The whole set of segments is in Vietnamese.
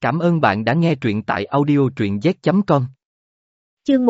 Cảm ơn bạn đã nghe truyện tại audio truyện z.com. Chương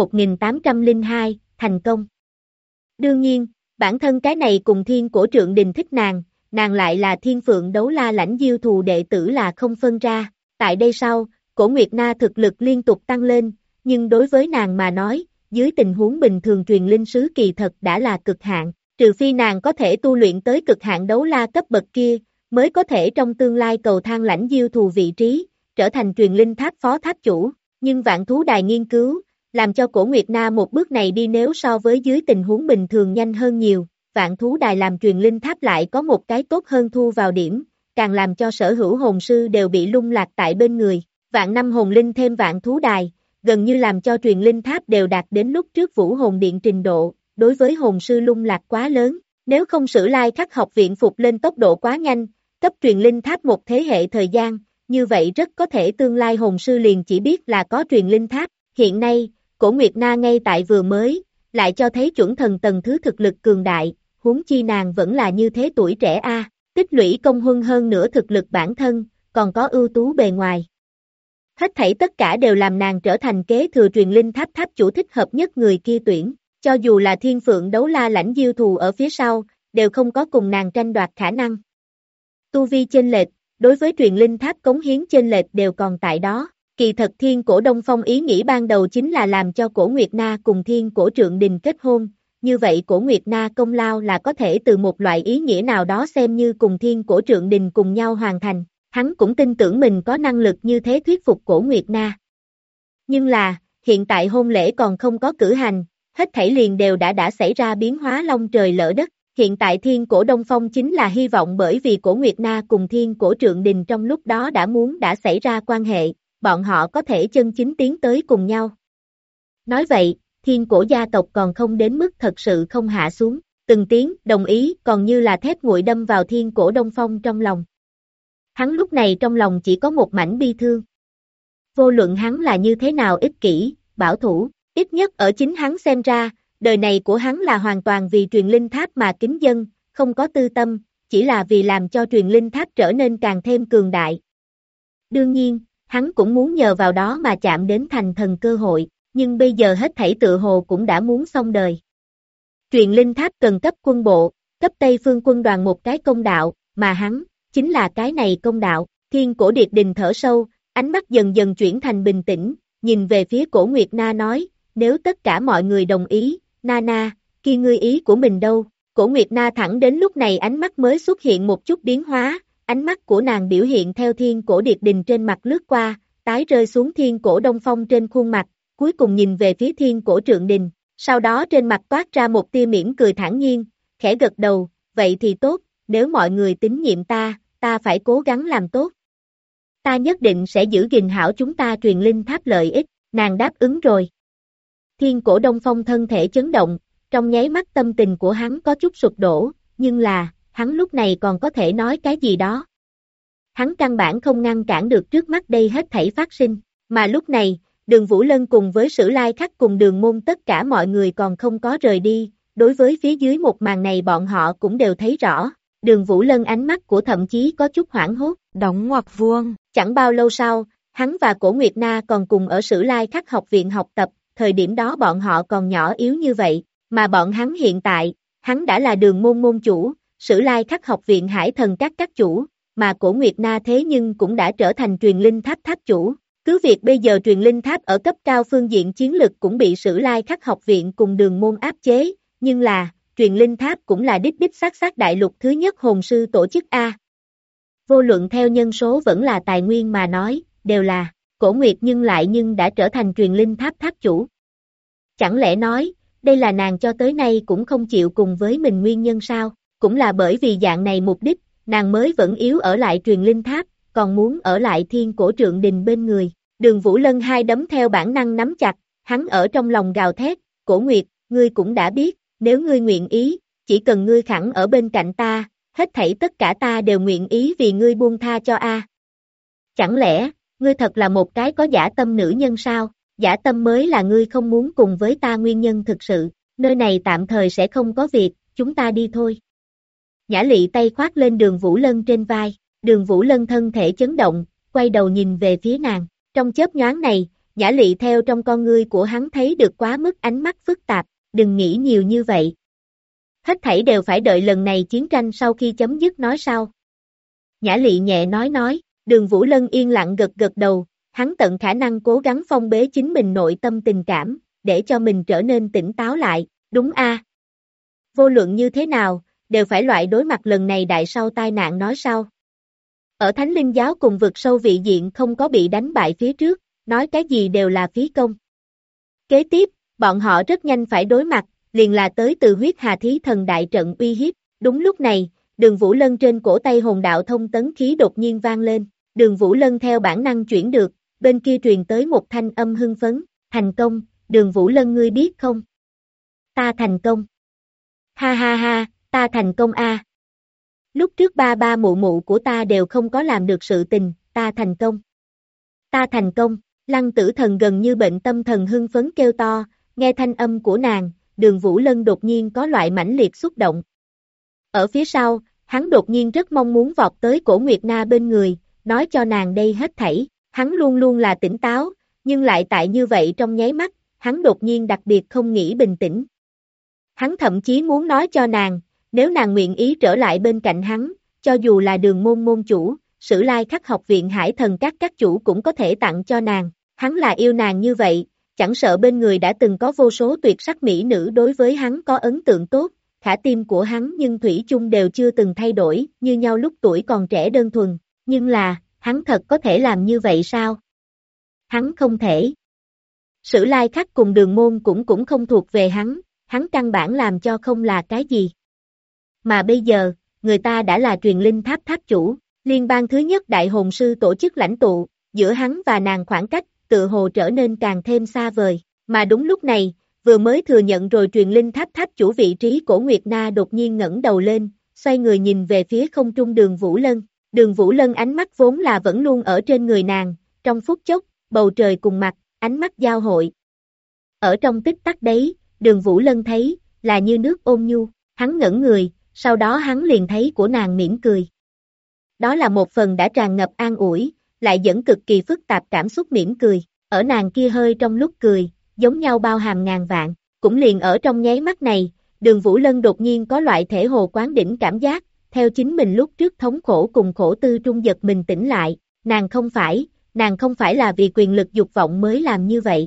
1802, thành công. Đương nhiên, bản thân cái này cùng Thiên Cổ Trượng Đình thích nàng lại là Thiên Phượng Đấu La Lãnh Diêu thù đệ tử là không phân ra. Tại đây sau, Cổ Nguyệt Na thực lực liên tục tăng lên, nhưng đối với nàng mà nói, dưới tình huống bình thường truyền linh sứ kỳ thật đã là cực hạn, trừ phi nàng có thể tu luyện tới cực hạn đấu la cấp bậc kia, mới có thể trong tương lai cầu thang Lãnh Diêu thù vị trí, trở thành truyền linh tháp phó tháp chủ, nhưng Vạn Thú Đài nghiên cứu, làm cho Cổ Nguyệt Na một bước này đi nếu so với dưới tình huống bình thường nhanh hơn nhiều, Vạn Thú Đài làm truyền linh tháp lại có một cái tốt hơn thu vào điểm, càng làm cho sở hữu hồn sư đều bị lung lạc tại bên người, vạn năm hồn linh thêm Vạn Thú Đài, gần như làm cho truyền linh tháp đều đạt đến lúc trước Vũ Hồn Điện trình độ, đối với hồn sư lung lạc quá lớn, nếu không Sử Lai Khắc học viện phục lên tốc độ quá nhanh, cấp truyền linh tháp một thế hệ thời gian, như vậy rất có thể tương lai hồn sư liền chỉ biết là có truyền linh tháp, hiện nay, Cổ Nguyệt Na ngay tại vừa mới, lại cho thấy chuẩn thần tầng thứ thực lực cường đại, huống chi nàng vẫn là như thế tuổi trẻ tích lũy công huân hơn nữa thực lực bản thân, còn có ưu tú bề ngoài. Hết thảy tất cả đều làm nàng trở thành kế thừa truyền linh tháp tháp chủ thích hợp nhất người kia tuyển, cho dù là Thiên Phượng Đấu La Lãnh Diêu thù ở phía sau, đều không có cùng nàng tranh đoạt khả năng. Tu vi chênh lệch, đối với truyền linh tháp cống hiến chênh lệch đều còn tại đó. Kỳ thật Thiên Cổ Đông Phong ý nghĩ ban đầu chính là làm cho Cổ Nguyệt Na cùng Thiên Cổ Trượng Đình kết hôn, như vậy Cổ Nguyệt Na công lao là có thể từ một loại ý nghĩa nào đó xem như cùng Thiên Cổ Trượng Đình cùng nhau hoàn thành, hắn cũng tin tưởng mình có năng lực như thế thuyết phục Cổ Nguyệt Na. Nhưng là, hiện tại hôn lễ còn không có cử hành, hết thảy liền đều đã xảy ra biến hóa long trời lỡ đất. Hiện tại Thiên Cổ Đông Phong chính là hy vọng bởi vì Cổ Nguyệt Na cùng Thiên Cổ Trượng Đình trong lúc đó đã xảy ra quan hệ, bọn họ có thể chân chính tiến tới cùng nhau. Nói vậy, Thiên Cổ gia tộc còn không đến mức thật sự không hạ xuống, từng tiếng đồng ý còn như là thép nguội đâm vào Thiên Cổ Đông Phong trong lòng. Hắn lúc này trong lòng chỉ có một mảnh bi thương. Vô luận hắn là như thế nào ích kỷ, bảo thủ, ít nhất ở chính hắn xem ra, đời này của hắn là hoàn toàn vì truyền linh tháp mà kính dân, không có tư tâm, chỉ là vì làm cho truyền linh tháp trở nên càng thêm cường đại. Đương nhiên, hắn cũng muốn nhờ vào đó mà chạm đến thành thần cơ hội, nhưng bây giờ hết thảy tự hồ cũng đã muốn xong đời. Truyền linh tháp cần cấp quân bộ, cấp Tây Phương quân đoàn một cái công đạo, mà hắn, chính là cái này công đạo. Thiên Cổ Điệt Đình thở sâu, ánh mắt dần dần chuyển thành bình tĩnh, nhìn về phía Cổ Nguyệt Na nói, nếu tất cả mọi người đồng ý, Na, kia ngươi ý của mình đâu? Cổ Nguyệt Na thẳng đến lúc này ánh mắt mới xuất hiện một chút biến hóa, ánh mắt của nàng biểu hiện theo Thiên Cổ Điệt Đình trên mặt lướt qua, tái rơi xuống Thiên Cổ Đông Phong trên khuôn mặt, cuối cùng nhìn về phía Thiên Cổ Trượng Đình, sau đó trên mặt toát ra một tia mỉm cười thản nhiên, khẽ gật đầu, vậy thì tốt, nếu mọi người tín nhiệm ta phải cố gắng làm tốt. Ta nhất định sẽ giữ gìn hảo chúng ta truyền linh tháp lợi ích, nàng đáp ứng rồi. Thiên Cổ Đông Phong thân thể chấn động, trong nháy mắt tâm tình của hắn có chút sụp đổ, nhưng là, hắn lúc này còn có thể nói cái gì đó. Hắn căn bản không ngăn cản được trước mắt đây hết thảy phát sinh, mà lúc này, Đường Vũ Lân cùng với Sử Lai Khắc cùng Đường Môn tất cả mọi người còn không có rời đi, đối với phía dưới một màn này bọn họ cũng đều thấy rõ, Đường Vũ Lân ánh mắt của thậm chí có chút hoảng hốt, đóng ngoặc vuông. Chẳng bao lâu sau, hắn và Cổ Nguyệt Na còn cùng ở Sử Lai Khắc học viện học tập, thời điểm đó bọn họ còn nhỏ yếu như vậy, mà bọn hắn hiện tại, hắn đã là Đường Môn môn chủ, Sử Lai Khắc học viện Hải Thần các chủ, mà Cổ Nguyệt Na thế nhưng cũng đã trở thành truyền linh tháp tháp chủ. Cứ việc bây giờ truyền linh tháp ở cấp cao phương diện chiến lực cũng bị Sử Lai Khắc học viện cùng Đường Môn áp chế, nhưng là, truyền linh tháp cũng là đích xác đại lục thứ nhất hồn sư tổ chức A. Vô luận theo nhân số vẫn là tài nguyên mà nói, đều là, Cổ Nguyệt nhưng đã trở thành truyền linh tháp tháp chủ. Chẳng lẽ nói, đây là nàng cho tới nay cũng không chịu cùng với mình nguyên nhân sao, cũng là bởi vì dạng này mục đích, nàng mới vẫn yếu ở lại truyền linh tháp, còn muốn ở lại Thiên Cổ Trượng Đình bên người. Đường Vũ Lân hai đấm theo bản năng nắm chặt, hắn ở trong lòng gào thét, Cổ Nguyệt, ngươi cũng đã biết, nếu ngươi nguyện ý, chỉ cần ngươi khẳng ở bên cạnh ta, hết thảy tất cả ta đều nguyện ý vì ngươi buông tha cho a. Chẳng lẽ, ngươi thật là một cái có dã tâm nữ nhân sao? Dã tâm mới là ngươi không muốn cùng với ta nguyên nhân thực sự, nơi này tạm thời sẽ không có việc, chúng ta đi thôi. Nhã Lị tay khoác lên Đường Vũ Lân trên vai, Đường Vũ Lân thân thể chấn động, quay đầu nhìn về phía nàng. Trong chớp nhoáng này, Nhã Lị theo trong con ngươi của hắn thấy được quá mức ánh mắt phức tạp, đừng nghĩ nhiều như vậy. Hết thảy đều phải đợi lần này chiến tranh sau khi chấm dứt nói sau. Nhã Lị nhẹ nói, Đường Vũ Lân yên lặng gật gật đầu, hắn tận khả năng cố gắng phong bế chính mình nội tâm tình cảm, để cho mình trở nên tỉnh táo lại, đúng a. Vô luận như thế nào, đều phải loại đối mặt lần này đại sau tai nạn nói sau. Ở Thánh Linh Giáo cùng vực sâu vị diện không có bị đánh bại phía trước, nói cái gì đều là phí công. Kế tiếp, bọn họ rất nhanh phải đối mặt, liền là tới từ huyết hà thí thần đại trận uy hiếp. Đúng lúc này, Đường Vũ Lân trên cổ tay hồn đạo thông tấn khí đột nhiên vang lên. Đường Vũ Lân theo bản năng chuyển được, bên kia truyền tới một thanh âm hưng phấn, thành công, Đường Vũ Lân ngươi biết không? Ta thành công. Ha ha ha, ta thành công a. Lúc trước ba ba mụ mụ của ta đều không có làm được sự tình, ta thành công. Ta thành công, Lăng Tử Thần gần như bệnh tâm thần hưng phấn kêu to, nghe thanh âm của nàng, Đường Vũ Lân đột nhiên có loại mãnh liệt xúc động. Ở phía sau, hắn đột nhiên rất mong muốn vọt tới Cổ Nguyệt Na bên người, nói cho nàng đây hết thảy, hắn luôn luôn là tỉnh táo, nhưng lại tại như vậy trong nháy mắt, hắn đột nhiên đặc biệt không nghĩ bình tĩnh. Hắn thậm chí muốn nói cho nàng, nếu nàng nguyện ý trở lại bên cạnh hắn, cho dù là Đường môn môn chủ, Sử Lai Khắc học viện Hải Thần các chủ cũng có thể tặng cho nàng, hắn là yêu nàng như vậy, chẳng sợ bên người đã từng có vô số tuyệt sắc mỹ nữ đối với hắn có ấn tượng tốt, khả tim của hắn nhưng thủy chung đều chưa từng thay đổi, như nhau lúc tuổi còn trẻ đơn thuần, nhưng là, hắn thật có thể làm như vậy sao? Hắn không thể. Sử Lai Khắc cùng Đường môn cũng không thuộc về hắn căn bản làm cho không là cái gì. Mà bây giờ, người ta đã là truyền linh tháp tháp chủ, liên bang thứ nhất đại hồn sư tổ chức lãnh tụ, giữa hắn và nàng khoảng cách, tự hồ trở nên càng thêm xa vời, mà đúng lúc này, vừa mới thừa nhận rồi truyền linh tháp tháp chủ vị trí Cổ Nguyệt Na đột nhiên ngẩng đầu lên, xoay người nhìn về phía không trung Đường Vũ Lân, Đường Vũ Lân ánh mắt vốn là vẫn luôn ở trên người nàng, trong phút chốc, bầu trời cùng mặt, ánh mắt giao hội. Ở trong tích tắc đấy, Đường Vũ Lân thấy, là như nước ôn nhu, hắn ngẩn người, sau đó hắn liền thấy của nàng mỉm cười. Đó là một phần đã tràn ngập an ủi, lại vẫn cực kỳ phức tạp cảm xúc mỉm cười, ở nàng kia hơi trong lúc cười, giống nhau bao hàm ngàn vạn, cũng liền ở trong nháy mắt này, Đường Vũ Lân đột nhiên có loại thể hồ quán đỉnh cảm giác, theo chính mình lúc trước thống khổ cùng khổ tư trung giật mình tỉnh lại, nàng không phải là vì quyền lực dục vọng mới làm như vậy.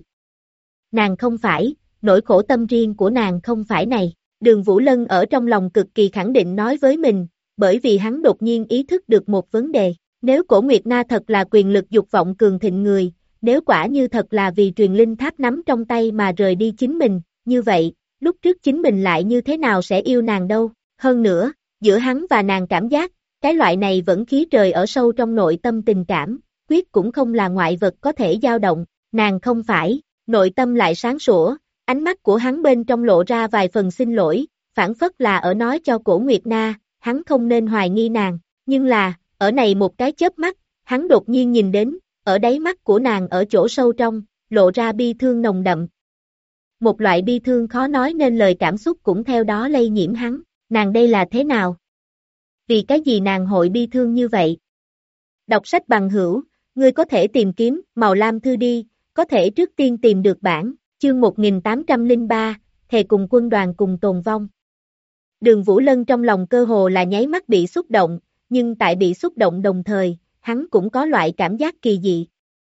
Nàng không phải, nỗi khổ tâm riêng của nàng không phải này, Đường Vũ Lân ở trong lòng cực kỳ khẳng định nói với mình, bởi vì hắn đột nhiên ý thức được một vấn đề, nếu Cổ Nguyệt Na thật là quyền lực dục vọng cường thịnh người, nếu quả như thật là vì truyền linh tháp nắm trong tay mà rời đi chính mình, như vậy, lúc trước chính mình lại như thế nào sẽ yêu nàng đâu, hơn nữa, giữa hắn và nàng cảm giác, cái loại này vẫn khí trời ở sâu trong nội tâm tình cảm, quyết cũng không là ngoại vật có thể dao động, nàng không phải, nội tâm lại sáng sủa, ánh mắt của hắn bên trong lộ ra vài phần xin lỗi, phản phất là ở nói cho Cổ Nguyệt Na, hắn không nên hoài nghi nàng, nhưng là, ở này một cái chớp mắt, hắn đột nhiên nhìn đến, ở đáy mắt của nàng ở chỗ sâu trong, lộ ra bi thương nồng đậm. Một loại bi thương khó nói nên lời cảm xúc cũng theo đó lây nhiễm hắn, nàng đây là thế nào? Vì cái gì nàng hội bi thương như vậy? Đọc sách bằng hữu, ngươi có thể tìm kiếm, màu lam thư đi, có thể trước tiên tìm được bản, chương 1803, thề cùng quân đoàn cùng tồn vong. Đường Vũ Lân trong lòng cơ hồ là nháy mắt bị xúc động, nhưng tại bị xúc động đồng thời, hắn cũng có loại cảm giác kỳ dị.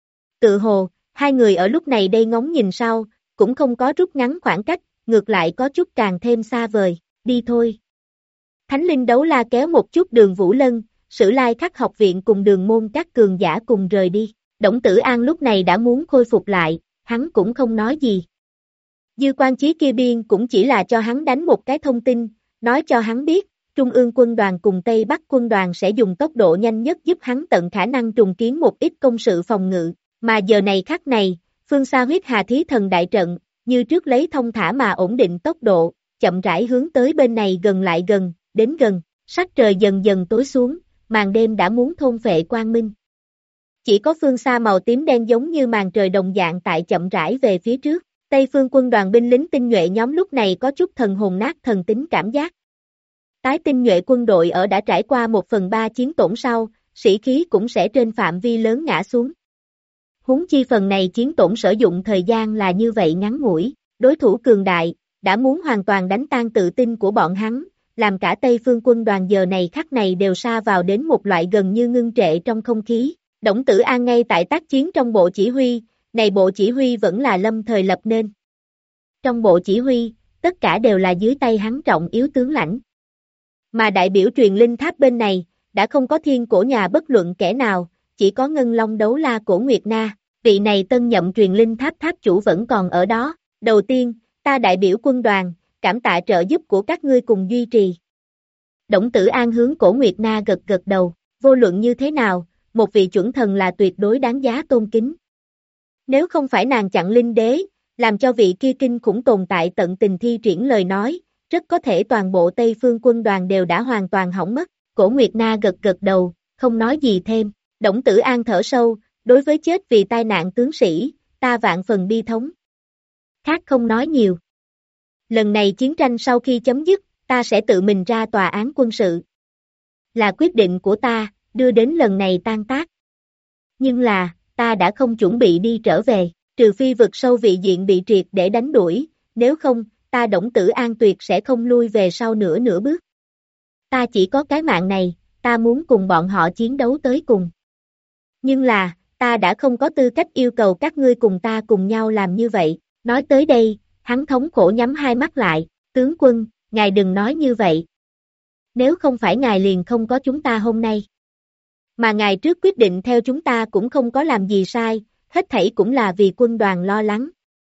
Tự hồ, hai người ở lúc này đây ngóng nhìn sau, cũng không có rút ngắn khoảng cách, ngược lại có chút càng thêm xa vời, đi thôi. Thánh linh đấu la kéo một chút Đường Vũ Lân, Sử Lai Khắc học viện cùng Đường môn các cường giả cùng rời đi. Đổng Tử An lúc này đã muốn khôi phục lại, hắn cũng không nói gì. Dư Quan Chí kia biên cũng chỉ là cho hắn đánh một cái thông tin, nói cho hắn biết, Trung ương quân đoàn cùng Tây Bắc quân đoàn sẽ dùng tốc độ nhanh nhất giúp hắn tận khả năng trùng kiến một ít công sự phòng ngự, mà giờ này khắc này, phương xa huyết hà thí thần đại trận, như trước lấy thông thả mà ổn định tốc độ, chậm rãi hướng tới bên này gần lại gần, đến gần, sắc trời dần dần tối xuống, màn đêm đã muốn thôn phệ quang minh. Chỉ có phương xa màu tím đen giống như màn trời đồng dạng tại chậm rãi về phía trước, Tây phương quân đoàn binh lính tinh nhuệ nhóm lúc này có chút thần hồn nát thần tính cảm giác. Tái tinh nhuệ quân đội ở đã trải qua 1/3 chiến tổn sau, sĩ khí cũng sẽ trên phạm vi lớn ngã xuống. Huống chi phần này chiến tổn sử dụng thời gian là như vậy ngắn ngủi, đối thủ cường đại, đã muốn hoàn toàn đánh tan tự tin của bọn hắn, làm cả Tây Phương quân đoàn giờ này khắc này đều sa vào đến một loại gần như ngưng trệ trong không khí. Đổng Tử An ngay tại tác chiến trong bộ chỉ huy, này bộ chỉ huy vẫn là Lâm Thời lập nên. Trong bộ chỉ huy, tất cả đều là dưới tay hắn trọng yếu tướng lãnh. Mà đại biểu truyền linh tháp bên này, đã không có thiên cổ nhà bất luận kẻ nào, chỉ có Ngân Long Đấu La Cổ Nguyệt Na, vị này tân nhậm truyền linh tháp tháp chủ vẫn còn ở đó. Đầu tiên, ta đại biểu quân đoàn, cảm tạ trợ giúp của các ngươi cùng duy trì. Đổng Tử An hướng Cổ Nguyệt Na gật gật đầu, vô luận như thế nào, một vị chuẩn thần là tuyệt đối đáng giá tôn kính. Nếu không phải nàng chặn linh đế, làm cho vị kia kinh khủng tồn tại tận tình thi triển lời nói, rất có thể toàn bộ Tây Phương quân đoàn đều đã hoàn toàn hỏng mất. Cổ Nguyệt Na gật gật đầu, không nói gì thêm. Đổng Tử An thở sâu, đối với chết vì tai nạn tướng sĩ, ta vạn phần bi thống. Khác không nói nhiều. Lần này chiến tranh sau khi chấm dứt, ta sẽ tự mình ra tòa án quân sự. Là quyết định của ta, đưa đến lần này tan tác. Nhưng là, ta đã không chuẩn bị đi trở về, trừ phi vực sâu vị diện bị triệt để đánh đuổi, nếu không, ta Đổng Tử An tuyệt sẽ không lui về sau nửa bước. Ta chỉ có cái mạng này, ta muốn cùng bọn họ chiến đấu tới cùng. Nhưng là, ta đã không có tư cách yêu cầu các ngươi cùng ta cùng nhau làm như vậy. Nói tới đây, hắn thống khổ nhắm hai mắt lại, tướng quân, ngài đừng nói như vậy. Nếu không phải ngài liền không có chúng ta hôm nay. Mà ngài trước quyết định theo chúng ta cũng không có làm gì sai, hết thảy cũng là vì quân đoàn lo lắng.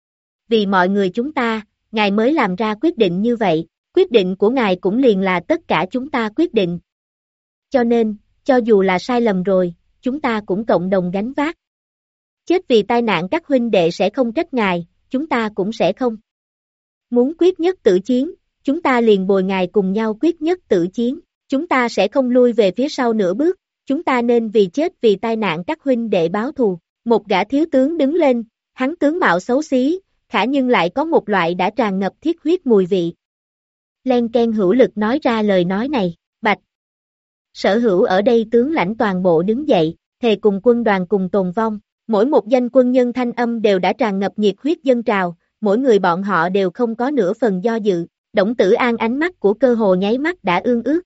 Vì mọi người chúng ta, ngài mới làm ra quyết định như vậy, quyết định của ngài cũng liền là tất cả chúng ta quyết định. Cho nên, cho dù là sai lầm rồi, chúng ta cũng cộng đồng gánh vác. Chết vì tai nạn các huynh đệ sẽ không trách ngài, chúng ta cũng sẽ không. Muốn quyết nhất tử chiến, chúng ta liền bồi ngài cùng nhau quyết nhất tử chiến, chúng ta sẽ không lui về phía sau nửa bước, chúng ta nên vì chết vì tai nạn các huynh đệ báo thù. Một gã thiếu tướng đứng lên, hắn tướng mạo xấu xí, khả nhưng lại có một loại đã tràn ngập thiết huyết mùi vị. Len Ken hữu lực nói ra lời nói này, Bạch. Sở hữu ở đây tướng lãnh toàn bộ đứng dậy, thề cùng quân đoàn cùng tồn vong, mỗi một danh quân nhân thanh âm đều đã tràn ngập nhiệt huyết dâng trào, mỗi người bọn họ đều không có nửa phần do dự. Đổng Tử An ánh mắt của cơ hồ nháy mắt đã ương ướt.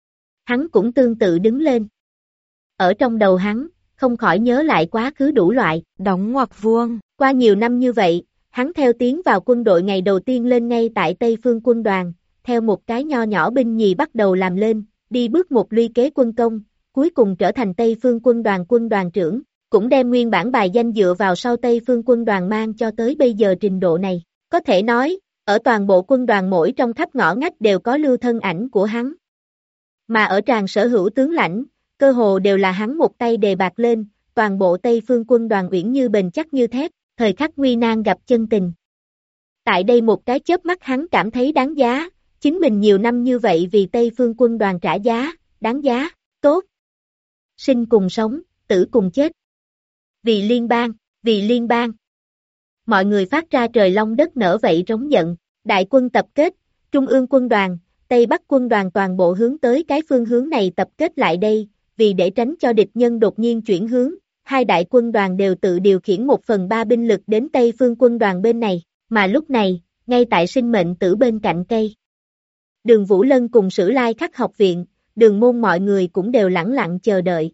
Hắn cũng tương tự đứng lên. Ở trong đầu hắn, không khỏi nhớ lại quá khứ đủ loại, đóng ngoặc vuông. Qua nhiều năm như vậy, hắn theo tiến vào quân đội ngày đầu tiên lên ngay tại Tây Phương quân đoàn, theo một cái nho nhỏ binh nhì bắt đầu làm lên, đi bước một luy kế quân công, cuối cùng trở thành Tây Phương quân đoàn trưởng, cũng đem nguyên bản bài danh dựa vào sau Tây Phương quân đoàn mang cho tới bây giờ trình độ này. Có thể nói, ở toàn bộ quân đoàn mỗi trong khắp ngõ ngách đều có lưu thân ảnh của hắn. Mà ở tràng sở hữu tướng lãnh, cơ hồ đều là hắn một tay đề bạt lên, toàn bộ Tây Phương quân đoàn uyển như bền chắc như thép, thời khắc nguy nan gặp chân tình. Tại đây một cái chớp mắt hắn cảm thấy đáng giá, chính mình nhiều năm như vậy vì Tây Phương quân đoàn trả giá, đáng giá, tốt. Sinh cùng sống, tử cùng chết. Vì liên bang. Mọi người phát ra trời long đất nở vậy rống giận, đại quân tập kết, Trung ương quân đoàn, Tây Bắc quân đoàn toàn bộ hướng tới cái phương hướng này tập kết lại đây, vì để tránh cho địch nhân đột nhiên chuyển hướng, hai đại quân đoàn đều tự điều khiển 1/3 binh lực đến Tây Phương quân đoàn bên này, mà lúc này, ngay tại sinh mệnh tử bên cạnh cây. Đường Vũ Lân cùng Sử Lai Khắc học viện, Đường Môn mọi người cũng đều lẳng lặng chờ đợi.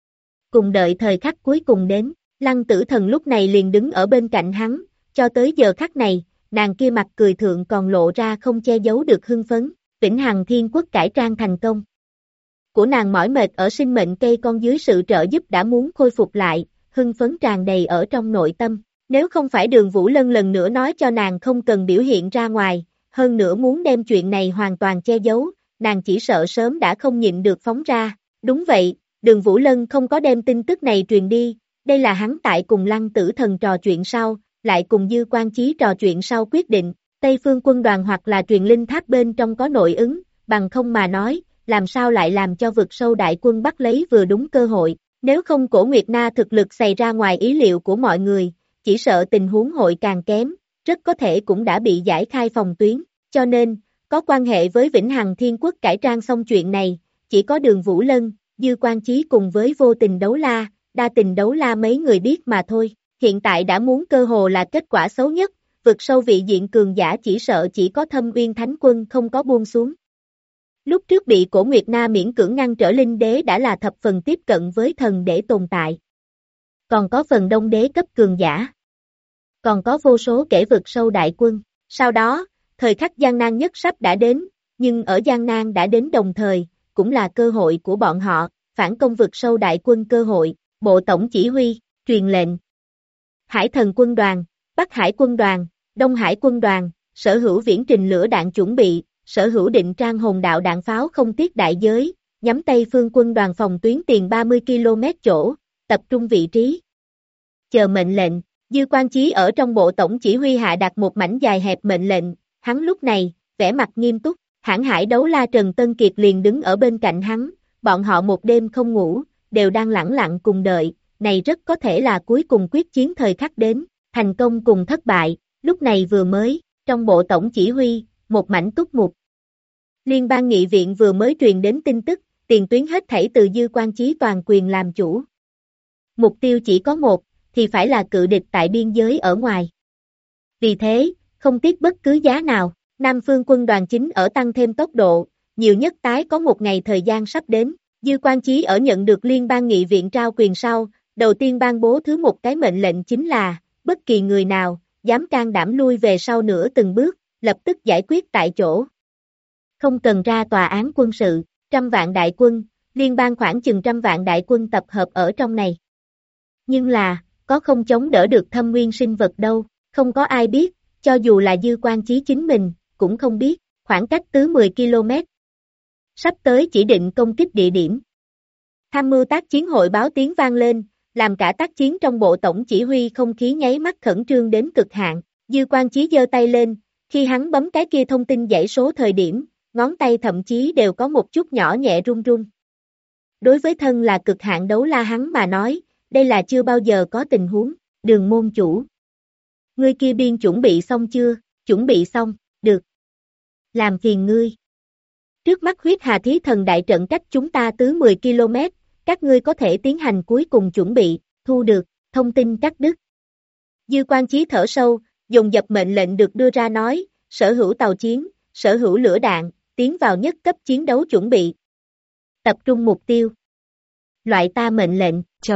Cùng đợi thời khắc cuối cùng đến, Lăng Tử Thần lúc này liền đứng ở bên cạnh hắn, cho tới giờ khắc này, nàng kia mặt cười thượng còn lộ ra không che giấu được hưng phấn, Vĩnh Hằng Thiên Quốc cải trang thành công. Của nàng mỏi mệt ở sinh mệnh cây con dưới sự trợ giúp đã muốn khôi phục lại, hưng phấn tràn đầy ở trong nội tâm. Nếu không phải Đường Vũ Lân lần nữa nói cho nàng không cần biểu hiện ra ngoài, hơn nữa muốn đem chuyện này hoàn toàn che giấu, nàng chỉ sợ sớm đã không nhịn được phóng ra. Đúng vậy, Đường Vũ Lân không có đem tin tức này truyền đi, đây là hắn tại cùng Lăng Tử Thần trò chuyện sau, lại cùng Dư Quan Chí trò chuyện sau quyết định, Tây Phương quân đoàn hoặc là truyền linh tháp bên trong có nội ứng, bằng không mà nói, làm sao lại làm cho vực sâu đại quân bắt lấy vừa đúng cơ hội, nếu không Cổ Nguyệt Na thực lực xảy ra ngoài ý liệu của mọi người, chỉ sợ tình huống hội càng kém, rất có thể cũng đã bị giải khai phòng tuyến, cho nên, có quan hệ với Vĩnh Hằng Thiên Quốc cải trang xong chuyện này, chỉ có Đường Vũ Lân, Dư Quan Chí cùng với Vô Tình Đấu La, Đa Tình Đấu La mấy người biết mà thôi, hiện tại đã muốn cơ hồ là kết quả xấu nhất, vực sâu vị diện cường giả chỉ sợ chỉ có Thâm Uyên Thánh Quân không có buông xuống. Lúc trước bị Cổ Nguyệt Na miễn cưỡng ngăn trở linh đế đã là thập phần tiếp cận với thần để tồn tại. Còn có phần đông đế cấp cường giả. Còn có vô số kẻ vực sâu đại quân. Sau đó, thời khắc gian nan nhất sắp đã đến, nhưng ở gian nan đã đến đồng thời, cũng là cơ hội của bọn họ, phản công vực sâu đại quân cơ hội, bộ tổng chỉ huy, truyền lệnh. Hải thần quân đoàn, Bắc Hải quân đoàn, Đông Hải quân đoàn, sở hữu viễn trình lửa đạn chuẩn bị, sở hữu định trang hồn đạo đạn pháo không tiếc đại giới, nhắm Tây phương quân đoàn phòng tuyến tiền 30 km chỗ, tập trung vị trí. Chờ mệnh lệnh, Dư Quan Chí ở trong bộ tổng chỉ huy hạ đặt một mảnh dài hẹp mệnh lệnh, hắn lúc này, vẻ mặt nghiêm túc, Hãn Hải Đấu La Trần Tân Kiệt liền đứng ở bên cạnh hắn, bọn họ một đêm không ngủ, đều đang lẳng lặng cùng đợi, này rất có thể là cuối cùng quyết chiến thời khắc đến, thành công cùng thất bại, lúc này vừa mới, trong bộ tổng chỉ huy, một mảnh túc mục. Liên bang nghị viện vừa mới truyền đến tin tức, tiền tuyến hết thảy từ Dư Quan Chí toàn quyền làm chủ. Mục tiêu chỉ có một, thì phải là cự địch tại biên giới ở ngoài. Vì thế, không tiếc bất cứ giá nào, Nam phương quân đoàn chính ở tăng thêm tốc độ, nhiều nhất tái có một ngày thời gian sắp đến. Dư Quan Chí ở nhận được liên bang nghị viện trao quyền sau, đầu tiên ban bố thứ một cái mệnh lệnh chính là, bất kỳ người nào, dám can đảm lui về sau nửa từng bước, lập tức giải quyết tại chỗ. Không cần ra tòa án quân sự, 100 vạn đại quân, liên bang khoảng chừng 100 vạn đại quân tập hợp ở trong này. Nhưng là, có không chống đỡ được Thâm Nguyên sinh vật đâu, không có ai biết, cho dù là Dư Quan Chí chính mình, cũng không biết, khoảng cách tứ 10 km. Sắp tới chỉ định công kích địa điểm. Tham mưu tác chiến hội báo tiếng vang lên, làm cả tác chiến trong bộ tổng chỉ huy không khí nháy mắt khẩn trương đến cực hạn. Dư Quan Chí giơ tay lên, khi hắn bấm cái kia thông tin dãy số thời điểm, ngón tay thậm chí đều có một chút nhỏ nhẹ run run. Đối với thân là cực hạn đấu la hắn mà nói, đây là chưa bao giờ có tình huống. Đường môn chủ. Ngươi kia biên chuẩn bị xong chưa? Chuẩn bị xong, được. Làm phiền ngươi. Trước mắt huyết hà thí thần đại trận cách chúng ta tứ 10 km, các ngươi có thể tiến hành cuối cùng chuẩn bị, thu được, thông tin cắt đứt. Dư Quan Chí thở sâu, dồn dập mệnh lệnh được đưa ra nói, sở hữu tàu chiến, sở hữu lửa đạn, tiến vào nhất cấp chiến đấu chuẩn bị. Tập trung mục tiêu. Loại ta mệnh lệnh, ...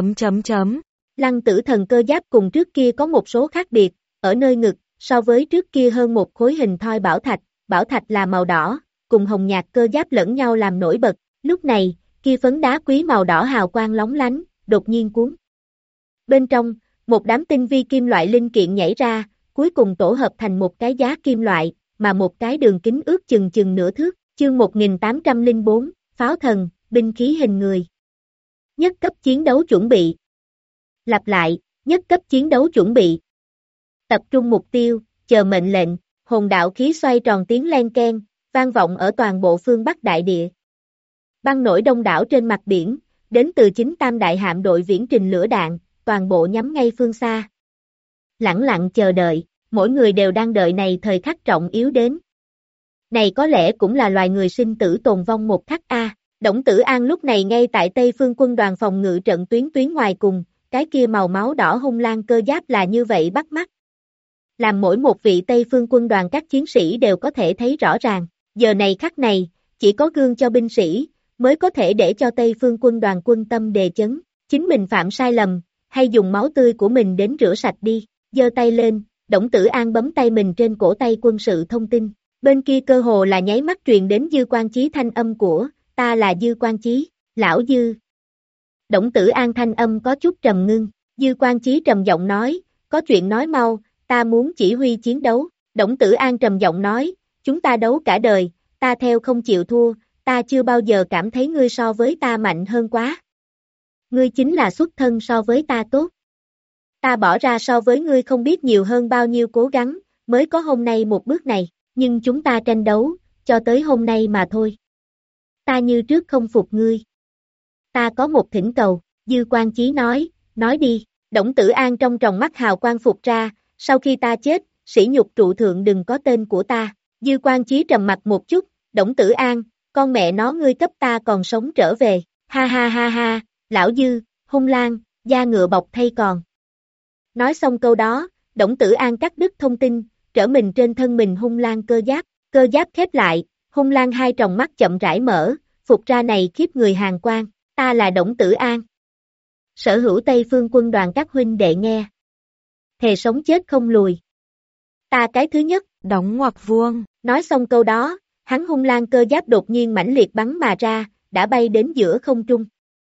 Lăng Tử Thần cơ giáp cùng trước kia có một số khác biệt, ở nơi ngực, so với trước kia hơn một khối hình thoi bảo thạch là màu đỏ, cùng hồng nhạt cơ giáp lẫn nhau làm nổi bật, lúc này, kia phấn đá quý màu đỏ hào quang lóng lánh, đột nhiên cuốn. Bên trong, một đám tinh vi kim loại linh kiện nhảy ra, cuối cùng tổ hợp thành một cái giá kim loại, mà một cái đường kính ước chừng nửa thước, chương 1804, pháo thần, binh khí hình người. Nhất cấp chiến đấu chuẩn bị. Lặp lại, nhất cấp chiến đấu chuẩn bị. Tập trung mục tiêu, chờ mệnh lệnh, hồn đạo khí xoay tròn tiếng len keng, vang vọng ở toàn bộ phương Bắc đại địa. Băng nổi đông đảo trên mặt biển, đến từ chính tam đại hạm đội viễn trình lửa đạn, toàn bộ nhắm ngay phương xa. Lẳng lặng chờ đợi, mỗi người đều đang đợi này thời khắc trọng yếu đến. Này có lẽ cũng là loài người sinh tử tồn vong một khắc a. Đổng Tử An lúc này ngay tại Tây phương quân đoàn phòng ngự trận tuyến ngoài cùng, cái kia màu máu đỏ hung lang cơ giáp là như vậy bắt mắt. Làm mỗi một vị Tây phương quân đoàn các chiến sĩ đều có thể thấy rõ ràng, giờ này khắc này, chỉ có gương cho binh sĩ, mới có thể để cho Tây phương quân đoàn quân tâm đề chấn, chính mình phạm sai lầm, hay dùng máu tươi của mình đến rửa sạch đi, giơ tay lên, Đổng Tử An bấm tay mình trên cổ tay quân sự thông tin, bên kia cơ hồ là nháy mắt truyền đến Dư Quan Chí thanh âm của, ta là Dư Quan Chí, lão Dư. Đổng Tử An thanh âm có chút trầm ngưng, Dư Quan Chí trầm giọng nói, có chuyện nói mau, ta muốn chỉ huy chiến đấu, Đổng Tử An trầm giọng nói, chúng ta đấu cả đời, ta theo không chịu thua, ta chưa bao giờ cảm thấy ngươi so với ta mạnh hơn quá. Ngươi chính là xuất thân so với ta tốt. Ta bỏ ra so với ngươi không biết nhiều hơn bao nhiêu cố gắng, mới có hôm nay một bước này, nhưng chúng ta tranh đấu, cho tới hôm nay mà thôi. Ta như trước không phục ngươi. Ta có một thỉnh cầu, Dư Quan Chí nói đi, Đổng Tử An trong tròng mắt hào quang phục ra, sau khi ta chết, sỉ nhục trụ thượng đừng có tên của ta, Dư Quan Chí trầm mặt một chút, Đổng Tử An, con mẹ nó ngươi cấp ta còn sống trở về, Ha ha ha ha, lão Dư, hung lang, da ngựa bọc thây còn. Nói xong câu đó, Đổng Tử An cắt đứt thông tin, trở mình trên thân mình hung lang cơ giáp khép lại, hung lang hai tròng mắt chậm rãi mở, phục ra này khiếp người hàng quan, ta là Đổng Tử An. Sở hữu Tây Phương quân đoàn các huynh đệ nghe. Thề sống chết không lùi. Ta cái thứ nhất, Đổng Ngoặc Vuông. Nói xong câu đó, hắn hung lang cơ giáp đột nhiên mãnh liệt bắn mà ra, đã bay đến giữa không trung.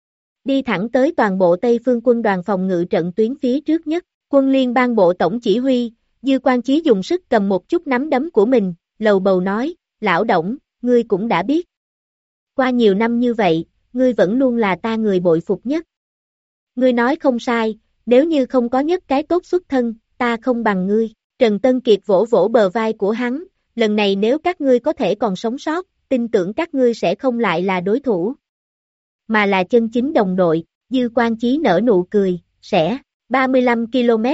Đi thẳng tới toàn bộ Tây Phương quân đoàn phòng ngự trận tuyến phía trước nhất, quân liên bang bộ tổng chỉ huy, Dư Quan Chí dùng sức cầm một chút nắm đấm của mình, lầu bầu nói, lão Đổng, ngươi cũng đã biết. Qua nhiều năm như vậy, ngươi vẫn luôn là ta người bội phục nhất. Ngươi nói không sai, nếu như không có nhất cái tốt xuất thân, ta không bằng ngươi. Trần Tân Kiệt vỗ vỗ bờ vai của hắn, lần này nếu các ngươi có thể còn sống sót, tin tưởng các ngươi sẽ không lại là đối thủ, mà là chân chính đồng đội. Dư Quan Chí nở nụ cười, sẽ, 35 km.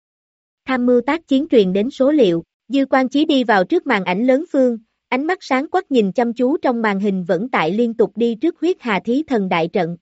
Tham mưu tác chiến truyền đến số liệu, Dư Quan Chí đi vào trước màn ảnh lớn phương, ánh mắt sáng quắc nhìn chăm chú trong màn hình vẫn tại liên tục đi trước huyết hà thí thần đại trận.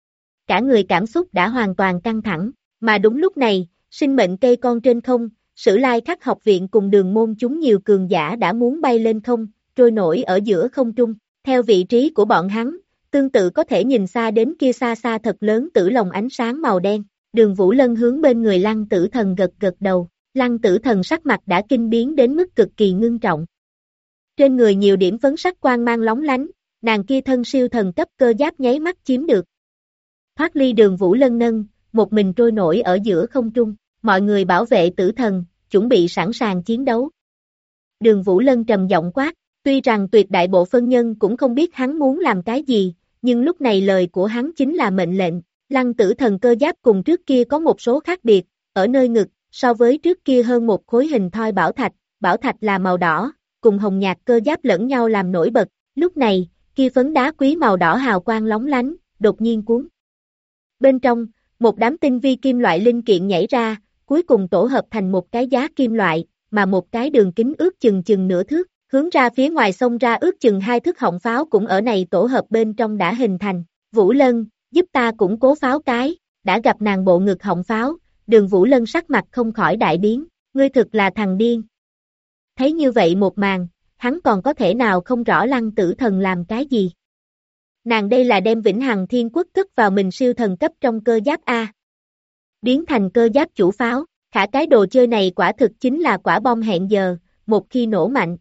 Cả người cảm xúc đã hoàn toàn căng thẳng, mà đúng lúc này, sinh mệnh cây con trên không, Sử Lai Khắc học viện cùng Đường Môn chúng nhiều cường giả đã muốn bay lên không, trôi nổi ở giữa không trung, theo vị trí của bọn hắn, tương tự có thể nhìn xa đến kia xa xa thật lớn tử lồng ánh sáng màu đen. Đường Vũ Lân hướng bên người Lăng Tử Thần gật gật đầu, Lăng Tử Thần sắc mặt đã kinh biến đến mức cực kỳ ngưng trọng. Trên người nhiều điểm phấn sắc quang mang lóng lánh, nàng kia thân siêu thần cấp cơ giáp nháy mắt chiếm được. Thoát ly Đường Vũ Lân nâng, một mình trôi nổi ở giữa không trung, mọi người bảo vệ Tử Thần, chuẩn bị sẵn sàng chiến đấu. Đường Vũ Lân trầm giọng quát, tuy rằng tuyệt đại bộ phân nhân cũng không biết hắn muốn làm cái gì, nhưng lúc này lời của hắn chính là mệnh lệnh. Lăng Tử Thần cơ giáp cùng trước kia có một số khác biệt, ở nơi ngực, so với trước kia hơn một khối hình thoi bảo thạch là màu đỏ, cùng hồng nhạt cơ giáp lẫn nhau làm nổi bật, lúc này, kia phấn đá quý màu đỏ hào quang lóng lánh, đột nhiên cuốn. Bên trong, một đám tinh vi kim loại linh kiện nhảy ra, cuối cùng tổ hợp thành một cái giá kim loại, mà một cái đường kính ước chừng nửa thước, hướng ra phía ngoài xông ra ước chừng 2 thước họng pháo cũng ở này tổ hợp bên trong đã hình thành. Vũ Lân, giúp ta củng cố pháo cái, đã gặp nàng bộ ngực họng pháo, Đường Vũ Lân sắc mặt không khỏi đại biến, ngươi thực là thằng điên. Thấy như vậy một màn, hắn còn có thể nào không rõ Lăng Tử Thần làm cái gì. Nàng đây là đem Vĩnh Hằng Thiên Quốc cất vào mình siêu thần cấp trong cơ giáp A. Biến thành cơ giáp chủ pháo, khả cái đồ chơi này quả thực chính là quả bom hẹn giờ, một khi nổ mạnh.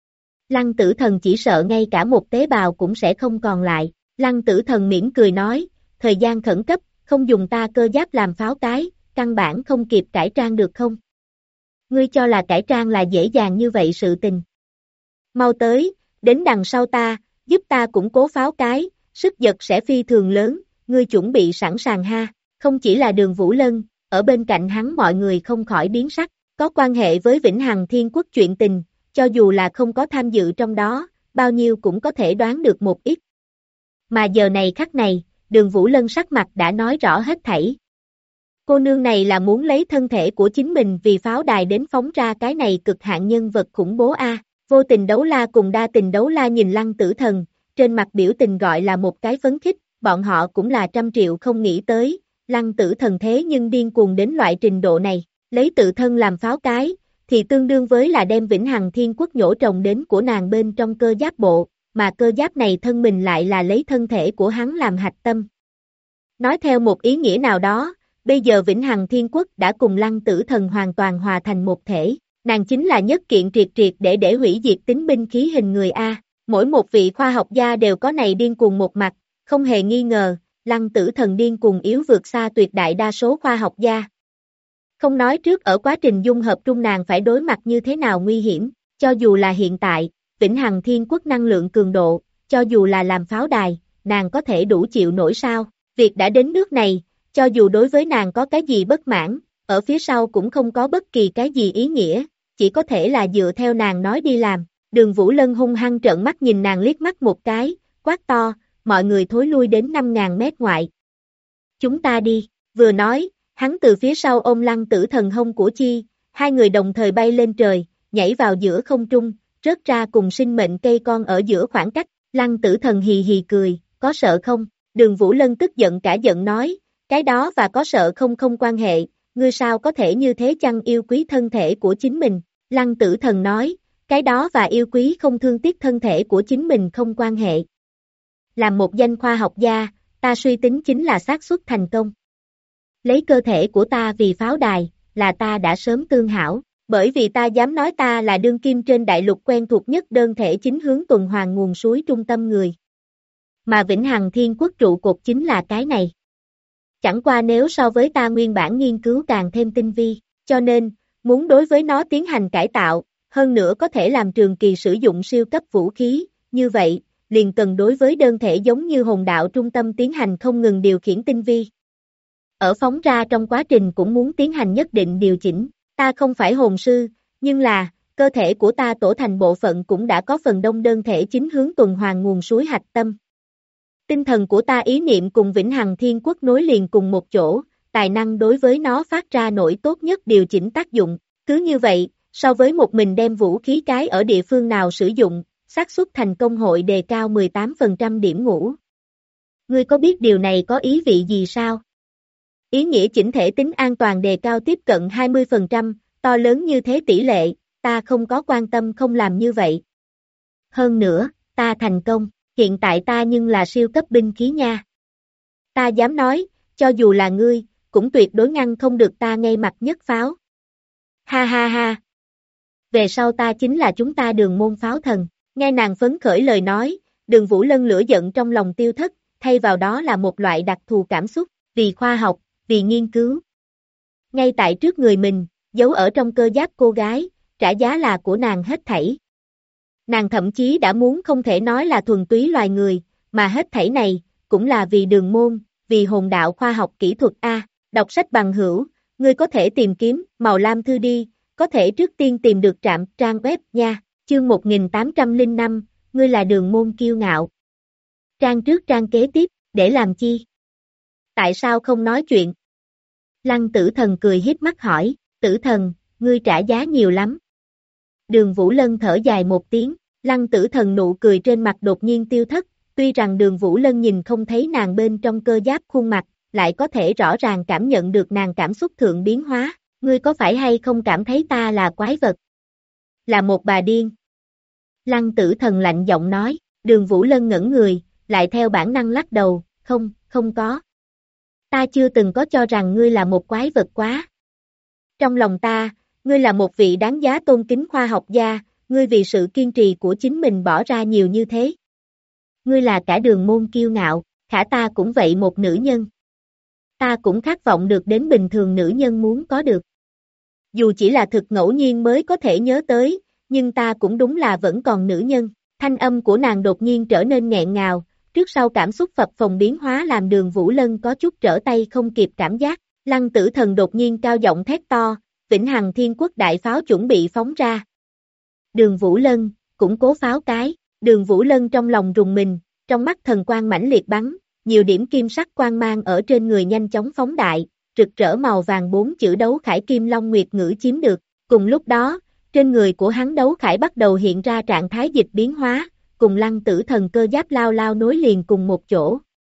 Lăng Tử Thần chỉ sợ ngay cả một tế bào cũng sẽ không còn lại. Lăng Tử Thần mỉm cười nói, thời gian khẩn cấp, không dùng ta cơ giáp làm pháo cái, căn bản không kịp cải trang được không? Ngươi cho là cải trang là dễ dàng như vậy sự tình. Mau tới, đến đằng sau ta, giúp ta củng cố pháo cái, sức giật sẽ phi thường lớn, ngươi chuẩn bị sẵn sàng ha. Không chỉ là Đường Vũ Lân, ở bên cạnh hắn mọi người không khỏi biến sắc, có quan hệ với Vĩnh Hằng Thiên Quốc chuyện tình, cho dù là không có tham dự trong đó, bao nhiêu cũng có thể đoán được một ít. Mà giờ này khắc này, Đường Vũ Lân sắc mặt đã nói rõ hết thảy. Cô nương này là muốn lấy thân thể của chính mình vì pháo đài đến phóng ra cái này cực hạn nhân vật khủng bố a. Vô Tình Đấu La cùng Đa Tình Đấu La nhìn Lăng Tử Thần, trên mặt biểu tình gọi là một cái phấn khích, bọn họ cũng là trăm triệu không nghĩ tới, Lăng Tử Thần thế nhưng điên cuồng đến loại trình độ này, lấy tự thân làm pháo cái, thì tương đương với là đem Vĩnh Hằng Thiên Quốc nhổ trồng đến của nàng bên trong cơ giáp bộ, mà cơ giáp này thân mình lại là lấy thân thể của hắn làm hạch tâm. Nói theo một ý nghĩa nào đó, bây giờ Vĩnh Hằng Thiên Quốc đã cùng Lăng Tử Thần hoàn toàn hòa thành một thể, nàng chính là nhất kiện triệt để hủy diệt tính binh khí hình người A, mỗi một vị khoa học gia đều có này điên cuồng một mặt, không hề nghi ngờ, Lăng Tử Thần điên cuồng yếu vượt xa tuyệt đại đa số khoa học gia. Không nói trước ở quá trình dung hợp trung nàng phải đối mặt như thế nào nguy hiểm, cho dù là hiện tại, Vĩnh Hằng Thiên Quốc năng lượng cường độ, cho dù là làm pháo đài, nàng có thể đủ chịu nổi sao, việc đã đến nước này, cho dù đối với nàng có cái gì bất mãn, ở phía sau cũng không có bất kỳ cái gì ý nghĩa, chỉ có thể là dựa theo nàng nói đi làm. Đường Vũ Lân hung hăng trợn mắt nhìn nàng liếc mắt một cái, quát to, mọi người thối lui đến 5.000 mét ngoại. Chúng ta đi, vừa nói, hắn từ phía sau ôm Lăng Tử Thần hông của Chi, hai người đồng thời bay lên trời, nhảy vào giữa không trung, rớt ra cùng sinh mệnh cây con ở giữa khoảng cách, Lăng Tử Thần hì hì cười, có sợ không, Đường Vũ Lân tức giận cả giận nói, cái đó và có sợ không không quan hệ, ngươi sao có thể như thế chăng yêu quý thân thể của chính mình, Lăng Tử Thần nói, cái đó và yêu quý không thương tiếc thân thể của chính mình không quan hệ. Làm một danh khoa học gia, ta suy tính chính là xác suất thành công. Lấy cơ thể của ta vì pháo đài, là ta đã sớm tương hảo, bởi vì ta dám nói ta là đương kim trên đại lục quen thuộc nhất đơn thể chính hướng tuần hoàn nguồn suối trung tâm người. Mà Vĩnh Hằng Thiên Quốc trụ cột chính là cái này. Chẳng qua nếu so với ta nguyên bản nghiên cứu càng thêm tinh vi, cho nên, muốn đối với nó tiến hành cải tạo, hơn nữa có thể làm trường kỳ sử dụng siêu cấp vũ khí, như vậy, liền cần đối với đơn thể giống như hồn đạo trung tâm tiến hành không ngừng điều khiển tinh vi. Ở phóng ra trong quá trình cũng muốn tiến hành nhất định điều chỉnh, ta không phải hồn sư, nhưng là, cơ thể của ta tổ thành bộ phận cũng đã có phần đông đơn thể chính hướng tuần hoàn nguồn suối hạch tâm. Tinh thần của ta ý niệm cùng Vĩnh Hằng Thiên Quốc nối liền cùng một chỗ, tài năng đối với nó phát ra nổi tốt nhất điều chỉnh tác dụng, cứ như vậy, so với một mình đem vũ khí cái ở địa phương nào sử dụng, xác suất thành công hội đề cao 18% điểm ngũ. Ngươi có biết điều này có ý vị gì sao? Ý nghĩa chỉnh thể tính an toàn đề cao tiếp cận 20%, to lớn như thế tỷ lệ, ta không có quan tâm không làm như vậy. Hơn nữa, ta thành công, hiện tại ta nhưng là siêu cấp binh khí nha. Ta dám nói, cho dù là ngươi, cũng tuyệt đối ngăn không được ta ngay mặt nhất pháo. Ha ha ha. Về sau ta chính là chúng ta Đường môn pháo thần. Nghe nàng phấn khởi lời nói, Đường Vũ Lân lửa giận trong lòng tiêu thất, thay vào đó là một loại đặc thù cảm xúc, vì khoa học, vì nghiên cứu. Ngay tại trước người mình, giấu ở trong cơ giáp cô gái, trả giá là của nàng hết thảy. Nàng thậm chí đã muốn không thể nói là thuần túy loài người, mà hết thảy này, cũng là vì Đường môn, vì hồn đạo khoa học kỹ thuật A, đọc sách bằng hữu, ngươi có thể tìm kiếm, màu lam thư đi, có thể trước tiên tìm được trạm trang web nha, chương 1805, ngươi là Đường môn kiêu ngạo. Trang trước trang kế tiếp, để làm chi? Tại sao không nói chuyện? Lăng Tử Thần cười hiếp mắt hỏi, Tử Thần, ngươi trả giá nhiều lắm. Đường Vũ Lân thở dài một tiếng, Lăng Tử Thần nụ cười trên mặt đột nhiên tiêu thất, tuy rằng Đường Vũ Lân nhìn không thấy nàng bên trong cơ giáp khuôn mặt, lại có thể rõ ràng cảm nhận được nàng cảm xúc thượng biến hóa, ngươi có phải hay không cảm thấy ta là quái vật? Là một bà điên. Lăng Tử Thần lạnh giọng nói, Đường Vũ Lân ngẩn người, lại theo bản năng lắc đầu, không có. Ta chưa từng có cho rằng ngươi là một quái vật quá. Trong lòng ta, ngươi là một vị đáng giá tôn kính khoa học gia, ngươi vì sự kiên trì của chính mình bỏ ra nhiều như thế. Ngươi là cả Đường môn kiêu ngạo, khả ta cũng vậy một nữ nhân. Ta cũng khát vọng được đến bình thường nữ nhân muốn có được. Dù chỉ là thực ngẫu nhiên mới có thể nhớ tới, nhưng ta cũng đúng là vẫn còn nữ nhân. Thanh âm của nàng đột nhiên trở nên nghẹn ngào, trước sau cảm xúc phập phồng biến hóa làm Đường Vũ Lân có chút trở tay không kịp cảm giác. Lăng Tử Thần đột nhiên cao giọng thét to, Vĩnh Hằng Thiên Quốc đại pháo chuẩn bị phóng ra. Đường Vũ Lân, củng cố pháo cái, Đường Vũ Lân trong lòng rùng mình, trong mắt thần quang mãnh liệt bắn, nhiều điểm kim sắc quang mang ở trên người nhanh chóng phóng đại, rực rỡ màu vàng 4 chữ đấu khải kim long nguyệt ngữ chiếm được. Cùng lúc đó, trên người của hắn đấu khải bắt đầu hiện ra trạng thái dịch biến hóa, cùng Lăng Tử Thần cơ giáp lao lao nối liền cùng một chỗ.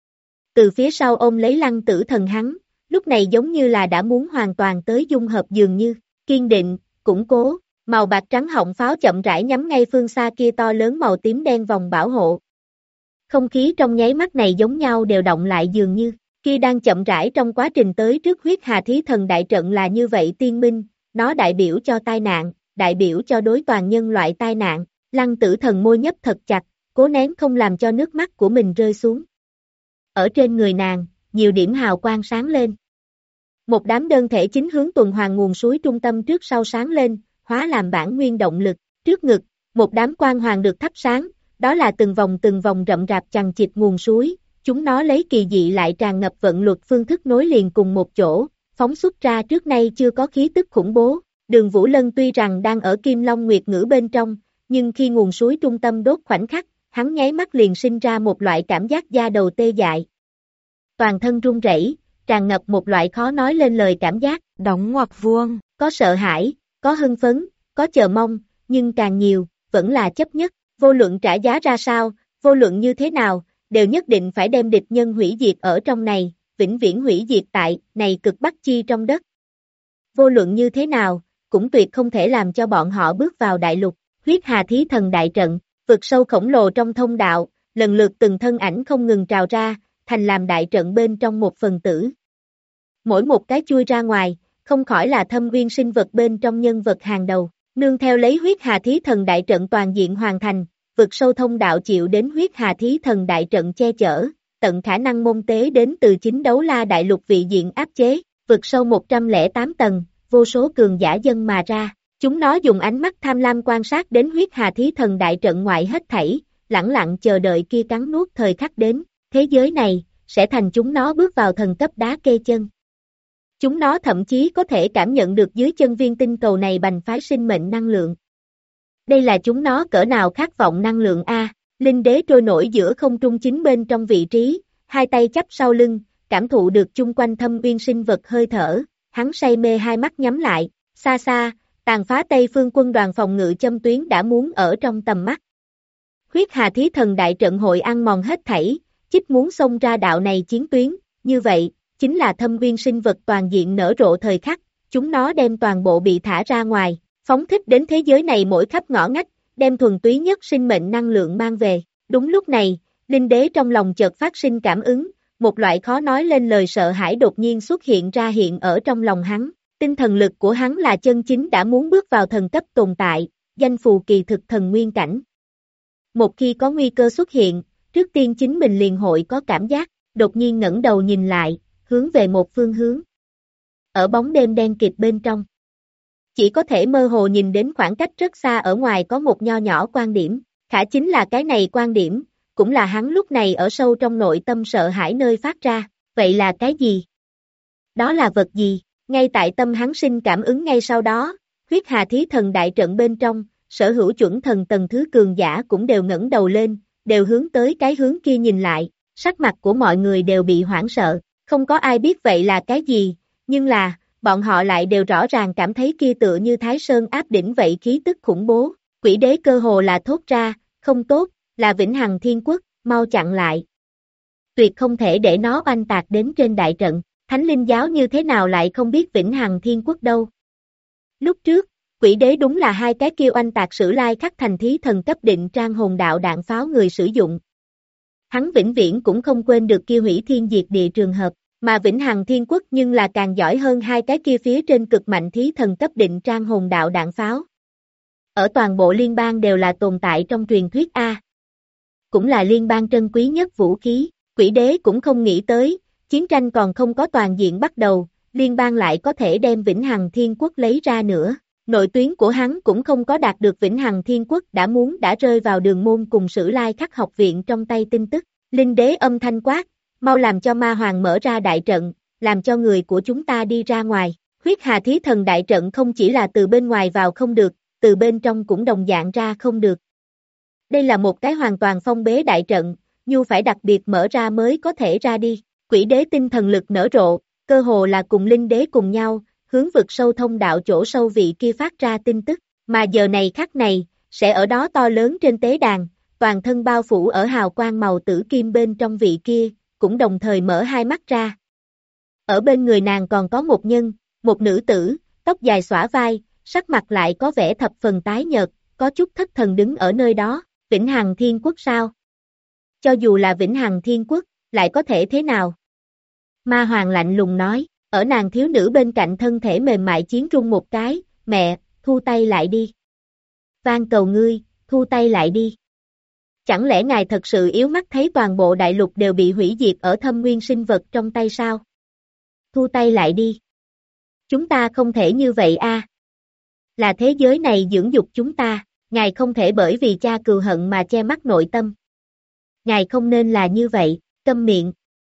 Từ phía sau ôm lấy Lăng Tử Thần hắn, lúc này giống như là đã muốn hoàn toàn tới dung hợp dường như, kiên định, củng cố, màu bạc trắng họng pháo chậm rãi nhắm ngay phương xa kia to lớn màu tím đen vòng bảo hộ. Không khí trong nháy mắt này giống nhau đều động lại dường như, kia đang chậm rãi trong quá trình tới trước huyết hà thí thần đại trận là như vậy tiên minh, nó đại biểu cho tai nạn, đại biểu cho đối toàn nhân loại tai nạn. Lăng Tử Thần môi nhấp thật chặt, cố nén không làm cho nước mắt của mình rơi xuống. Ở trên người nàng, nhiều điểm hào quang sáng lên. Một đám đơn thể chính hướng tuần hoàn nguồn suối trung tâm trước sau sáng lên, hóa làm bản nguyên động lực, trước ngực, một đám quang hoàng được thắp sáng, đó là từng vòng rậm rạp chằng chịt nguồn suối, chúng nó lấy kỳ dị lại tràn ngập vận luật phương thức nối liền cùng một chỗ, phóng xuất ra trước nay chưa có khí tức khủng bố. Đường Vũ Lân tuy rằng đang ở Kim Long Nguyệt ngữ bên trong, nhưng khi nguồn suối trung tâm đốt khoảnh khắc, hắn nháy mắt liền sinh ra một loại cảm giác da đầu tê dại. Toàn thân run rẩy, tràn ngập một loại khó nói lên lời cảm giác, đóng ngoặc vuông, có sợ hãi, có hưng phấn, có chờ mong, nhưng càng nhiều, vẫn là chấp nhất, vô luận trả giá ra sao, vô luận như thế nào, đều nhất định phải đem địch nhân hủy diệt ở trong này, vĩnh viễn hủy diệt tại này cực bắc chi trong đất. Vô luận như thế nào, cũng tuyệt không thể làm cho bọn họ bước vào đại lục. Huyết Hà Thí Thần đại trận, vực sâu khổng lồ trong thông đạo, lần lượt từng thân ảnh không ngừng trào ra, thành làm đại trận bên trong một phần tử. Mỗi một cái chui ra ngoài, không khỏi là thâm uyên sinh vật bên trong nhân vật hàng đầu. Nương theo lấy Huyết Hà Thí Thần đại trận toàn diện hoàn thành, vực sâu thông đạo chịu đến Huyết Hà Thí Thần đại trận che chở, tận khả năng môn tế đến từ chính Đấu La đại lục vị diện áp chế, vực sâu 108 tầng, vô số cường giả dân mà ra. Chúng nó dùng ánh mắt tham lam quan sát đến Huyết Hà Thí Thần đại trận ngoại hết thảy, lẳng lặng chờ đợi kia cắn nuốt thời khắc đến, thế giới này sẽ thành chúng nó bước vào thần cấp đá kê chân. Chúng nó thậm chí có thể cảm nhận được dưới chân viên tinh cầu này bành phái sinh mệnh năng lượng. Đây là chúng nó cỡ nào khát vọng năng lượng a. Linh đế trôi nổi giữa không trung chính bên trong vị trí, hai tay chắp sau lưng, cảm thụ được chung quanh thâm uyên sinh vật hơi thở, hắn say mê hai mắt nhắm lại, xa xa, tàn phá Tây Phương quân đoàn phòng ngự châm tuyến đã muốn ở trong tầm mắt. Huyết Hà Thí Thần đại trận hội ăn mòn hết thảy, chích muốn xông ra đạo này chiến tuyến, như vậy, chính là thâm uyên sinh vật toàn diện nở rộ thời khắc, chúng nó đem toàn bộ bị thả ra ngoài, phóng thích đến thế giới này mỗi khắp ngõ ngách, đem thuần túy nhất sinh mệnh năng lượng mang về. Đúng lúc này, linh đế trong lòng chợt phát sinh cảm ứng, một loại khó nói lên lời sợ hãi đột nhiên xuất hiện ra hiện ở trong lòng hắn. Tinh thần lực của hắn là chân chính đã muốn bước vào thần cấp tồn tại, danh phù kỳ thực thần nguyên cảnh. Một khi có nguy cơ xuất hiện, trước tiên chính mình liền hội có cảm giác, đột nhiên ngẩng đầu nhìn lại, hướng về một phương hướng. Ở bóng đêm đen kịt bên trong, chỉ có thể mơ hồ nhìn đến khoảng cách rất xa ở ngoài có một nho nhỏ quan điểm, khả chính là cái này quan điểm, cũng là hắn lúc này ở sâu trong nội tâm sợ hãi nơi phát ra, vậy là cái gì? Đó là vật gì? Ngay tại tâm hắn sinh cảm ứng ngay sau đó, Huyết Hà Thí Thần đại trận bên trong, sở hữu chuẩn thần tầng thứ cường giả cũng đều ngẩng đầu lên, đều hướng tới cái hướng kia nhìn lại, sắc mặt của mọi người đều bị hoảng sợ, không có ai biết vậy là cái gì, nhưng là, bọn họ lại đều rõ ràng cảm thấy kia tựa như Thái Sơn áp đỉnh vậy khí tức khủng bố, quỷ đế cơ hồ là thốt ra, không tốt, là Vĩnh Hằng Thiên Quốc, mau chặn lại. Tuyệt không thể để nó oanh tạc đến trên đại trận. Thánh Linh giáo như thế nào lại không biết Vĩnh Hằng Thiên Quốc đâu. Lúc trước, quỷ đế đúng là hai cái kia oanh tạc Sử Lai Khắc thành thí thần cấp định trang hồn đạo đạn pháo người sử dụng. Hắn vĩnh viễn cũng không quên được kia hủy thiên diệt địa trường hợp, mà Vĩnh Hằng Thiên Quốc nhưng là càng giỏi hơn hai cái kia phía trên cực mạnh thí thần cấp định trang hồn đạo đạn pháo. Ở toàn bộ liên bang đều là tồn tại trong truyền thuyết A. Cũng là liên bang trân quý nhất vũ khí, quỷ đế cũng không nghĩ tới. Chiến tranh còn không có toàn diện bắt đầu, liên bang lại có thể đem Vĩnh Hằng Thiên Quốc lấy ra nữa. Nội tuyến của hắn cũng không có đạt được Vĩnh Hằng Thiên Quốc đã rơi vào Đường Môn cùng Sử Lai Khắc học viện trong tay tin tức. Linh đế âm thanh quát, mau làm cho ma hoàng mở ra đại trận, làm cho người của chúng ta đi ra ngoài. Huyết Hà Thí Thần đại trận không chỉ là từ bên ngoài vào không được, từ bên trong cũng đồng dạng ra không được. Đây là một cái hoàn toàn phong bế đại trận, nhu phải đặc biệt mở ra mới có thể ra đi. Quỷ đế tinh thần lực nở rộ, cơ hồ là cùng linh đế cùng nhau, hướng vực sâu thông đạo chỗ sâu vị kia phát ra tin tức, mà giờ này khắc này, sẽ ở đó to lớn trên tế đàn, toàn thân bao phủ ở hào quang màu tử kim bên trong vị kia, cũng đồng thời mở hai mắt ra. Ở bên người nàng còn có một nữ tử, tóc dài xõa vai, sắc mặt lại có vẻ thập phần tái nhợt, có chút thất thần đứng ở nơi đó, Vĩnh Hằng Thiên Quốc sao? Cho dù là Vĩnh Hằng Thiên Quốc, lại có thể thế nào? Ma Hoàng lạnh lùng nói, ở nàng thiếu nữ bên cạnh thân thể mềm mại chiến rung một cái, mẹ, thu tay lại đi. Van cầu ngươi, thu tay lại đi. Chẳng lẽ ngài thật sự yếu mắt thấy toàn bộ đại lục đều bị hủy diệt ở thâm nguyên sinh vật trong tay sao? Thu tay lại đi. Chúng ta không thể như vậy a. Là thế giới này dưỡng dục chúng ta, ngài không thể bởi vì cha cừu hận mà che mắt nội tâm. Ngài không nên là như vậy, câm miệng.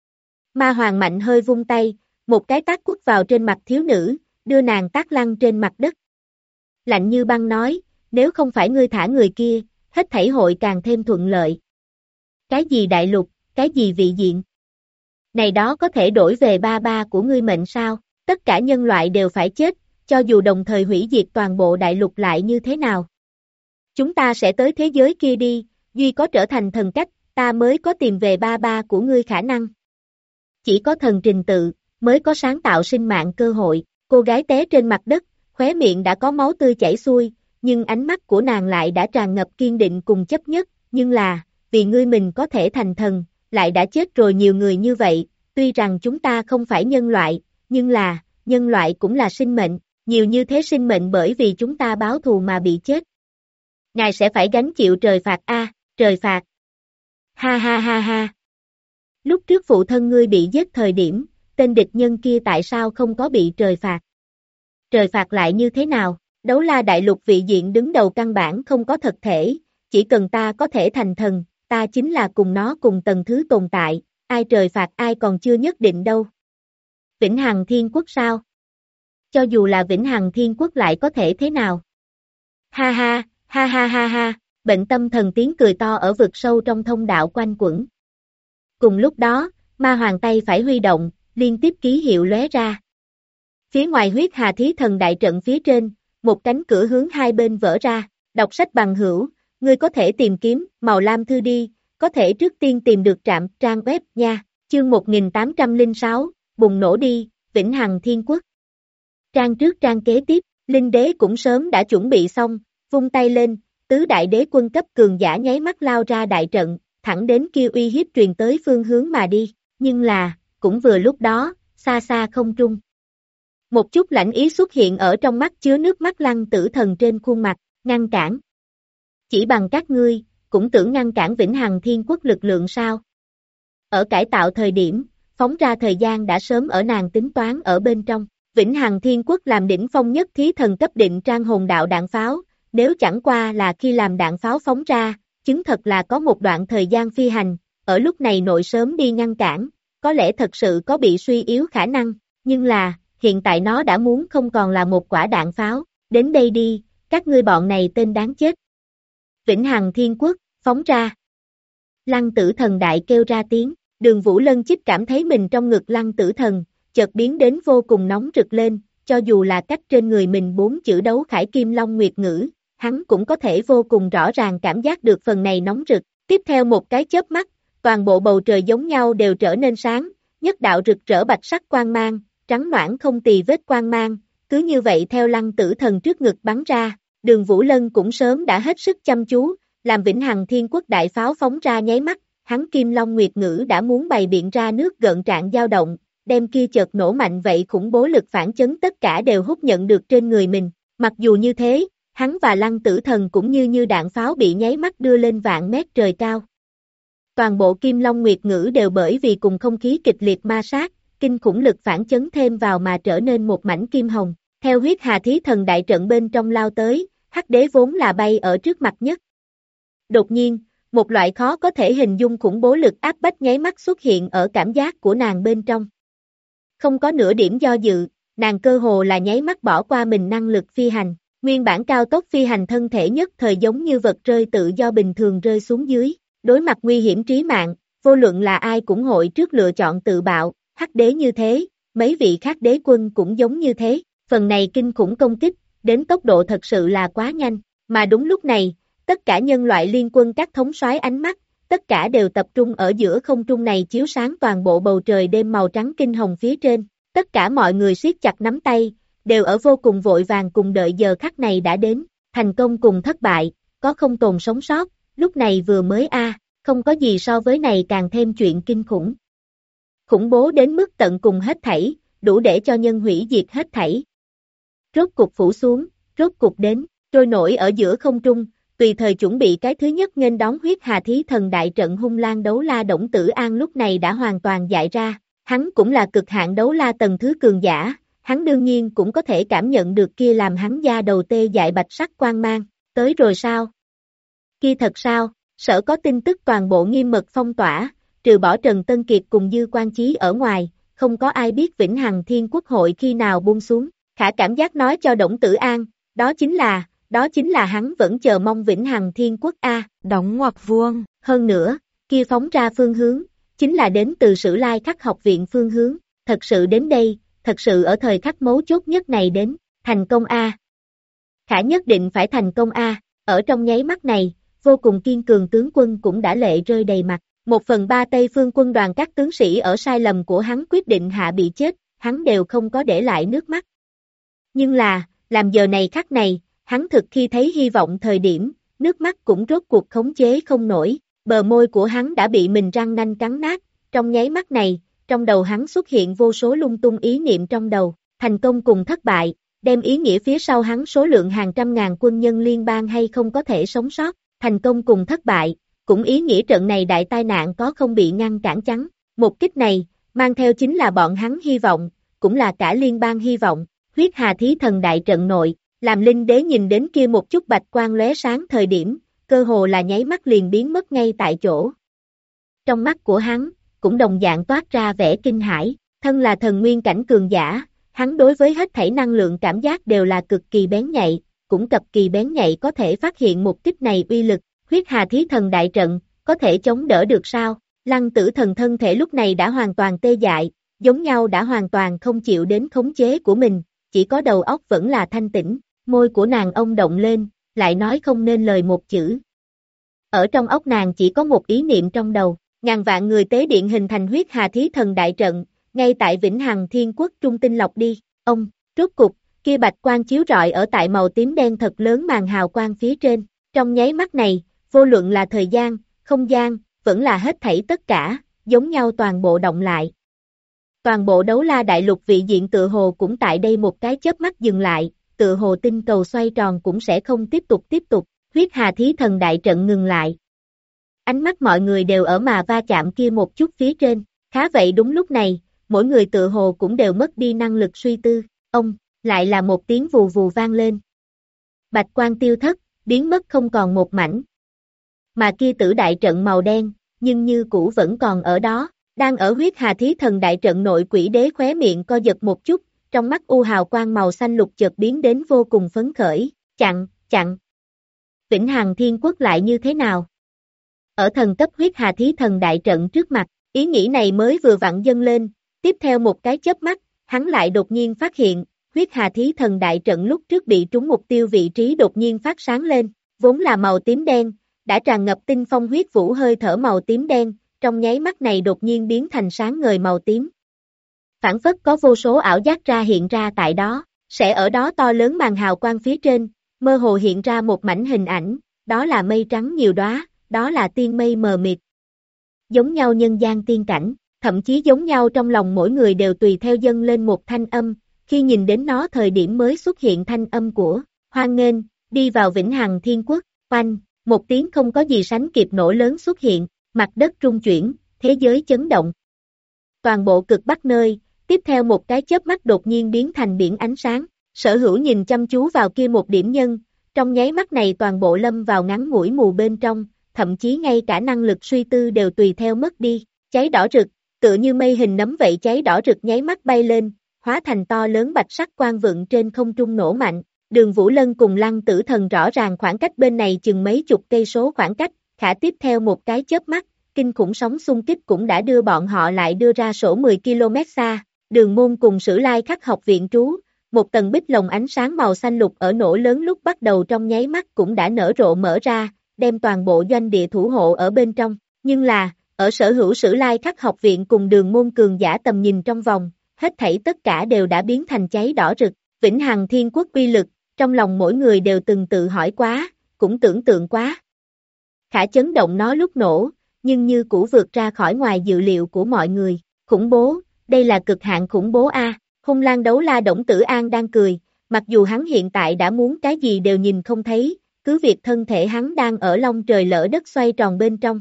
Ma Hoàng mạnh hơi vung tay, một cái tát quất vào trên mặt thiếu nữ, đưa nàng tát lăn trên mặt đất. Lạnh như băng nói, nếu không phải ngươi thả người kia, hết thảy hội càng thêm thuận lợi. Cái gì đại lục, cái gì vị diện? Này đó có thể đổi về ba ba của ngươi mệnh sao? Tất cả nhân loại đều phải chết, cho dù đồng thời hủy diệt toàn bộ đại lục lại như thế nào? Chúng ta sẽ tới thế giới kia đi, duy có trở thành thần cách, ta mới có tìm về ba ba của ngươi khả năng. Chỉ có thần trình tự, mới có sáng tạo sinh mạng cơ hội. Cô gái té trên mặt đất, khóe miệng đã có máu tươi chảy xuôi, nhưng ánh mắt của nàng lại đã tràn ngập kiên định cùng chấp nhất, nhưng là, vì ngươi mình có thể thành thần, lại đã chết rồi nhiều người như vậy, tuy rằng chúng ta không phải nhân loại, nhưng là, nhân loại cũng là sinh mệnh, nhiều như thế sinh mệnh bởi vì chúng ta báo thù mà bị chết. Ngài sẽ phải gánh chịu trời phạt a, trời phạt. Ha ha ha ha. Lúc trước phụ thân ngươi bị giết thời điểm, tên địch nhân kia tại sao không có bị trời phạt? Trời phạt lại như thế nào? Đấu La đại lục vị diện đứng đầu căn bản không có thật thể, chỉ cần ta có thể thành thần, ta chính là cùng nó cùng tầng thứ tồn tại, ai trời phạt ai còn chưa nhất định đâu. Vĩnh Hằng Thiên Quốc sao? Cho dù là Vĩnh Hằng Thiên Quốc lại có thể thế nào? Ha ha, ha ha ha ha, bệnh tâm thần tiếng cười to ở vực sâu trong thông đạo quanh quẩn. Cùng lúc đó, ma hoàng tay phải huy động, liên tiếp ký hiệu lóe ra. Phía ngoài huyết hà thí thần đại trận phía trên, một cánh cửa hướng hai bên vỡ ra, đọc sách bằng hữu, ngươi có thể tìm kiếm, màu lam thư đi, có thể trước tiên tìm được trạm trang web nha, chương 1806, bùng nổ đi, Vĩnh Hằng Thiên Quốc. Trang trước trang kế tiếp, Linh Đế cũng sớm đã chuẩn bị xong, vung tay lên, tứ đại đế quân cấp cường giả nháy mắt lao ra đại trận, thẳng đến kia uy hiếp truyền tới phương hướng mà đi, nhưng là, cũng vừa lúc đó, xa xa không trung. Một chút lãnh ý xuất hiện ở trong mắt chứa nước mắt Lăng Tử Thần trên khuôn mặt, ngăn cản. Chỉ bằng các ngươi, cũng tưởng ngăn cản Vĩnh Hằng Thiên Quốc lực lượng sao? Ở cải tạo thời điểm, phóng ra thời gian đã sớm ở nàng tính toán ở bên trong. Vĩnh Hằng Thiên Quốc làm đỉnh phong nhất thí thần cấp định trang hồn đạo đạn pháo, nếu chẳng qua là khi làm đạn pháo phóng ra, chứng thật là có một đoạn thời gian phi hành, ở lúc này nội sớm đi ngăn cản, có lẽ thật sự có bị suy yếu khả năng, nhưng là, hiện tại nó đã muốn không còn là một quả đạn pháo, đến đây đi, các ngươi bọn này tên đáng chết. Vĩnh Hằng Thiên Quốc, phóng ra. Lăng Tử Thần đại kêu ra tiếng, Đường Vũ Lân chích cảm thấy mình trong ngực Lăng Tử Thần, chợt biến đến vô cùng nóng rực lên, cho dù là cách trên người mình 4 chữ đấu khải kim long nguyệt ngữ, hắn cũng có thể vô cùng rõ ràng cảm giác được phần này nóng rực. Tiếp theo một cái chớp mắt, toàn bộ bầu trời giống nhau đều trở nên sáng, nhất đạo rực rỡ bạch sắc quang mang, trắng noãn không tì vết quang mang, cứ như vậy theo Lăng Tử Thần trước ngực bắn ra. Đường Vũ Lân cũng sớm đã hết sức chăm chú, làm Vĩnh Hằng Thiên Quốc đại pháo phóng ra nháy mắt, hắn Kim Long Nguyệt Ngữ đã muốn bày biện ra nước gợn trạng dao động, đem kia chợt nổ mạnh vậy khủng bố lực phản chấn tất cả đều hút nhận được trên người mình. Mặc dù như thế, hắn và Lăng Tử Thần cũng như đạn pháo bị nháy mắt đưa lên vạn mét trời cao. Toàn bộ Kim Long Nguyệt Ngữ đều bởi vì cùng không khí kịch liệt ma sát, kinh khủng lực phản chấn thêm vào mà trở nên một mảnh kim hồng. Theo huyết hà thí thần đại trận bên trong lao tới, Hắc Đế vốn là bay ở trước mặt nhất. Đột nhiên, một loại khó có thể hình dung khủng bố lực áp bách nháy mắt xuất hiện ở cảm giác của nàng bên trong. Không có nửa điểm do dự, nàng cơ hồ là nháy mắt bỏ qua mình năng lực phi hành, nguyên bản cao tốc phi hành thân thể nhất thời giống như vật rơi tự do bình thường rơi xuống dưới, đối mặt nguy hiểm trí mạng, vô luận là ai cũng hội trước lựa chọn tự bạo, Hắc Đế như thế, mấy vị khác đế quân cũng giống như thế, phần này kinh khủng công kích, đến tốc độ thật sự là quá nhanh, mà đúng lúc này, tất cả nhân loại liên quân các thống soái ánh mắt, tất cả đều tập trung ở giữa không trung này chiếu sáng toàn bộ bầu trời đêm màu trắng kinh hồng phía trên, tất cả mọi người siết chặt nắm tay, đều ở vô cùng vội vàng cùng đợi giờ khắc này đã đến, thành công cùng thất bại, có không tồn sống sót, lúc này vừa mới không có gì so với này càng thêm chuyện kinh khủng. Khủng bố đến mức tận cùng hết thảy, đủ để cho nhân hủy diệt hết thảy. Rốt cục phủ xuống, rốt cục đến, trôi nổi ở giữa không trung, tùy thời chuẩn bị cái thứ nhất nghênh đón huyết hà thí thần đại trận hung lang đấu la Đổng Tử An lúc này đã hoàn toàn dại ra, hắn cũng là cực hạn đấu la tầng thứ cường giả, hắn đương nhiên cũng có thể cảm nhận được kia làm hắn da đầu tê dại bạch sắc quang mang, tới rồi sao? Kia thật sao? Sở có tin tức toàn bộ nghiêm mật phong tỏa, trừ bỏ Trần Tân Kiệt cùng Dư Quan Chí ở ngoài, không có ai biết Vĩnh Hằng Thiên Quốc hội khi nào buông xuống, Khả cảm giác nói cho Đổng Tử An, đó chính là hắn vẫn chờ mong Vĩnh Hằng Thiên Quốc A, đóng ngoặc vuông, hơn nữa, kia phóng ra phương hướng, chính là đến từ Sử Lai Khắc học viện phương hướng, thật sự đến đây, thật sự ở thời khắc mấu chốt nhất này đến, thành công A. Khả nhất định phải thành công A, ở trong nháy mắt này, vô cùng kiên cường tướng quân cũng đã lệ rơi đầy mặt. 1/3 Tây Phương quân đoàn các tướng sĩ ở sai lầm của hắn quyết định hạ bị chết, hắn đều không có để lại nước mắt. Nhưng là, làm giờ này khắc này, hắn thực khi thấy hy vọng thời điểm, nước mắt cũng rốt cuộc khống chế không nổi, bờ môi của hắn đã bị mình răng nanh cắn nát, trong nháy mắt này, trong đầu hắn xuất hiện vô số lung tung ý niệm trong đầu, thành công cùng thất bại, đem ý nghĩa phía sau hắn số lượng hàng trăm ngàn quân nhân liên bang hay không có thể sống sót, thành công cùng thất bại, cũng ý nghĩa trận này đại tai nạn có không bị ngăn cản chắn, một kích này, mang theo chính là bọn hắn hy vọng, cũng là cả liên bang hy vọng, huyết hà thí thần đại trận nội, làm linh đế nhìn đến kia một chút bạch quang lóe sáng thời điểm, cơ hồ là nháy mắt liền biến mất ngay tại chỗ. Trong mắt của hắn, cũng đồng dạng toát ra vẻ kinh hãi, thân là thần nguyên cảnh cường giả, hắn đối với hết thảy năng lượng cảm giác đều là cực kỳ bén nhạy, cũng cực kỳ bén nhạy có thể phát hiện một kích này uy lực, huyết hà thí thần đại trận, có thể chống đỡ được sao? Lăng Tử Thần thân thể lúc này đã hoàn toàn tê dại, giống nhau đã hoàn toàn không chịu đến khống chế của mình, chỉ có đầu óc vẫn là thanh tĩnh, môi của nàng ông động lên, lại nói không nên lời một chữ. Ở trong óc nàng chỉ có một ý niệm trong đầu, ngàn vạn người tế điện hình thành huyết hà thí thần đại trận, ngay tại Vĩnh Hằng Thiên Quốc trung tinh lọc đi, ông, rốt cục, kia bạch quang chiếu rọi ở tại màu tím đen thật lớn màn hào quang phía trên, trong nháy mắt này, vô luận là thời gian, không gian, vẫn là hết thảy tất cả, giống nhau toàn bộ động lại. Toàn bộ đấu la đại lục vị diện tự hồ cũng tại đây một cái chớp mắt dừng lại, tự hồ tinh cầu xoay tròn cũng sẽ không tiếp tục, huyết hà thí thần đại trận ngừng lại. Ánh mắt mọi người đều ở mà va chạm kia một chút phía trên, khá vậy đúng lúc này, mỗi người tự hồ cũng đều mất đi năng lực suy tư, ông, lại là một tiếng vù vù vang lên. Bạch quang tiêu thất, biến mất không còn một mảnh. Mà kia tử đại trận màu đen, nhưng như cũ vẫn còn ở đó, đang ở huyết hà thí thần đại trận nội quỷ đế khóe miệng co giật một chút, trong mắt u hào quang màu xanh lục chợt biến đến vô cùng phấn khởi, chặn. Vĩnh Hằng Thiên Quốc lại như thế nào? Ở thần cấp huyết hà thí thần đại trận trước mặt, ý nghĩ này mới vừa vặn dâng lên, tiếp theo một cái chớp mắt, hắn lại đột nhiên phát hiện, huyết hà thí thần đại trận lúc trước bị trúng mục tiêu vị trí đột nhiên phát sáng lên, vốn là màu tím đen, đã tràn ngập tinh phong huyết vũ hơi thở màu tím đen, trong nháy mắt này đột nhiên biến thành sáng ngời màu tím. Phản phất có vô số ảo giác hiện ra tại đó, sẽ ở đó to lớn màn hào quang phía trên, mơ hồ hiện ra một mảnh hình ảnh, đó là mây trắng nhiều đóa, đó là tiên mây mờ mịt. Giống nhau nhân gian tiên cảnh, thậm chí giống nhau trong lòng mỗi người đều tùy theo dâng lên một thanh âm, khi nhìn đến nó thời điểm mới xuất hiện thanh âm của hoan nghênh, đi vào Vĩnh Hằng Thiên Quốc, oanh, một tiếng không có gì sánh kịp nổ lớn xuất hiện, mặt đất rung chuyển, thế giới chấn động. Toàn bộ cực bắc nơi, tiếp theo một cái chớp mắt đột nhiên biến thành biển ánh sáng, Sở Hữu nhìn chăm chú vào kia một điểm nhân, trong nháy mắt này toàn bộ lâm vào ngắn ngủi mù bên trong, thậm chí ngay cả năng lực suy tư đều tùy theo mất đi, cháy đỏ rực, tựa như mây hình nấm vậy cháy đỏ rực nháy mắt bay lên, hóa thành to lớn bạch sắc quang vượng trên không trung nổ mạnh, Đường Vũ Lân cùng Lăng Tử Thần rõ ràng khoảng cách bên này chừng mấy chục cây số khoảng cách, khả tiếp theo một cái chớp mắt, kinh khủng sóng xung kích cũng đã đưa bọn họ lại đưa ra sổ 10 km xa, Đường Môn cùng Sử Lai Khắc học viện trú, một tầng bích lồng ánh sáng màu xanh lục ở nổ lớn lúc bắt đầu trong nháy mắt cũng đã nở rộ mở ra, đem toàn bộ doanh địa thủ hộ ở bên trong, nhưng là, ở Sở Hữu Sử Lai Khắc học viện cùng Đường Môn cường giả tầm nhìn trong vòng, hết thảy tất cả đều đã biến thành cháy đỏ rực, Vĩnh Hằng Thiên Quốc uy lực, trong lòng mỗi người đều từng tự hỏi quá, cũng tưởng tượng quá. Khả chấn động nó lúc nổ, nhưng như cũ vượt ra khỏi ngoài dự liệu của mọi người, khủng bố, đây là cực hạn khủng bố a. Hung Lang Đấu La Đổng Tử An đang cười, mặc dù hắn hiện tại đã muốn cái gì đều nhìn không thấy, cứ việc thân thể hắn đang ở long trời lỡ đất xoay tròn bên trong.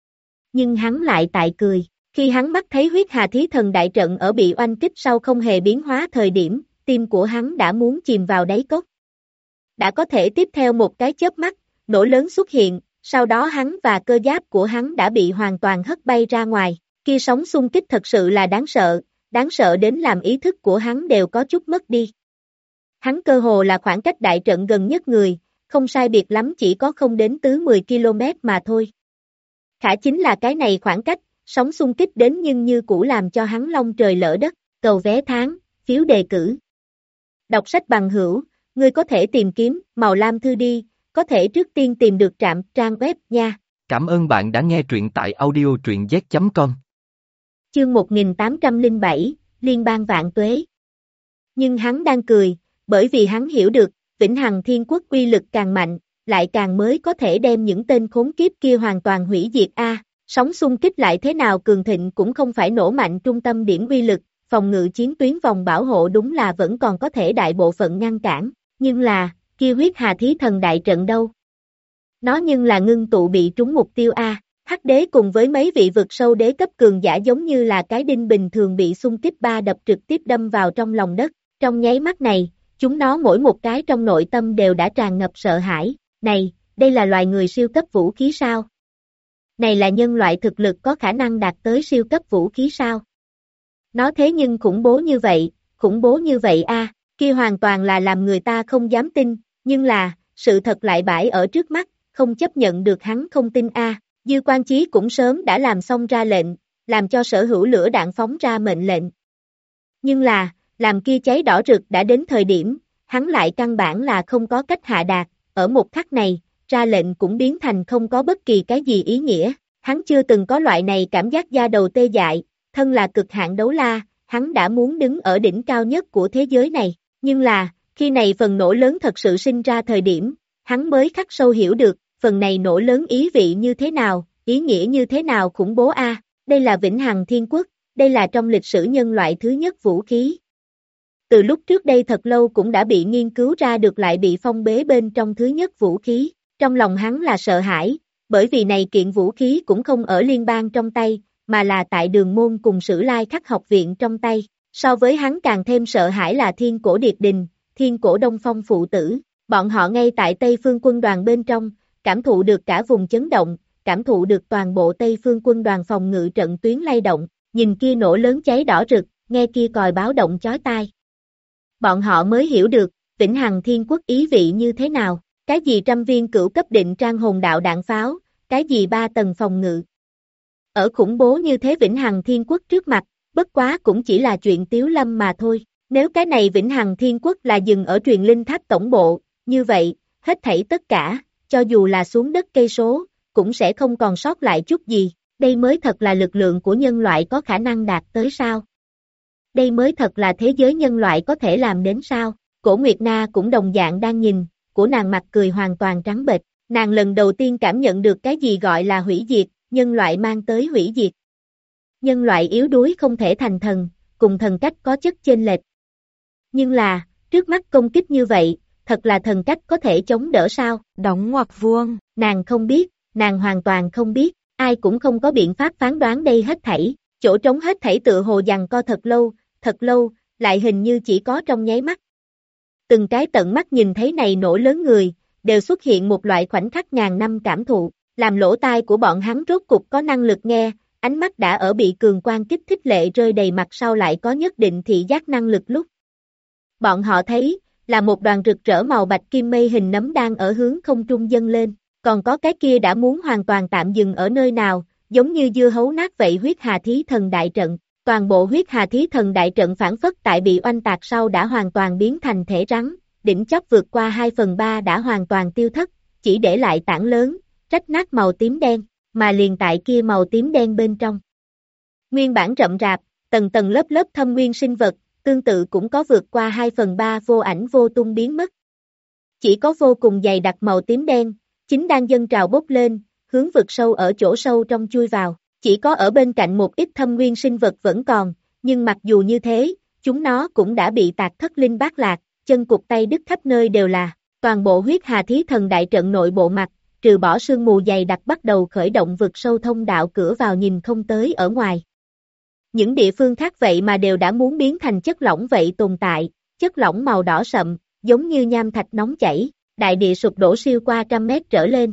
Nhưng hắn lại tại cười, khi hắn mắt thấy huyết hà thí thần đại trận ở bị oanh kích sau không hề biến hóa thời điểm, tim của hắn đã muốn chìm vào đáy cốc. Đã có thể tiếp theo một cái chớp mắt, nổ lớn xuất hiện, sau đó hắn và cơ giáp của hắn đã bị hoàn toàn hất bay ra ngoài, kia sóng xung kích thật sự là đáng sợ đến làm ý thức của hắn đều có chút mất đi. Hắn cơ hồ là khoảng cách đại trận gần nhất người, không sai biệt lắm chỉ có không đến tứ 10 km mà thôi. Khả chính là cái này khoảng cách, sóng xung kích đến nhưng như cũ làm cho hắn long trời lỡ đất, cầu vé tháng, phiếu đề cử. Đọc sách bằng hữu, ngươi có thể tìm kiếm, màu lam thư đi, có thể trước tiên tìm được trạm trang web nha. Cảm ơn bạn đã nghe truyện tại audio truyện z.com. Chương 1807, Liên bang vạn tuế. Nhưng hắn đang cười, bởi vì hắn hiểu được, Vĩnh Hằng Thiên Quốc uy lực càng mạnh, lại càng mới có thể đem những tên khốn kiếp kia hoàn toàn hủy diệt a. Sóng xung kích lại thế nào cường thịnh cũng không phải nổ mạnh trung tâm điểm uy lực, phòng ngự chiến tuyến vòng bảo hộ đúng là vẫn còn có thể đại bộ phận ngăn cản, nhưng là, kia huyết hà thí thần đại trận đâu? Nó nhưng là ngưng tụ bị trúng mục tiêu a. Hắc đế cùng với mấy vị vực sâu đế cấp cường giả giống như là cái đinh bình thường bị xung kích ba đập trực tiếp đâm vào trong lòng đất, trong nháy mắt này, chúng nó mỗi một cái trong nội tâm đều đã tràn ngập sợ hãi, này, đây là loài người siêu cấp vũ khí sao? Này là nhân loại thực lực có khả năng đạt tới siêu cấp vũ khí sao? Nó thế nhưng khủng bố như vậy a, kia hoàn toàn là làm người ta không dám tin, nhưng là, sự thật lại bãi ở trước mắt, không chấp nhận được hắn không tin a. Dư Quan Chí cũng sớm đã làm xong ra lệnh, làm cho sở hữu lửa đạn phóng ra mệnh lệnh. Nhưng là, làm kia cháy đỏ rực đã đến thời điểm, hắn lại căn bản là không có cách hạ đạt, ở một khắc này, ra lệnh cũng biến thành không có bất kỳ cái gì ý nghĩa, hắn chưa từng có loại này cảm giác da đầu tê dại, thân là cực hạn đấu la, hắn đã muốn đứng ở đỉnh cao nhất của thế giới này, nhưng là, khi này phần nổ lớn thật sự sinh ra thời điểm, hắn mới khắc sâu hiểu được, phần này nổ lớn ý vị như thế nào, ý nghĩa như thế nào khủng bố a. Đây là Vĩnh Hằng Thiên Quốc, đây là trong lịch sử nhân loại thứ nhất vũ khí. Từ lúc trước đây thật lâu cũng đã bị nghiên cứu ra được lại bị phong bế bên trong thứ nhất vũ khí, trong lòng hắn là sợ hãi, bởi vì này kiện vũ khí cũng không ở liên bang trong tay, mà là tại Đường Môn cùng Sử Lai Khắc học viện trong tay, so với hắn càng thêm sợ hãi là Thiên Cổ Điệt Đình, Thiên Cổ Đông Phong phụ tử, bọn họ ngay tại Tây Phương quân đoàn bên trong, cảm thụ được cả vùng chấn động, cảm thụ được toàn bộ Tây Phương quân đoàn phòng ngự trận tuyến lay động, nhìn kia nổ lớn cháy đỏ rực, nghe kia còi báo động chói tai. Bọn họ mới hiểu được, Vĩnh Hằng Thiên Quốc ý vị như thế nào, cái gì trăm viên cửu cấp định trang hồn đạo đạn pháo, cái gì 3 tầng phòng ngự. Ở khủng bố như thế Vĩnh Hằng Thiên Quốc trước mặt, bất quá cũng chỉ là chuyện tiếu lâm mà thôi, nếu cái này Vĩnh Hằng Thiên Quốc là dừng ở truyền linh tháp tổng bộ, như vậy, hết thảy tất cả, cho dù là xuống đất cây số, cũng sẽ không còn sót lại chút gì, đây mới thật là lực lượng của nhân loại có khả năng đạt tới sao? Đây mới thật là thế giới nhân loại có thể làm đến sao? Cổ Nguyệt Na cũng đồng dạng đang nhìn, của nàng mặt cười hoàn toàn trắng bệch, nàng lần đầu tiên cảm nhận được cái gì gọi là hủy diệt, nhân loại mang tới hủy diệt. Nhân loại yếu đuối không thể thành thần, cùng thần cách có chất chênh lệch. Nhưng là, trước mắt công kích như vậy, thật là thần cách có thể chống đỡ sao? Đóng ngoặc vuông, nàng không biết, nàng hoàn toàn không biết, ai cũng không có biện pháp phán đoán đây hết thảy, chỗ trống hết thảy tựa hồ giằng co thật lâu, lại hình như chỉ có trong nháy mắt. Từng cái tận mắt nhìn thấy này nổ lớn người, đều xuất hiện một loại khoảnh khắc ngàn năm cảm thụ, làm lỗ tai của bọn hắn rốt cục có năng lực nghe, ánh mắt đã ở bị cường quang kích thích lệ rơi đầy mặt sau lại có nhất định thị giác năng lực lúc. Bọn họ thấy, là một đoàn rực rỡ màu bạch kim mây hình nấm đang ở hướng không trung dâng lên, còn có cái kia đã muốn hoàn toàn tạm dừng ở nơi nào, giống như dưa hấu nát vậy huyết hà thí thần đại trận. Toàn bộ huyết hà thí thần đại trận phản phất tại bị oanh tạc sau đã hoàn toàn biến thành thể rắn, đỉnh chóp vượt qua 2/3 đã hoàn toàn tiêu thất, chỉ để lại tảng lớn, rách nát màu tím đen, mà liền tại kia màu tím đen bên trong. Nguyên bản rậm rạp, tầng tầng lớp lớp thâm nguyên sinh vật, tương tự cũng có vượt qua 2/3 vô ảnh vô tung biến mất. Chỉ có vô cùng dày đặc màu tím đen, chính đang dâng trào bốc lên, hướng vực sâu ở chỗ sâu trong chui vào. Chỉ có ở bên cạnh một ít thâm nguyên sinh vật vẫn còn, nhưng mặc dù như thế, chúng nó cũng đã bị tạc thất linh bát lạc, chân cụt tay đứt khắp nơi đều là, toàn bộ huyết hà thí thần đại trận nội bộ mặt, trừ bỏ sương mù dày đặc bắt đầu khởi động vực sâu thông đạo cửa vào nhìn không tới ở ngoài. Những địa phương khác vậy mà đều đã muốn biến thành chất lỏng vậy tồn tại, chất lỏng màu đỏ sậm, giống như nham thạch nóng chảy, đại địa sụp đổ siêu qua 100 mét trở lên.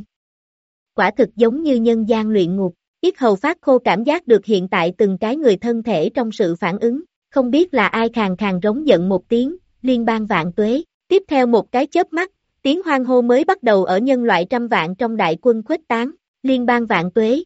Quả thực giống như nhân gian luyện ngục. Yết hầu phát khô cảm giác được hiện tại từng cái người thân thể trong sự phản ứng, không biết là ai khàn khàn rống giận một tiếng, liên bang vạn tuế, tiếp theo một cái chớp mắt, tiếng hoan hô mới bắt đầu ở nhân loại trăm vạn trong đại quân khuếch tán, liên bang vạn tuế,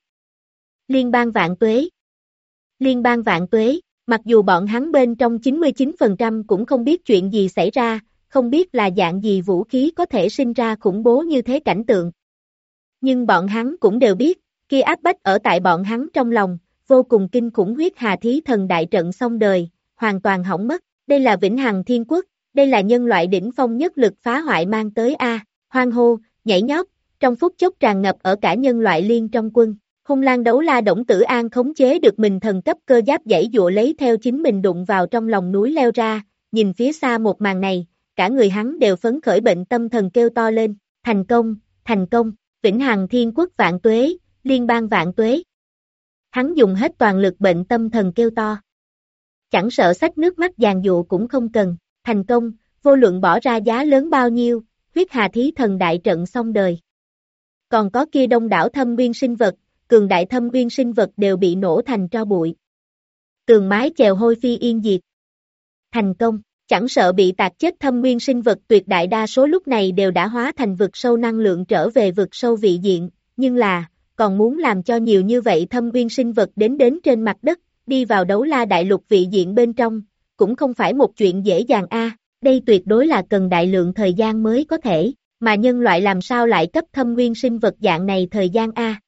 liên bang vạn tuế, liên bang vạn tuế, mặc dù bọn hắn bên trong 99% cũng không biết chuyện gì xảy ra, không biết là dạng gì vũ khí có thể sinh ra khủng bố như thế cảnh tượng. Nhưng bọn hắn cũng đều biết, kia áp bách ở tại bọn hắn trong lòng, vô cùng kinh khủng huyết hà thí thần đại trận xong đời, hoàn toàn hỏng mất, đây là vĩnh hằng thiên quốc, đây là nhân loại đỉnh phong nhất lực phá hoại mang tới a, hoang hô, nhảy nhót, trong phút chốc tràn ngập ở cả nhân loại liên trong quân. Hung lang đấu la Đổng Tử An khống chế được mình thần cấp cơ giáp giãy giụa lấy theo chính mình đụng vào trong lòng núi leo ra, nhìn phía xa một màn này, cả người hắn đều phấn khởi bệnh tâm thần kêu to lên, thành công, vĩnh hằng thiên quốc vạn tuế, liên bang vạn tuế. Hắn dùng hết toàn lực bệnh tâm thần kêu to. Chẳng sợ xách nước mắt giàn dụ cũng không cần, thành công, vô luận bỏ ra giá lớn bao nhiêu, huyết hà thí thần đại trận xong đời. Còn có kia đông đảo thâm nguyên sinh vật, cường đại thâm nguyên sinh vật đều bị nổ thành tro bụi. Tường mái chèo hôi phi yên diệt. Thành công, chẳng sợ bị tạc chết thâm nguyên sinh vật tuyệt đại đa số lúc này đều đã hóa thành vực sâu năng lượng trở về vực sâu vị diện, nhưng là, còn muốn làm cho nhiều như vậy thâm nguyên sinh vật đến trên mặt đất, đi vào đấu la đại lục vị diện bên trong, cũng không phải một chuyện dễ dàng a. Đây tuyệt đối là cần đại lượng thời gian mới có thể, mà nhân loại làm sao lại cấp thâm nguyên sinh vật dạng này thời gian a.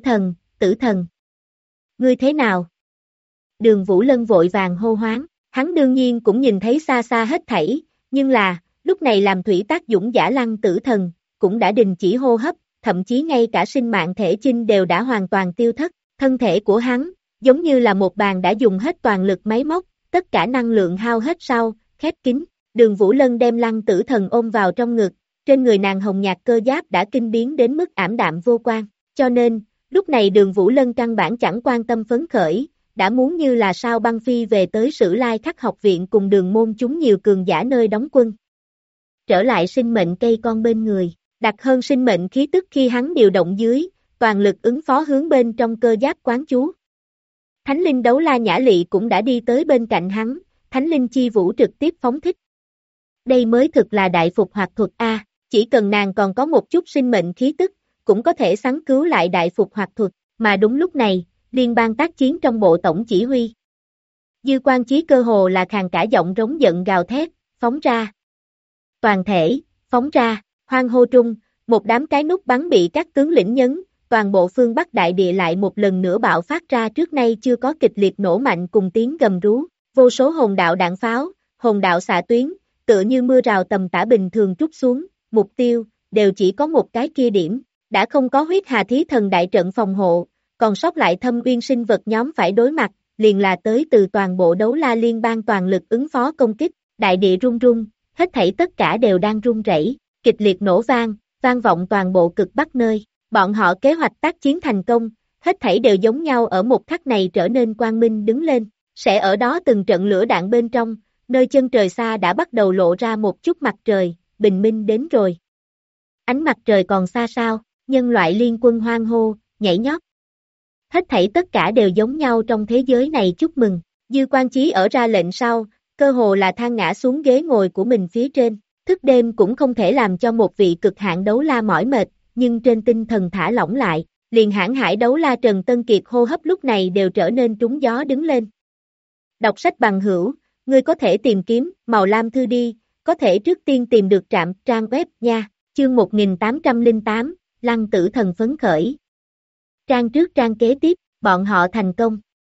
Tử thần. Ngươi thế nào? Đường Vũ Lân vội vàng hô hoáng, hắn đương nhiên cũng nhìn thấy xa xa hết thảy, nhưng là, lúc này làm thủy tác dũng giả lăng tử thần, cũng đã đình chỉ hô hấp, thậm chí ngay cả sinh mạng thể chinh đều đã hoàn toàn tiêu thất, thân thể của hắn, giống như là một bàn đã dùng hết toàn lực máy móc, tất cả năng lượng hao hết sau, khép kín, Đường Vũ Lân đem lăng tử thần ôm vào trong ngực, trên người nàng hồng nhạt cơ giáp đã kinh biến đến mức ảm đạm vô quan, cho nên, lúc này Đường Vũ Lân căn bản chẳng quan tâm phấn khởi, đã muốn như là sao băng phi về tới Sử Lai Khắc học viện cùng Đường môn chúng nhiều cường giả nơi đóng quân. Trở lại sinh mệnh cây con bên người, đặc hơn sinh mệnh khí tức khi hắn điều động dưới, toàn lực ứng phó hướng bên trong cơ giáp quán chú. Thánh linh đấu la Nhã Lị cũng đã đi tới bên cạnh hắn, Thánh linh chi vũ trực tiếp phóng thích. Đây mới thực là đại phục hoạt thuật A, chỉ cần nàng còn có một chút sinh mệnh khí tức, cũng có thể sáng cứu lại đại phục hoạt thuật, mà đúng lúc này, liên bang tác chiến trong bộ tổng chỉ huy. Dư Quan Chí cơ hồ là khàn cả giọng rống giận gào thét, phóng ra. Toàn thể, phóng ra, hoang hô trung, một đám cái nút bắn bị các tướng lĩnh nhấn, toàn bộ phương Bắc đại địa lại một lần nữa bạo phát ra trước nay chưa có kịch liệt nổ mạnh cùng tiếng gầm rú, vô số hồn đạo đạn pháo, hồn đạo xạ tuyến, tựa như mưa rào tầm tã bình thường trút xuống, mục tiêu, đều chỉ có một cái kia điểm, đã không có huyết hà thí thần đại trận phòng hộ, còn sót lại thâm uyên sinh vật nhóm phải đối mặt, liền là tới từ toàn bộ đấu la liên bang toàn lực ứng phó công kích, đại địa rung rung, hết thảy tất cả đều đang rung rẩy, kịch liệt nổ vang, vang vọng toàn bộ cực bắc nơi, bọn họ kế hoạch tác chiến thành công, hết thảy đều giống nhau ở một khắc này trở nên quang minh đứng lên, sẽ ở đó từng trận lửa đạn bên trong, nơi chân trời xa đã bắt đầu lộ ra một chút mặt trời, bình minh đến rồi. Ánh mặt trời còn xa sao, nhân loại liên quân hoang hô, nhảy nhót. Hết thảy tất cả đều giống nhau trong thế giới này chúc mừng, Dư Quan Chí ở ra lệnh sau, cơ hồ là than ngã xuống ghế ngồi của mình phía trên, thức đêm cũng không thể làm cho một vị cực hạn đấu la mỏi mệt, nhưng trên tinh thần thả lỏng lại, liền hãn hải đấu la Trần Tân Kiệt hô hấp lúc này đều trở nên trúng gió đứng lên. Đọc sách bằng hữu, ngươi có thể tìm kiếm, màu lam thư đi, có thể trước tiên tìm được trạm trang web nha, chương 1808, Lăng tử thần phấn khởi. Trang trước trang kế tiếp, bọn họ thành công.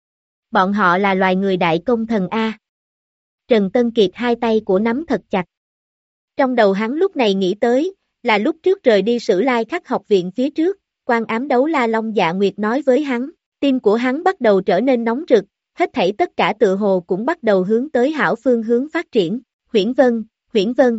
Bọn họ là loài người đại công thần A. Trần Tân Kiệt hai tay của nắm thật chặt. Trong đầu hắn lúc này nghĩ tới, là lúc trước rời đi Sử Lai Khắc học viện phía trước, Quan Ám đấu la Long Dạ Nguyệt nói với hắn, tim của hắn bắt đầu trở nên nóng rực, hết thảy tất cả tựa hồ cũng bắt đầu hướng tới hảo phương hướng phát triển, Huyễn Vân.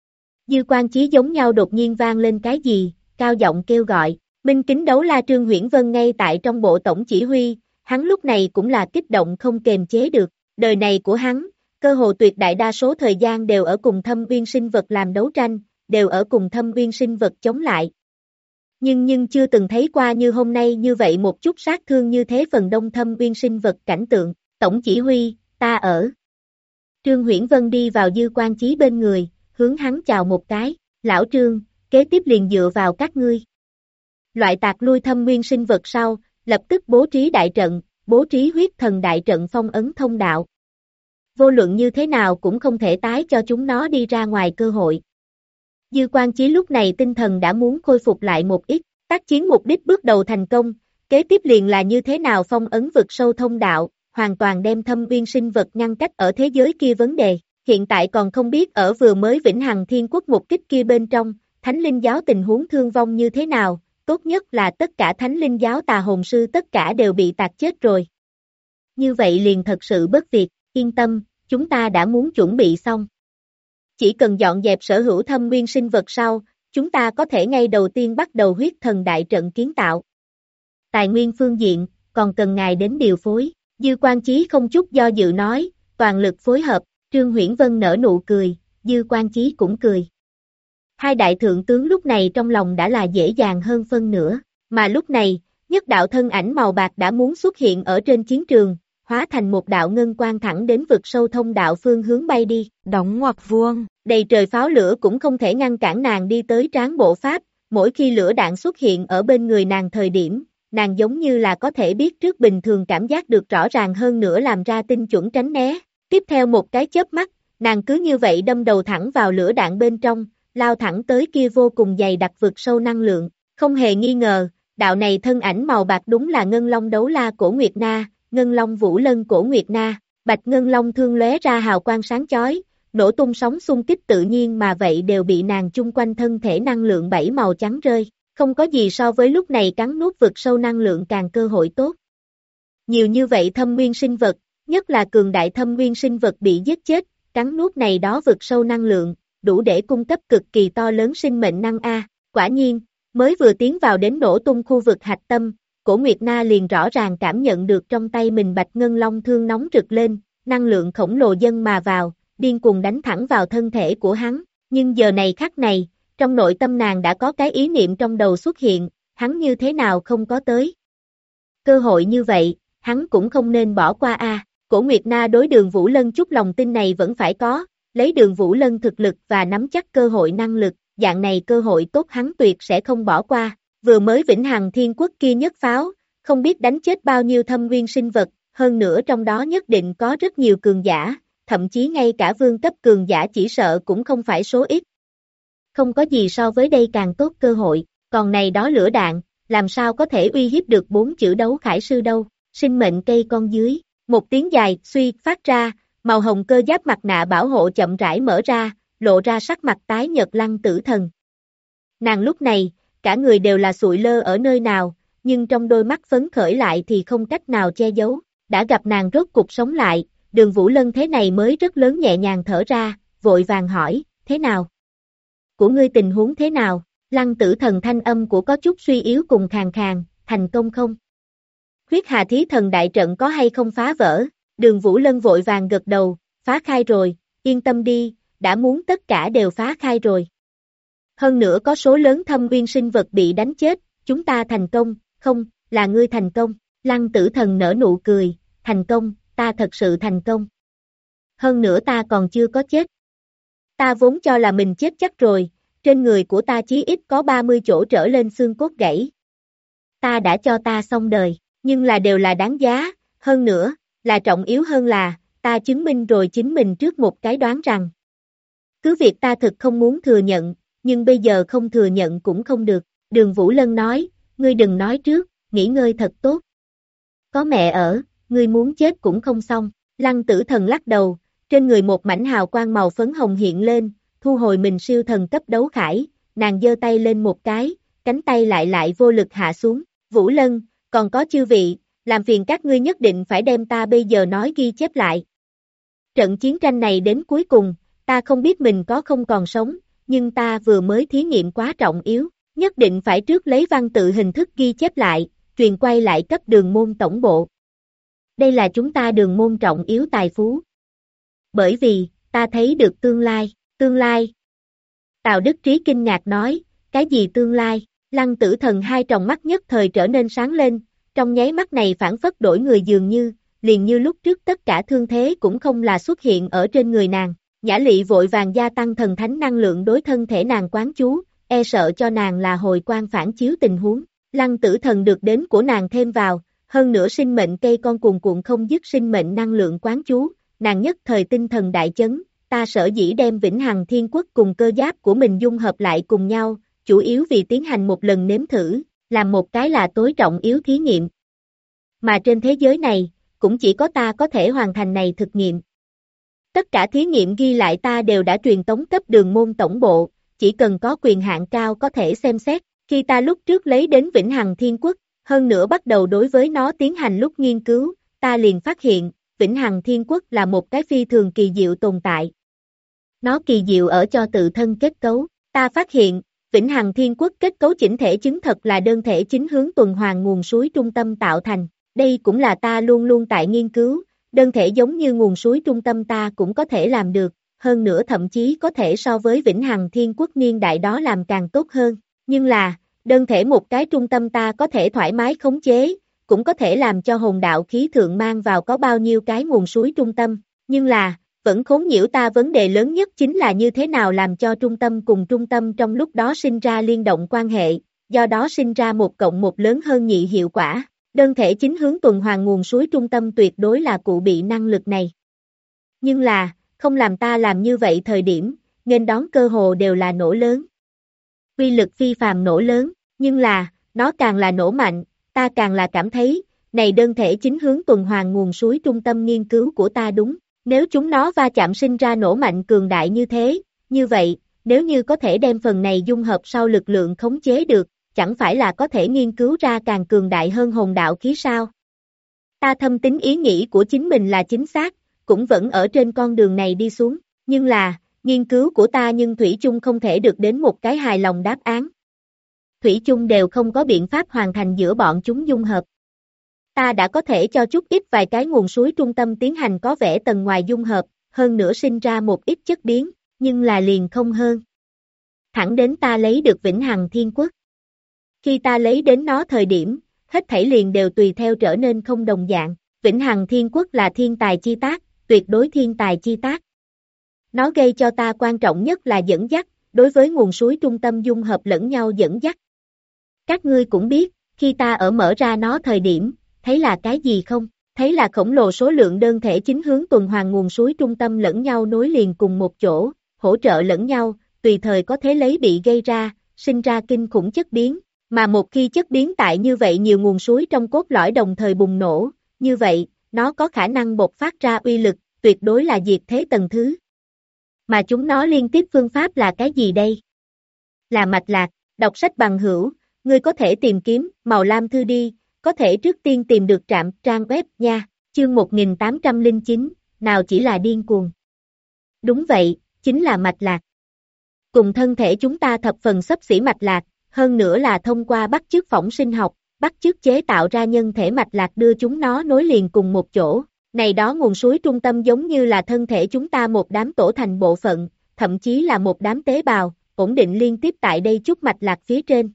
Dư Quan Chí giống nhau đột nhiên vang lên cái gì, cao giọng kêu gọi, Minh Kính đấu la Trương Huyễn Vân ngay tại trong bộ tổng chỉ huy, hắn lúc này cũng là kích động không kềm chế được, đời này của hắn, cơ hồ tuyệt đại đa số thời gian đều ở cùng thâm uyên sinh vật làm đấu tranh, đều ở cùng thâm uyên sinh vật chống lại. Nhưng chưa từng thấy qua như hôm nay như vậy một chút sát thương như thế phần đông thâm uyên sinh vật cảnh tượng, tổng chỉ huy, ta ở. Trương Huyễn Vân đi vào Dư Quan Chí bên người, hướng hắn chào một cái, lão Trương, kế tiếp liền dựa vào các ngươi. Loại tạc lui thâm nguyên sinh vật sau, lập tức bố trí đại trận, bố trí huyết thần đại trận phong ấn thông đạo. vô luận như thế nào cũng không thể tái cho chúng nó đi ra ngoài cơ hội. Dư Quan Chí lúc này tinh thần đã muốn khôi phục lại một ít, tác chiến mục đích bước đầu thành công, kế tiếp liền là như thế nào phong ấn vực sâu thông đạo, hoàn toàn đem Thâm Uyên sinh vật ngăn cách ở thế giới kia vấn đề. Hiện tại còn không biết ở vừa mới Vĩnh Hằng Thiên Quốc một kích kia bên trong, Thánh Linh Giáo tình huống thương vong như thế nào, tốt nhất là tất cả Thánh Linh Giáo tà hồn sư tất cả đều bị tạc chết rồi. Như vậy liền thật sự bất việc, yên tâm, chúng ta đã muốn chuẩn bị xong. Chỉ cần dọn dẹp sở hữu Thâm Uyên sinh vật sau, chúng ta có thể ngay đầu tiên bắt đầu huyết thần đại trận kiến tạo. Tài nguyên phương diện, còn cần ngài đến điều phối. Dư Quan Chí không chút do dự nói, toàn lực phối hợp. Trương Huyễn Vân nở nụ cười, Dư Quan Chí cũng cười. Hai đại thượng tướng lúc này trong lòng đã là dễ dàng hơn phân nửa, mà lúc này, nhất đạo thân ảnh màu bạc đã muốn xuất hiện ở trên chiến trường, hóa thành một đạo ngân quang thẳng đến vực sâu thông đạo phương hướng bay đi, đóng ngoặc vuông. Đầy trời pháo lửa cũng không thể ngăn cản nàng đi tới Tráng Bộ Pháp, mỗi khi lửa đạn xuất hiện ở bên người nàng thời điểm, nàng giống như là có thể biết trước bình thường cảm giác được rõ ràng hơn nữa làm ra tinh chuẩn tránh né. Tiếp theo một cái chớp mắt, nàng cứ như vậy đâm đầu thẳng vào lửa đạn bên trong, lao thẳng tới kia vô cùng dày đặc vực sâu năng lượng. Không hề nghi ngờ, đạo này thân ảnh màu bạc đúng là Ngân Long Đấu La Cổ Nguyệt Na, Ngân Long Vũ Lân Cổ Nguyệt Na. Bạch Ngân Long thương lóe ra hào quang sáng chói, nổ tung sóng xung kích tự nhiên mà vậy đều bị nàng chung quanh thân thể năng lượng bảy màu trắng rơi. Không có gì so với lúc này cắn nuốt vực sâu năng lượng càng cơ hội tốt. Nhiều như vậy thâm nguyên sinh vật, nhất là cường đại thâm nguyên sinh vật bị giết chết, cắn nuốt này đó vực sâu năng lượng, đủ để cung cấp cực kỳ to lớn sinh mệnh năng A. Quả nhiên, mới vừa tiến vào đến nổ tung khu vực hạch tâm, Cổ Nguyệt Na liền rõ ràng cảm nhận được trong tay mình Bạch Ngân Long thương nóng rực lên, năng lượng khổng lồ dâng mà vào, điên cuồng đánh thẳng vào thân thể của hắn. Nhưng giờ này khắc này, trong nội tâm nàng đã có cái ý niệm trong đầu xuất hiện, hắn như thế nào không có tới. Cơ hội như vậy, hắn cũng không nên bỏ qua a. Cổ Nguyệt Na đối Đường Vũ Lân chút lòng tin này vẫn phải có, lấy Đường Vũ Lân thực lực và nắm chắc cơ hội năng lực, dạng này cơ hội tốt hắn tuyệt sẽ không bỏ qua. Vừa mới Vĩnh Hằng Thiên Quốc kia nhất pháo, không biết đánh chết bao nhiêu thâm nguyên sinh vật, hơn nữa trong đó nhất định có rất nhiều cường giả, thậm chí ngay cả vương cấp cường giả chỉ sợ cũng không phải số ít. Không có gì so với đây càng tốt cơ hội, còn này đó lửa đạn, làm sao có thể uy hiếp được 4 chữ đấu khải sư đâu. Sinh mệnh cây con dưới, một tiếng dài suy phát ra, màu hồng cơ giáp mặt nạ bảo hộ chậm rãi mở ra, lộ ra sắc mặt tái nhợt Lăng Tử Thần. Nàng lúc này, cả người đều là sụi lơ ở nơi nào, nhưng trong đôi mắt phấn khởi lại thì không cách nào che giấu. Đã gặp nàng rốt cục sống lại, Đường Vũ Lân thế này mới rất lớn nhẹ nhàng thở ra, vội vàng hỏi, thế nào? Của ngươi tình huống thế nào? Lăng Tử Thần thanh âm của có chút suy yếu cùng khàn khàn, thành công không? Huyết Hà Thí Thần đại trận có hay không phá vỡ? Đường Vũ Lân vội vàng gật đầu, phá khai rồi, yên tâm đi, đã muốn tất cả đều phá khai rồi. Hơn nữa có số lớn thâm nguyên sinh vật bị đánh chết, chúng ta thành công, không, là ngươi thành công. Lăng Tử Thần nở nụ cười, thành công, ta thật sự thành công. Hơn nữa ta còn chưa có chết. Ta vốn cho là mình chết chắc rồi, trên người của ta chí ít có 30 chỗ trở lên xương cốt gãy. Ta đã cho ta xong đời, nhưng là đều là đáng giá, hơn nữa, là trọng yếu hơn là, ta chứng minh rồi chính mình trước một cái đoán rằng. Cứ việc ta thực không muốn thừa nhận, nhưng bây giờ không thừa nhận cũng không được. Đường Vũ Lân nói, ngươi đừng nói trước, nghỉ ngơi thật tốt. Có mẹ ở, ngươi muốn chết cũng không xong. Lăng Tử Thần lắc đầu, trên người một mảnh hào quang màu phấn hồng hiện lên, thu hồi mình siêu thần cấp đấu khải, nàng giơ tay lên một cái, cánh tay lại vô lực hạ xuống. Vũ Lân, còn có chư vị, làm phiền các ngươi nhất định phải đem ta bây giờ nói ghi chép lại. Trận chiến tranh này đến cuối cùng, ta không biết mình có không còn sống, nhưng ta vừa mới thí nghiệm quá trọng yếu, nhất định phải trước lấy văn tự hình thức ghi chép lại, truyền quay lại cấp Đường môn tổng bộ. Đây là chúng ta Đường môn trọng yếu tài phú. Bởi vì, ta thấy được tương lai. Tào Đức Trí kinh ngạc nói, cái gì tương lai? Lăng Tử Thần hai tròng mắt nhất thời trở nên sáng lên, trong nháy mắt này phản phất đổi người dường như, liền như lúc trước tất cả thương thế cũng không là xuất hiện ở trên người nàng. Nhã Lị vội vàng gia tăng thần thánh năng lượng đối thân thể nàng quán chú, e sợ cho nàng là hồi quang phản chiếu tình huống. Lăng Tử Thần được đến của nàng thêm vào, hơn nữa sinh mệnh cây con cuồn cuộn không dứt sinh mệnh năng lượng quán chú, nàng nhất thời tinh thần đại chấn, ta sở dĩ đem Vĩnh Hằng Thiên Quốc cùng cơ giáp của mình dung hợp lại cùng nhau, chủ yếu vì tiến hành một lần nếm thử, làm một cái là tối trọng yếu thí nghiệm. Mà trên thế giới này, cũng chỉ có ta có thể hoàn thành này thực nghiệm. Tất cả thí nghiệm ghi lại ta đều đã truyền tống cấp đường môn tổng bộ, chỉ cần có quyền hạn cao có thể xem xét. Khi ta lúc trước lấy đến Vĩnh Hằng Thiên Quốc, hơn nữa bắt đầu đối với nó tiến hành lúc nghiên cứu, ta liền phát hiện, Vĩnh Hằng Thiên Quốc là một cái phi thường kỳ diệu tồn tại. Nó kỳ diệu ở cho tự thân kết cấu, ta phát hiện, Vĩnh Hằng Thiên Quốc kết cấu chỉnh thể chứng thật là đơn thể chính hướng tuần hoàn nguồn suối trung tâm tạo thành, đây cũng là ta luôn luôn tại nghiên cứu, đơn thể giống như nguồn suối trung tâm ta cũng có thể làm được, hơn nữa thậm chí có thể so với Vĩnh Hằng Thiên Quốc niên đại đó làm càng tốt hơn, nhưng là, đơn thể một cái trung tâm ta có thể thoải mái khống chế, cũng có thể làm cho hồn đạo khí thượng mang vào có bao nhiêu cái nguồn suối trung tâm, nhưng là, vẫn khốn nhiễu ta vấn đề lớn nhất chính là như thế nào làm cho trung tâm cùng trung tâm trong lúc đó sinh ra liên động quan hệ, do đó sinh ra một cộng một lớn hơn nhị hiệu quả. Đơn thể chính hướng tuần hoàn nguồn suối trung tâm tuyệt đối là cụ bị năng lực này. Nhưng là, không làm ta làm như vậy thời điểm, nghênh đón cơ hồ đều là nổ lớn. Uy lực phi phàm nổ lớn, nhưng là, nó càng là nổ mạnh, ta càng là cảm thấy, này đơn thể chính hướng tuần hoàn nguồn suối trung tâm nghiên cứu của ta đúng. Nếu chúng nó va chạm sinh ra nổ mạnh cường đại như thế, như vậy, nếu như có thể đem phần này dung hợp sau lực lượng khống chế được, chẳng phải là có thể nghiên cứu ra càng cường đại hơn hồn đạo khí sao? Ta thâm tín ý nghĩ của chính mình là chính xác, cũng vẫn ở trên con đường này đi xuống, nhưng là, nghiên cứu của ta nhưng Thủy chung không thể được đến một cái hài lòng đáp án. Thủy chung đều không có biện pháp hoàn thành giữa bọn chúng dung hợp. Ta đã có thể cho chút ít vài cái nguồn suối trung tâm tiến hành có vẻ tầng ngoài dung hợp, hơn nữa sinh ra một ít chất biến, nhưng là liền không hơn. Thẳng đến ta lấy được Vĩnh Hằng Thiên Quốc. Khi ta lấy đến nó thời điểm, hết thảy liền đều tùy theo trở nên không đồng dạng. Vĩnh Hằng Thiên Quốc là thiên tài chi tác, tuyệt đối thiên tài chi tác. Nó gây cho ta quan trọng nhất là dẫn dắt, đối với nguồn suối trung tâm dung hợp lẫn nhau dẫn dắt. Các ngươi cũng biết, khi ta ở mở ra nó thời điểm, thấy là cái gì không? Thấy là khổng lồ số lượng đơn thể chính hướng tuần hoàn nguồn suối trung tâm lẫn nhau nối liền cùng một chỗ, hỗ trợ lẫn nhau, tùy thời có thể lấy bị gây ra, sinh ra kinh khủng chất biến. Mà một khi chất biến tại như vậy nhiều nguồn suối trong cốt lõi đồng thời bùng nổ, như vậy, nó có khả năng bộc phát ra uy lực, tuyệt đối là diệt thế tầng thứ. Mà chúng nó liên tiếp phương pháp là cái gì đây? Là mạch lạc, đọc sách bằng hữu, ngươi có thể tìm kiếm, màu lam thư đi, có thể trước tiên tìm được trạm trang web nha, chương 1809, nào chỉ là điên cuồng. Đúng vậy, chính là mạch lạc. Cùng thân thể chúng ta thập phần xấp xỉ mạch lạc, hơn nữa là thông qua bắt chước phỏng sinh học, bắt chước chế tạo ra nhân thể mạch lạc đưa chúng nó nối liền cùng một chỗ. Này đó nguồn suối trung tâm giống như là thân thể chúng ta một đám tổ thành bộ phận, thậm chí là một đám tế bào, ổn định liên tiếp tại đây chút mạch lạc phía trên.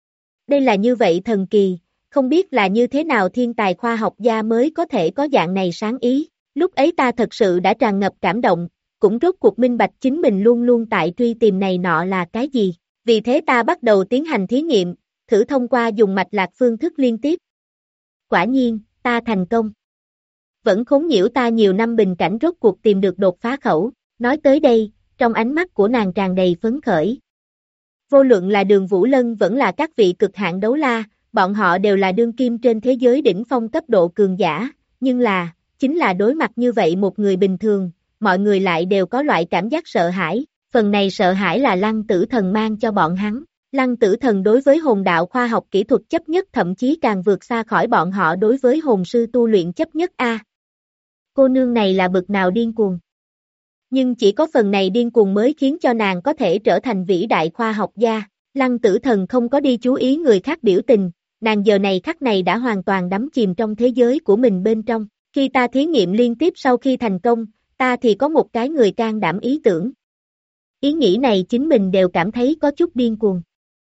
Đây là như vậy thần kỳ, không biết là như thế nào thiên tài khoa học gia mới có thể có dạng này sáng ý. Lúc ấy ta thật sự đã tràn ngập cảm động, cũng rốt cuộc minh bạch chính mình luôn luôn tại truy tìm này nọ là cái gì. Vì thế ta bắt đầu tiến hành thí nghiệm, thử thông qua dùng mạch lạc phương thức liên tiếp. Quả nhiên, ta thành công. Vẫn khốn nhiễu ta nhiều năm bình cảnh rốt cuộc tìm được đột phá khẩu, nói tới đây, trong ánh mắt của nàng tràn đầy phấn khởi. Vô luận là Đường Vũ Lân vẫn là các vị cực hạn đấu la, bọn họ đều là đương kim trên thế giới đỉnh phong cấp độ cường giả, nhưng là, chính là đối mặt như vậy một người bình thường, mọi người lại đều có loại cảm giác sợ hãi. Phần này sợ hãi là Lăng Tử Thần mang cho bọn hắn. Lăng Tử Thần đối với hồn đạo khoa học kỹ thuật chấp nhất thậm chí càng vượt xa khỏi bọn họ đối với hồn sư tu luyện chấp nhất a. Cô nương này là bực nào điên cuồng. Nhưng chỉ có phần này điên cuồng mới khiến cho nàng có thể trở thành vĩ đại khoa học gia. Lăng Tử Thần không có đi chú ý người khác biểu tình, nàng giờ này khắc này đã hoàn toàn đắm chìm trong thế giới của mình bên trong. Khi ta thí nghiệm liên tiếp sau khi thành công, ta thì có một cái người can đảm ý tưởng. Ý nghĩ này chính mình đều cảm thấy có chút điên cuồng.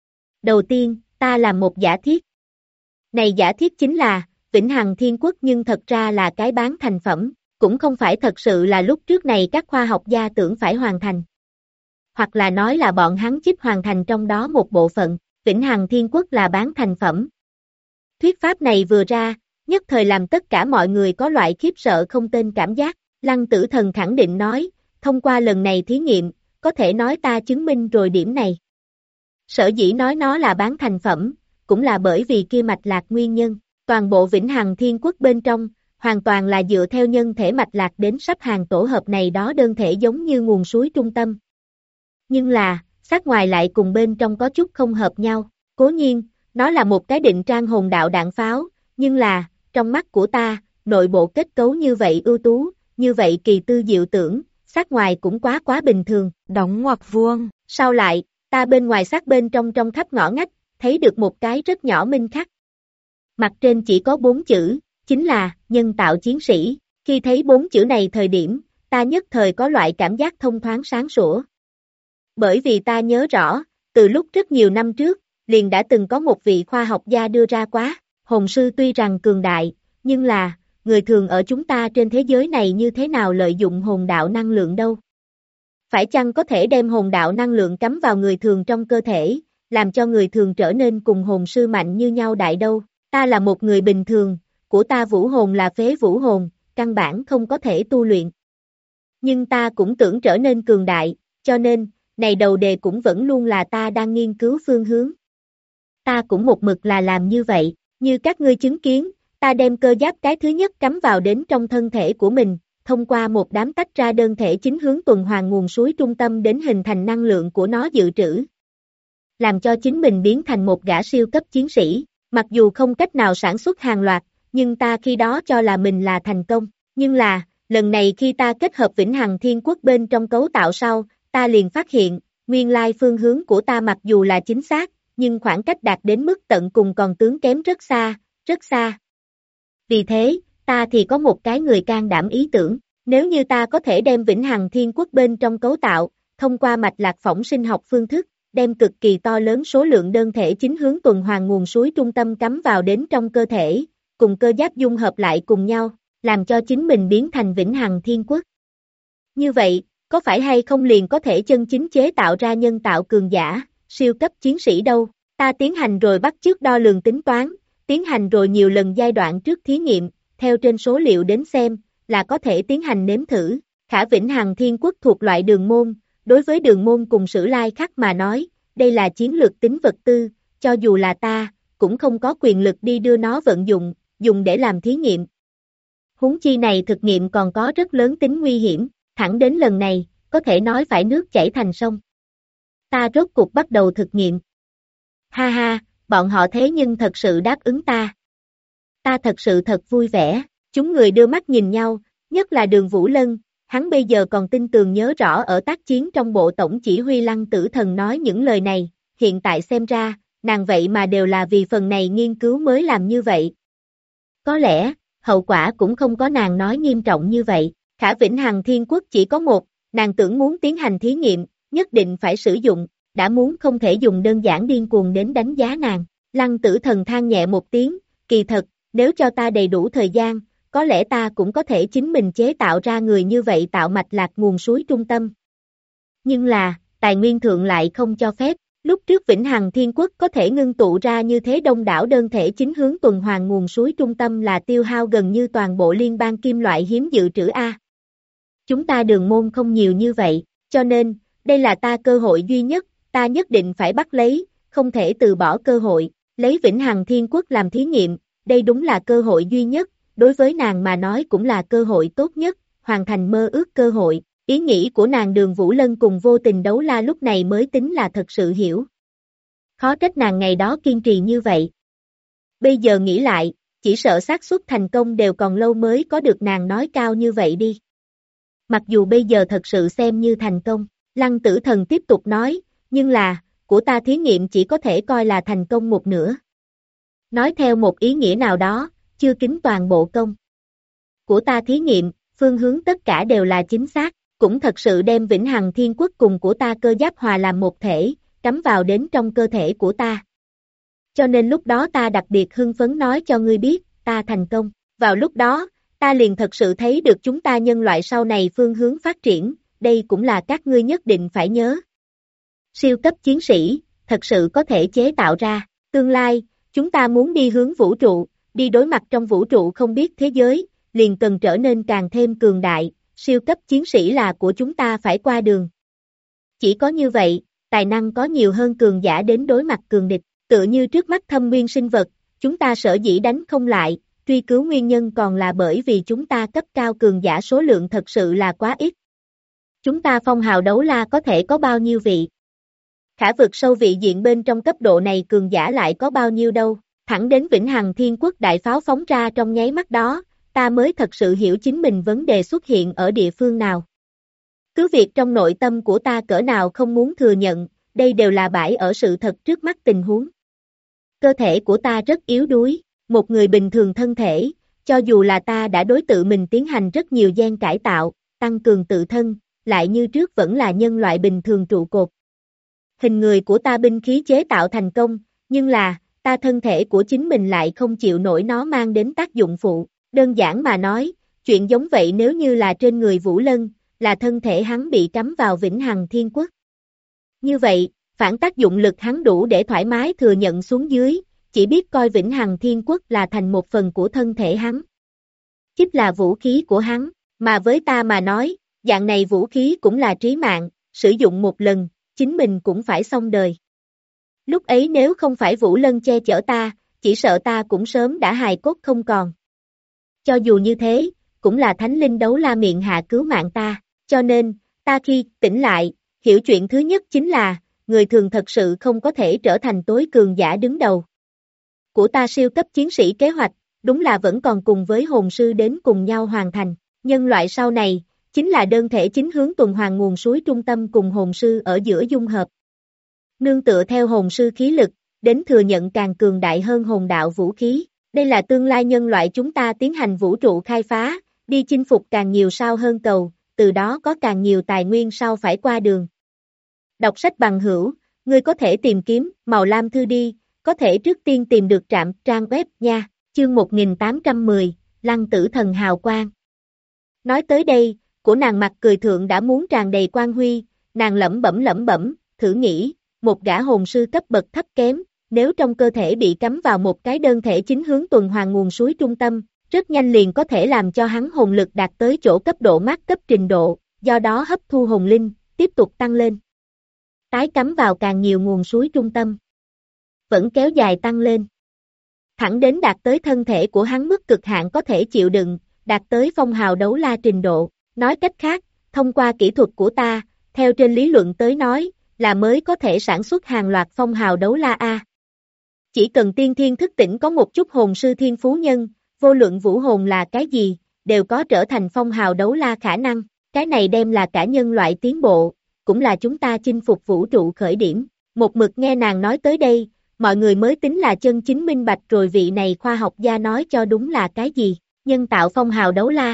Đầu tiên, ta làm một giả thiết. Này giả thiết chính là, Vĩnh Hằng Thiên Quốc nhưng thật ra là cái bán thành phẩm, cũng không phải thật sự là lúc trước này các khoa học gia tưởng phải hoàn thành. Hoặc là nói là bọn hắn chích hoàn thành trong đó một bộ phận, Vĩnh Hằng Thiên Quốc là bán thành phẩm. Thuyết pháp này vừa ra, nhất thời làm tất cả mọi người có loại khiếp sợ không tên cảm giác. Lăng Tử Thần khẳng định nói, thông qua lần này thí nghiệm, có thể nói ta chứng minh rồi điểm này. Sở dĩ nói nó là bán thành phẩm, cũng là bởi vì kia mạch lạc nguyên nhân, toàn bộ Vĩnh Hằng Thiên Quốc bên trong, hoàn toàn là dựa theo nhân thể mạch lạc đến sắp hàng tổ hợp này đó đơn thể giống như nguồn suối trung tâm. Nhưng là, sát ngoài lại cùng bên trong có chút không hợp nhau, cố nhiên, nó là một cái định trang hồn đạo đạn pháo, nhưng là, trong mắt của ta, nội bộ kết cấu như vậy ưu tú, như vậy kỳ tư diệu tưởng, sát ngoài cũng quá bình thường, đóng ngoặc vuông. Sau lại, ta bên ngoài sát bên trong trong khắp ngõ ngách, thấy được một cái rất nhỏ minh khắc. Mặt trên chỉ có 4 chữ, chính là, nhân tạo chiến sĩ, khi thấy 4 chữ này thời điểm, ta nhất thời có loại cảm giác thông thoáng sáng sủa. Bởi vì ta nhớ rõ, từ lúc rất nhiều năm trước, liền đã từng có một vị khoa học gia đưa ra quá, hồn sư tuy rằng cường đại, nhưng là, người thường ở chúng ta trên thế giới này như thế nào lợi dụng hồn đạo năng lượng đâu? Phải chăng có thể đem hồn đạo năng lượng cắm vào người thường trong cơ thể, làm cho người thường trở nên cùng hồn sư mạnh như nhau đại đâu? Ta là một người bình thường, của ta vũ hồn là phế vũ hồn, căn bản không có thể tu luyện. Nhưng ta cũng tưởng trở nên cường đại, cho nên, này đầu đề cũng vẫn luôn là ta đang nghiên cứu phương hướng. Ta cũng một mực là làm như vậy, như các ngươi chứng kiến, ta đem cơ giáp cái thứ nhất cắm vào đến trong thân thể của mình, thông qua một đám tách ra đơn thể chính hướng tuần hoàn nguồn suối trung tâm đến hình thành năng lượng của nó dự trữ. Làm cho chính mình biến thành một gã siêu cấp chiến sĩ, mặc dù không cách nào sản xuất hàng loạt, nhưng ta khi đó cho là mình là thành công. Nhưng là, lần này khi ta kết hợp Vĩnh Hằng Thiên Quốc bên trong cấu tạo sau, ta liền phát hiện, nguyên lai phương hướng của ta mặc dù là chính xác, nhưng khoảng cách đạt đến mức tận cùng còn tướng kém rất xa, rất xa. Vì thế, ta thì có một cái người can đảm ý tưởng, nếu như ta có thể đem Vĩnh Hằng Thiên Quốc bên trong cấu tạo, thông qua mạch lạc phỏng sinh học phương thức, đem cực kỳ to lớn số lượng đơn thể chính hướng tuần hoàn nguồn suối trung tâm cắm vào đến trong cơ thể, cùng cơ giáp dung hợp lại cùng nhau, làm cho chính mình biến thành Vĩnh Hằng Thiên Quốc. Như vậy, có phải hay không liền có thể chân chính chế tạo ra nhân tạo cường giả, siêu cấp chiến sĩ đâu? Ta tiến hành rồi bắt chước đo lường tính toán, tiến hành rồi nhiều lần giai đoạn trước thí nghiệm, theo trên số liệu đến xem, là có thể tiến hành nếm thử. Khả Vĩnh Hằng Thiên Quốc thuộc loại đường môn, đối với đường môn cùng Sử Lai Khắc mà nói, đây là chiến lược tính vật tư, cho dù là ta, cũng không có quyền lực đi đưa nó vận dụng, dùng để làm thí nghiệm. Huống chi này thực nghiệm còn có rất lớn tính nguy hiểm, thẳng đến lần này, có thể nói phải nước chảy thành sông. Ta rốt cuộc bắt đầu thực nghiệm. Ha ha, bọn họ thế nhưng thật sự đáp ứng ta. Ta thật sự thật vui vẻ, chúng người đưa mắt nhìn nhau, nhất là Đường Vũ Lân, hắn bây giờ còn tin tường nhớ rõ ở tác chiến trong bộ tổng chỉ huy Lăng Tử Thần nói những lời này, hiện tại xem ra, nàng vậy mà đều là vì phần này nghiên cứu mới làm như vậy. Có lẽ, hậu quả cũng không có nàng nói nghiêm trọng như vậy, khả Vĩnh Hằng Thiên Quốc chỉ có một, nàng tưởng muốn tiến hành thí nghiệm, nhất định phải sử dụng, đã muốn không thể dùng đơn giản điên cuồng đến đánh giá nàng. Lăng Tử Thần than nhẹ một tiếng, kỳ thật, nếu cho ta đầy đủ thời gian, có lẽ ta cũng có thể chính mình chế tạo ra người như vậy tạo mạch lạc nguồn suối trung tâm. Nhưng là, tài nguyên thượng lại không cho phép, lúc trước Vĩnh Hằng Thiên Quốc có thể ngưng tụ ra như thế đông đảo đơn thể chính hướng tuần hoàn nguồn suối trung tâm là tiêu hao gần như toàn bộ liên bang kim loại hiếm dự trữ A. Chúng ta đường môn không nhiều như vậy, cho nên, đây là ta cơ hội duy nhất, ta nhất định phải bắt lấy, không thể từ bỏ cơ hội, lấy Vĩnh Hằng Thiên Quốc làm thí nghiệm, đây đúng là cơ hội duy nhất, đối với nàng mà nói cũng là cơ hội tốt nhất, hoàn thành mơ ước cơ hội, ý nghĩ của nàng Đường Vũ Lân cùng Vô Tình Đấu La lúc này mới tính là thật sự hiểu. Khó trách nàng ngày đó kiên trì như vậy. Bây giờ nghĩ lại, chỉ sợ xác suất thành công đều còn lâu mới có được nàng nói cao như vậy đi. Mặc dù bây giờ thật sự xem như thành công, Lăng Tử Thần tiếp tục nói, nhưng là, của ta thí nghiệm chỉ có thể coi là thành công một nửa. Nói theo một ý nghĩa nào đó, chưa kính toàn bộ công. Của ta thí nghiệm, phương hướng tất cả đều là chính xác, cũng thật sự đem Vĩnh Hằng Thiên Quốc cùng của ta cơ giáp hòa làm một thể, cắm vào đến trong cơ thể của ta. Cho nên lúc đó ta đặc biệt hưng phấn nói cho ngươi biết, ta thành công. Vào lúc đó, ta liền thật sự thấy được chúng ta nhân loại sau này phương hướng phát triển, đây cũng là các ngươi nhất định phải nhớ. Siêu cấp chiến sĩ, thật sự có thể chế tạo ra, tương lai, chúng ta muốn đi hướng vũ trụ, đi đối mặt trong vũ trụ không biết thế giới, liền cần trở nên càng thêm cường đại, siêu cấp chiến sĩ là của chúng ta phải qua đường. Chỉ có như vậy, tài năng có nhiều hơn cường giả đến đối mặt cường địch, tựa như trước mắt thâm nguyên sinh vật, chúng ta sở dĩ đánh không lại, truy cứu nguyên nhân còn là bởi vì chúng ta cấp cao cường giả số lượng thật sự là quá ít. Chúng ta phong hào đấu la có thể có bao nhiêu vị? Khả vực sâu vị diện bên trong cấp độ này cường giả lại có bao nhiêu đâu, thẳng đến Vĩnh Hằng Thiên Quốc đại pháo phóng ra trong nháy mắt đó, ta mới thật sự hiểu chính mình vấn đề xuất hiện ở địa phương nào. Cứ việc trong nội tâm của ta cỡ nào không muốn thừa nhận, đây đều là bãi ở sự thật trước mắt tình huống. Cơ thể của ta rất yếu đuối, một người bình thường thân thể, cho dù là ta đã đối tự mình tiến hành rất nhiều gen cải tạo, tăng cường tự thân, lại như trước vẫn là nhân loại bình thường trụ cột. Hình người của ta binh khí chế tạo thành công, nhưng là, ta thân thể của chính mình lại không chịu nổi nó mang đến tác dụng phụ. Đơn giản mà nói, chuyện giống vậy nếu như là trên người Vũ Lân, là thân thể hắn bị cắm vào Vĩnh Hằng Thiên Quốc. Như vậy, phản tác dụng lực hắn đủ để thoải mái thừa nhận xuống dưới, chỉ biết coi Vĩnh Hằng Thiên Quốc là thành một phần của thân thể hắn. Chích là vũ khí của hắn, mà với ta mà nói, dạng này vũ khí cũng là trí mạng, sử dụng một lần, chính mình cũng phải xong đời. Lúc ấy nếu không phải Vũ Lân che chở ta, chỉ sợ ta cũng sớm đã hài cốt không còn. Cho dù như thế, cũng là Thánh Linh Đấu La miệng hạ cứu mạng ta, cho nên, ta khi tỉnh lại, hiểu chuyện thứ nhất chính là, người thường thật sự không có thể trở thành tối cường giả đứng đầu. Của ta siêu cấp chiến sĩ kế hoạch, đúng là vẫn còn cùng với hồn sư đến cùng nhau hoàn thành, nhân loại sau này, chính là đơn thể chính hướng tuần hoàn nguồn suối trung tâm cùng hồn sư ở giữa dung hợp. Nương tựa theo hồn sư khí lực, đến thừa nhận càng cường đại hơn hồn đạo vũ khí. Đây là tương lai nhân loại chúng ta tiến hành vũ trụ khai phá, đi chinh phục càng nhiều sao hơn cầu, từ đó có càng nhiều tài nguyên sao phải qua đường. Đọc sách bằng hữu, ngươi có thể tìm kiếm Màu Lam Thư đi, có thể trước tiên tìm được trạm trang web nha, chương 1810, Lăng Tử Thần Hào Quang. Nói tới đây, của nàng mặt cười thượng đã muốn tràn đầy quang huy, nàng lẩm bẩm, thử nghĩ, một gã hồn sư cấp bậc thấp kém, nếu trong cơ thể bị cắm vào một cái đơn thể chính hướng tuần hoàn nguồn suối trung tâm, rất nhanh liền có thể làm cho hắn hồn lực đạt tới chỗ cấp độ mát cấp trình độ, do đó hấp thu hồn linh, tiếp tục tăng lên. Tái cắm vào càng nhiều nguồn suối trung tâm, vẫn kéo dài tăng lên. Thẳng đến đạt tới thân thể của hắn mức cực hạn có thể chịu đựng, đạt tới phong hào đấu la trình độ. Nói cách khác, thông qua kỹ thuật của ta, theo trên lý luận tới nói, là mới có thể sản xuất hàng loạt phong hào đấu la A. Chỉ cần tiên thiên thức tỉnh có một chút hồn sư thiên phú nhân, vô luận vũ hồn là cái gì, đều có trở thành phong hào đấu la khả năng, cái này đem là cả nhân loại tiến bộ, cũng là chúng ta chinh phục vũ trụ khởi điểm. Một mực nghe nàng nói tới đây, mọi người mới tính là chân chính minh bạch rồi vị này khoa học gia nói cho đúng là cái gì, nhân tạo phong hào đấu la.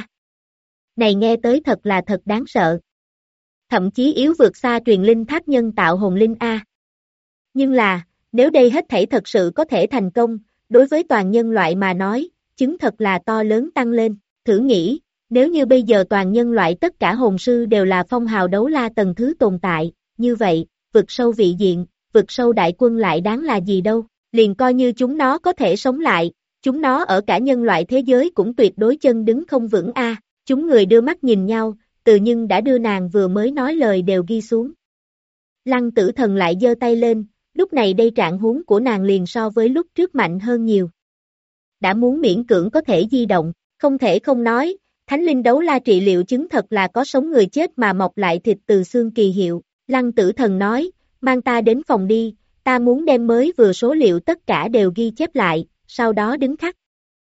Này nghe tới thật là thật đáng sợ. Thậm chí yếu vượt xa truyền linh tháp nhân tạo hồn linh A. Nhưng là, nếu đây hết thảy thật sự có thể thành công, đối với toàn nhân loại mà nói, chứng thật là to lớn tăng lên. Thử nghĩ, nếu như bây giờ toàn nhân loại tất cả hồn sư đều là phong hào đấu la tầng thứ tồn tại, như vậy, vực sâu vị diện, vực sâu đại quân lại đáng là gì đâu, liền coi như chúng nó có thể sống lại, chúng nó ở cả nhân loại thế giới cũng tuyệt đối chân đứng không vững a. Chúng người đưa mắt nhìn nhau, từ nhưng đã đưa nàng vừa mới nói lời đều ghi xuống. Lăng Tử Thần lại giơ tay lên, lúc này đây trạng huống của nàng liền so với lúc trước mạnh hơn nhiều. Đã muốn miễn cưỡng có thể di động, không thể không nói, Thánh Linh Đấu La trị liệu chứng thật là có sống người chết mà mọc lại thịt từ xương kỳ hiệu. Lăng Tử Thần nói, mang ta đến phòng đi, ta muốn đem mới vừa số liệu tất cả đều ghi chép lại, sau đó đứng khắc.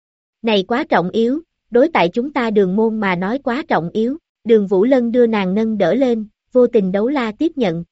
Này quá trọng yếu, đối tại chúng ta Đường môn mà nói quá trọng yếu. Đường Vũ Lân đưa nàng nâng đỡ lên, vô tình Đấu La tiếp nhận.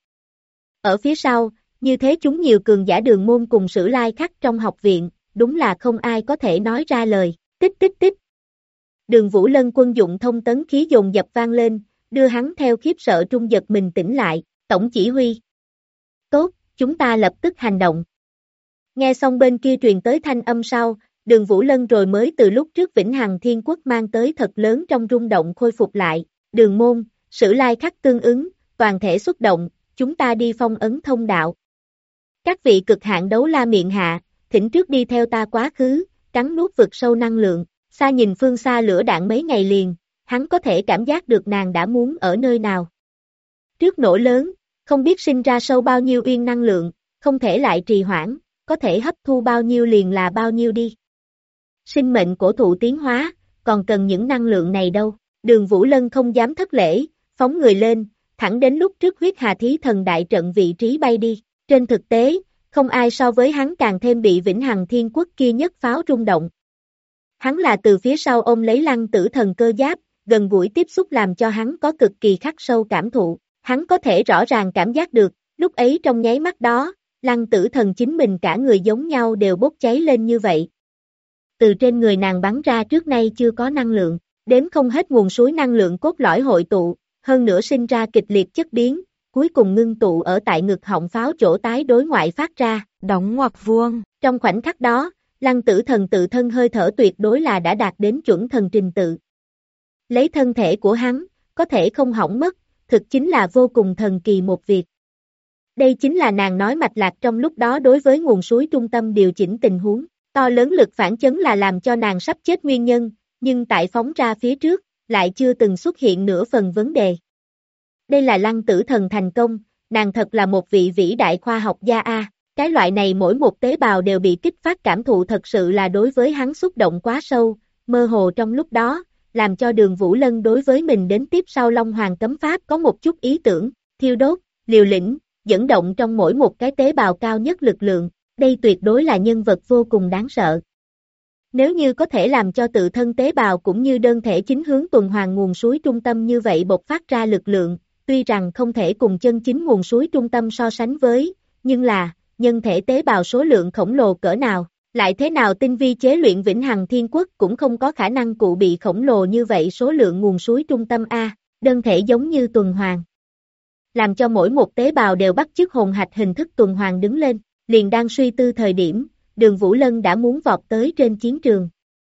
Ở phía sau, như thế chúng nhiều cường giả Đường môn cùng Sử Lai Khắc trong học viện, đúng là không ai có thể nói ra lời, tích tích tích. Đường Vũ Lân quân dụng thông tấn khí dồn dập vang lên, đưa hắn theo khiếp sợ trung giật mình tỉnh lại, tổng chỉ huy. Tốt, chúng ta lập tức hành động. Nghe xong bên kia truyền tới thanh âm sau, Đường Vũ Lân rồi mới từ lúc trước Vĩnh Hằng Thiên Quốc mang tới thật lớn trong rung động khôi phục lại. Đường môn, Sử Lai Khắc tương ứng, toàn thể xuất động, chúng ta đi phong ấn thông đạo. Các vị cực hạn đấu la miệng hạ, thỉnh trước đi theo ta quá khứ, cắn nuốt vực sâu năng lượng, xa nhìn phương xa lửa đạn mấy ngày liền, hắn có thể cảm giác được nàng đã muốn ở nơi nào. Trước nổ lớn, không biết sinh ra sâu bao nhiêu uyên năng lượng, không thể lại trì hoãn, có thể hấp thu bao nhiêu liền là bao nhiêu đi. Sinh mệnh cổ thụ tiến hóa, còn cần những năng lượng này đâu. Đường Vũ Lân không dám thất lễ, phóng người lên, thẳng đến lúc trước huyết hà thí thần đại trận vị trí bay đi. Trên thực tế, không ai so với hắn càng thêm bị Vĩnh Hằng Thiên Quốc kia nhất pháo rung động. Hắn là từ phía sau ôm lấy Lăng Tử Thần cơ giáp, gần gũi tiếp xúc làm cho hắn có cực kỳ khắc sâu cảm thụ. Hắn có thể rõ ràng cảm giác được, lúc ấy trong nháy mắt đó, Lăng Tử Thần chính mình cả người giống nhau đều bốc cháy lên như vậy. Từ trên người nàng bắn ra trước nay chưa có năng lượng, đếm không hết nguồn suối năng lượng cốt lõi hội tụ, hơn nữa sinh ra kịch liệt chất biến, cuối cùng ngưng tụ ở tại ngực họng pháo chỗ tái đối ngoại phát ra, đóng ngoặc vuông. Trong khoảnh khắc đó, Lăng Tử Thần tự thân hơi thở tuyệt đối là đã đạt đến chuẩn thần trình tự. Lấy thân thể của hắn, có thể không hỏng mất, thực chính là vô cùng thần kỳ một việc. Đây chính là nàng nói mạch lạc trong lúc đó đối với nguồn suối trung tâm điều chỉnh tình huống, to lớn lực phản chấn là làm cho nàng sắp chết nguyên nhân, nhưng tại phóng ra phía trước, lại chưa từng xuất hiện nửa phần vấn đề. Đây là Lăng Tử Thần thành công, nàng thật là một vị vĩ đại khoa học gia a. Cái loại này mỗi một tế bào đều bị kích phát cảm thụ thật sự là đối với hắn xúc động quá sâu, mơ hồ trong lúc đó, làm cho Đường Vũ Lân đối với mình đến tiếp sau Long Hoàng cấm pháp có một chút ý tưởng, thiêu đốt, liều lĩnh, dẫn động trong mỗi một cái tế bào cao nhất lực lượng, đây tuyệt đối là nhân vật vô cùng đáng sợ. Nếu như có thể làm cho tự thân tế bào cũng như đơn thể chính hướng tuần hoàn nguồn suối trung tâm như vậy bộc phát ra lực lượng, tuy rằng không thể cùng chân chính nguồn suối trung tâm so sánh với, nhưng là, nhân thể tế bào số lượng khổng lồ cỡ nào, lại thế nào tinh vi chế luyện Vĩnh Hằng Thiên Quốc cũng không có khả năng cụ bị khổng lồ như vậy số lượng nguồn suối trung tâm A, đơn thể giống như tuần hoàn. Làm cho mỗi một tế bào đều bắt chước hồn hạch hình thức tuần hoàn đứng lên, liền đang suy tư thời điểm, Đường Vũ Lân đã muốn vọt tới trên chiến trường.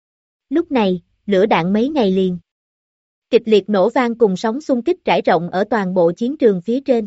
Lúc này, lửa đạn mấy ngày liền. Kịch liệt nổ vang cùng sóng xung kích trải rộng ở toàn bộ chiến trường phía trên.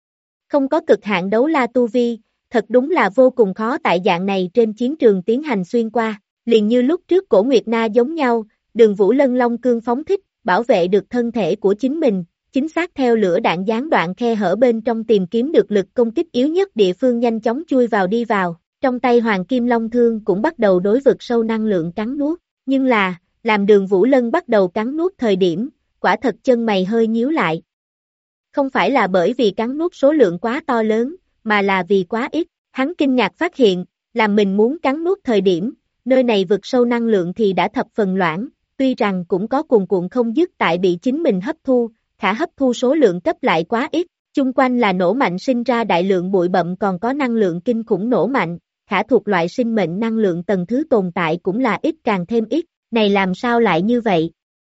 Không có cực hạn đấu la tu vi, thật đúng là vô cùng khó tại dạng này trên chiến trường tiến hành xuyên qua, liền như lúc trước Cổ Nguyệt Na giống nhau, Đường Vũ Lân long cương phóng thích, bảo vệ được thân thể của chính mình, chính xác theo lửa đạn gián đoạn khe hở bên trong tìm kiếm được lực công kích yếu nhất địa phương nhanh chóng chui vào đi vào, trong tay Hoàng Kim Long Thương cũng bắt đầu đối vực sâu năng lượng cắn nuốt, nhưng là, làm Đường Vũ Lân bắt đầu cắn nuốt thời điểm, quả thật chân mày hơi nhíu lại. Không phải là bởi vì cắn nuốt số lượng quá to lớn, mà là vì quá ít, hắn kinh ngạc phát hiện, làm mình muốn cắn nuốt thời điểm, nơi này vực sâu năng lượng thì đã thập phần loãng, tuy rằng cũng có cuồn cuộn không dứt tại bị chính mình hấp thu, khả hấp thu số lượng cấp lại quá ít, chung quanh là nổ mạnh sinh ra đại lượng bụi bặm còn có năng lượng kinh khủng nổ mạnh, khả thuộc loại sinh mệnh năng lượng tầng thứ tồn tại cũng là ít càng thêm ít, này làm sao lại như vậy?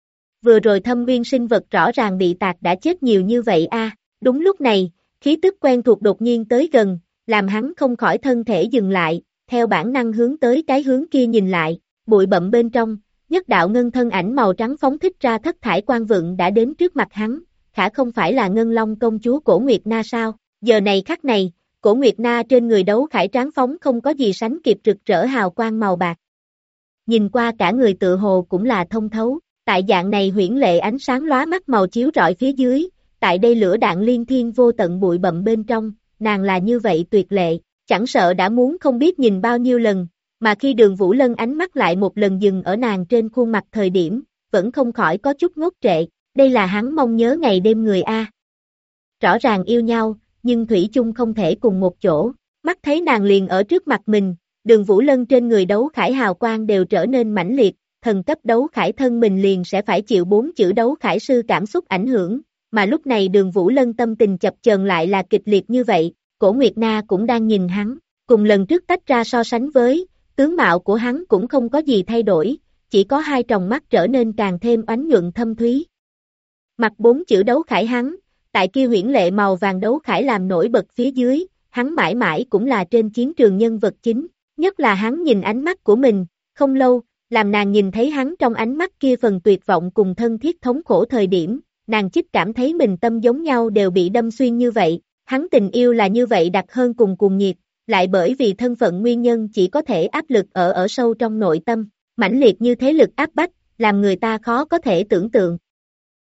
Vừa rồi thâm viên sinh vật rõ ràng bị tạc đã chết nhiều như vậy a. Đúng lúc này, khí tức quen thuộc đột nhiên tới gần, làm hắn không khỏi thân thể dừng lại, theo bản năng hướng tới cái hướng kia nhìn lại, bụi bặm bên trong, nhất đạo ngân thân ảnh màu trắng phóng thích ra thất thải quang vượng đã đến trước mặt hắn, khả không phải là Ngân Long công chúa Cổ Nguyệt Na sao? Giờ này khắc này, Cổ Nguyệt Na trên người đấu khải tráng phóng không có gì sánh kịp rực rỡ hào quang màu bạc. Nhìn qua cả người tựa hồ cũng là thông thấu, tại dạng này huyễn lệ ánh sáng lóa mắt màu chiếu rọi phía dưới, tại đây lửa đạn liên thiên vô tận bụi bặm bên trong, nàng là như vậy tuyệt lệ, chẳng sợ đã muốn không biết nhìn bao nhiêu lần, mà khi Đường Vũ Lân ánh mắt lại một lần dừng ở nàng trên khuôn mặt thời điểm, vẫn không khỏi có chút ngốc trệ, đây là hắn mong nhớ ngày đêm người A. Rõ ràng yêu nhau, nhưng thủy chung không thể cùng một chỗ, mắt thấy nàng liền ở trước mặt mình, Đường Vũ Lân trên người đấu khải hào quang đều trở nên mãnh liệt, thần cấp đấu khải thân mình liền sẽ phải chịu 4 chữ đấu khải sư cảm xúc ảnh hưởng, mà lúc này Đường Vũ Lân tâm tình chập chờn lại là kịch liệt như vậy, Cổ Nguyệt Na cũng đang nhìn hắn, cùng lần trước tách ra so sánh với, tướng mạo của hắn cũng không có gì thay đổi, chỉ có hai tròng mắt trở nên càng thêm oánh nhuận thâm thúy. Mặt 4 chữ đấu khải hắn, tại kia huyễn lệ màu vàng đấu khải làm nổi bật phía dưới, hắn mãi mãi cũng là trên chiến trường nhân vật chính, nhất là hắn nhìn ánh mắt của mình, không lâu, làm nàng nhìn thấy hắn trong ánh mắt kia phần tuyệt vọng cùng thân thiết thống khổ thời điểm, nàng chích cảm thấy mình tâm giống nhau đều bị đâm xuyên như vậy, hắn tình yêu là như vậy đặc hơn cùng nhiệt, lại bởi vì thân phận nguyên nhân chỉ có thể áp lực ở sâu trong nội tâm, mãnh liệt như thế lực áp bách, làm người ta khó có thể tưởng tượng.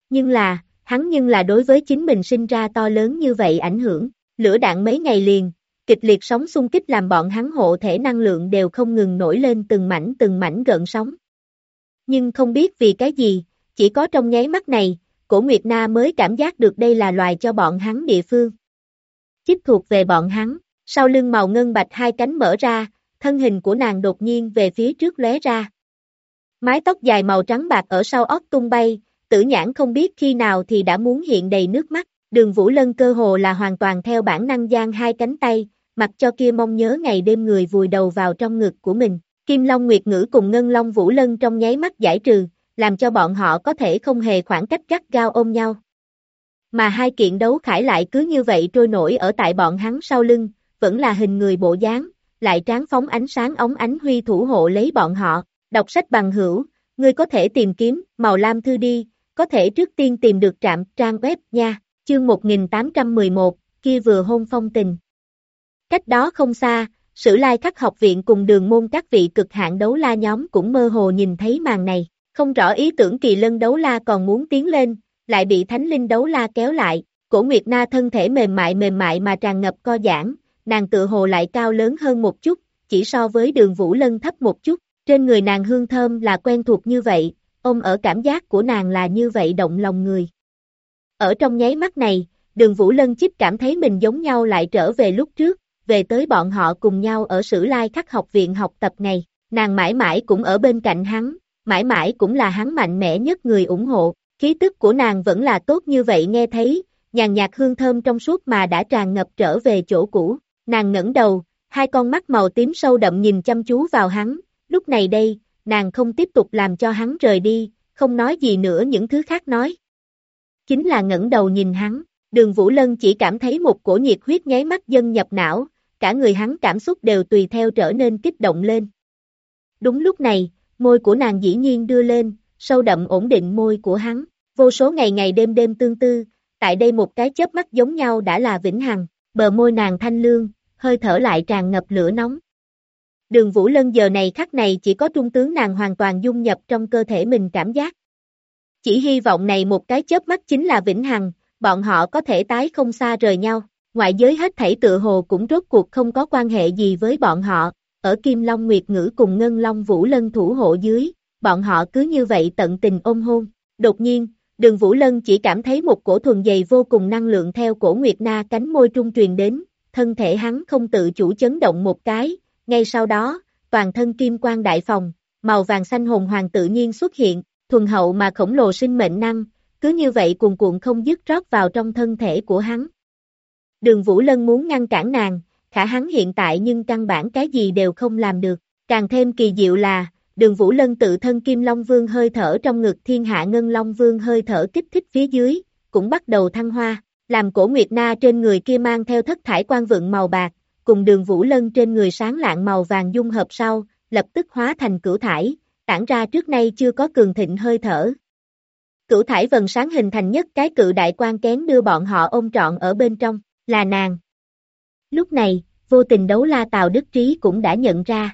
hắn nhưng là đối với chính mình sinh ra to lớn như vậy ảnh hưởng, lửa đạn mấy ngày liền, kịch liệt sóng xung kích làm bọn hắn hộ thể năng lượng đều không ngừng nổi lên từng mảnh gợn sóng. Nhưng không biết vì cái gì, chỉ có trong nháy mắt này, Cổ Nguyệt Na mới cảm giác được đây là loài cho bọn hắn địa phương. Chích thuộc về bọn hắn, sau lưng màu ngân bạch hai cánh mở ra, thân hình của nàng đột nhiên về phía trước lóe ra. Mái tóc dài màu trắng bạc ở sau óc tung bay, Tử Nhãn không biết khi nào thì đã muốn hiện đầy nước mắt, Đường Vũ Lân cơ hồ là hoàn toàn theo bản năng giang hai cánh tay, mặc cho kia mong nhớ ngày đêm người vùi đầu vào trong ngực của mình. Kim Long Nguyệt Ngữ cùng Ngân Long Vũ Lân trong nháy mắt giải trừ, làm cho bọn họ có thể không hề khoảng cách gắt gao ôm nhau. Mà hai kiện đấu khải lại cứ như vậy trôi nổi ở tại bọn hắn sau lưng, vẫn là hình người bộ dáng, lại tráng phóng ánh sáng óng ánh huy thủ hộ lấy bọn họ. Đọc sách bằng hữu, ngươi có thể tìm kiếm Màu Lam Thư đi, có thể trước tiên tìm được trạm trang web nha, chương 1811, kia vừa hôn phong tình. Cách đó không xa, Sử Lai Khắc học viện cùng Đường Môn các vị cực hạn đấu la nhóm cũng mơ hồ nhìn thấy màn này, không rõ ý tưởng Kỳ Lân đấu la còn muốn tiến lên, lại bị Thánh Linh đấu la kéo lại, Cổ Nguyệt Na thân thể mềm mại mà tràn ngập co giãn, nàng tựa hồ lại cao lớn hơn một chút, chỉ so với Đường Vũ Lân thấp một chút, trên người nàng hương thơm là quen thuộc như vậy, ôm ở cảm giác của nàng là như vậy động lòng người. Ở trong nháy mắt này, Đường Vũ Lân chích cảm thấy mình giống nhau lại trở về lúc trước, về tới bọn họ cùng nhau ở Sử Lai Khắc học viện học tập ngày, nàng mãi mãi cũng ở bên cạnh hắn, mãi mãi cũng là hắn mạnh mẽ nhất người ủng hộ, khí tức của nàng vẫn là tốt như vậy nghe thấy, nhàn nhạt hương thơm trong suốt mà đã tràn ngập trở về chỗ cũ, nàng ngẩng đầu, hai con mắt màu tím sâu đậm nhìn chăm chú vào hắn, lúc này đây, nàng không tiếp tục làm cho hắn rời đi, không nói gì nữa những thứ khác nói. Chính là ngẩng đầu nhìn hắn, Đường Vũ Lân chỉ cảm thấy một cổ nhiệt huyết nháy mắt dâng nhập não, cả người hắn cảm xúc đều tùy theo trở nên kích động lên. Đúng lúc này, môi của nàng dĩ nhiên đưa lên, sâu đậm ổn định môi của hắn, vô số ngày đêm tương tư, tại đây một cái chớp mắt giống nhau đã là vĩnh hằng, bờ môi nàng thanh lương, hơi thở lại tràn ngập lửa nóng. Đường Vũ Lân giờ này khắc này chỉ có trung tướng nàng hoàn toàn dung nhập trong cơ thể mình cảm giác. Chỉ hy vọng này một cái chớp mắt chính là vĩnh hằng, bọn họ có thể tái không xa rời nhau, ngoại giới hết thảy tựa hồ cũng rốt cuộc không có quan hệ gì với bọn họ, ở Kim Long Nguyệt Ngữ cùng Ngân Long Vũ Lân thủ hộ dưới, bọn họ cứ như vậy tận tình ôm hôn. Đột nhiên, Đường Vũ Lân chỉ cảm thấy một cổ thuần dày vô cùng năng lượng theo cổ Nguyệt Na cánh môi trung truyền đến, thân thể hắn không tự chủ chấn động một cái, ngay sau đó, toàn thân kim quang đại phồng, màu vàng xanh hồng hoàng tự nhiên xuất hiện, thuần hậu mà khổng lồ sinh mệnh năng, cứ như vậy cuồn cuộn không dứt rót vào trong thân thể của hắn. Đường Vũ Lân muốn ngăn cản nàng, khả hắn hiện tại nhưng căn bản cái gì đều không làm được, càng thêm kỳ diệu là, Đường Vũ Lân tự thân Kim Long Vương hơi thở trong ngực Thiên Hạ Ngân Long Vương hơi thở kích thích phía dưới, cũng bắt đầu thăng hoa, làm cổ Nguyệt Na trên người kia mang theo thất thải quang vượng màu bạc, cùng Đường Vũ Lân trên người sáng lạng màu vàng dung hợp sau, lập tức hóa thành cửu thải, tản ra trước nay chưa có cường thịnh hơi thở. Cửu thải vần sáng hình thành nhất cái cự đại quan kén đưa bọn họ ôm trọn ở bên trong, là nàng. Lúc này, vô tình đấu la Tào Đức Trí cũng đã nhận ra.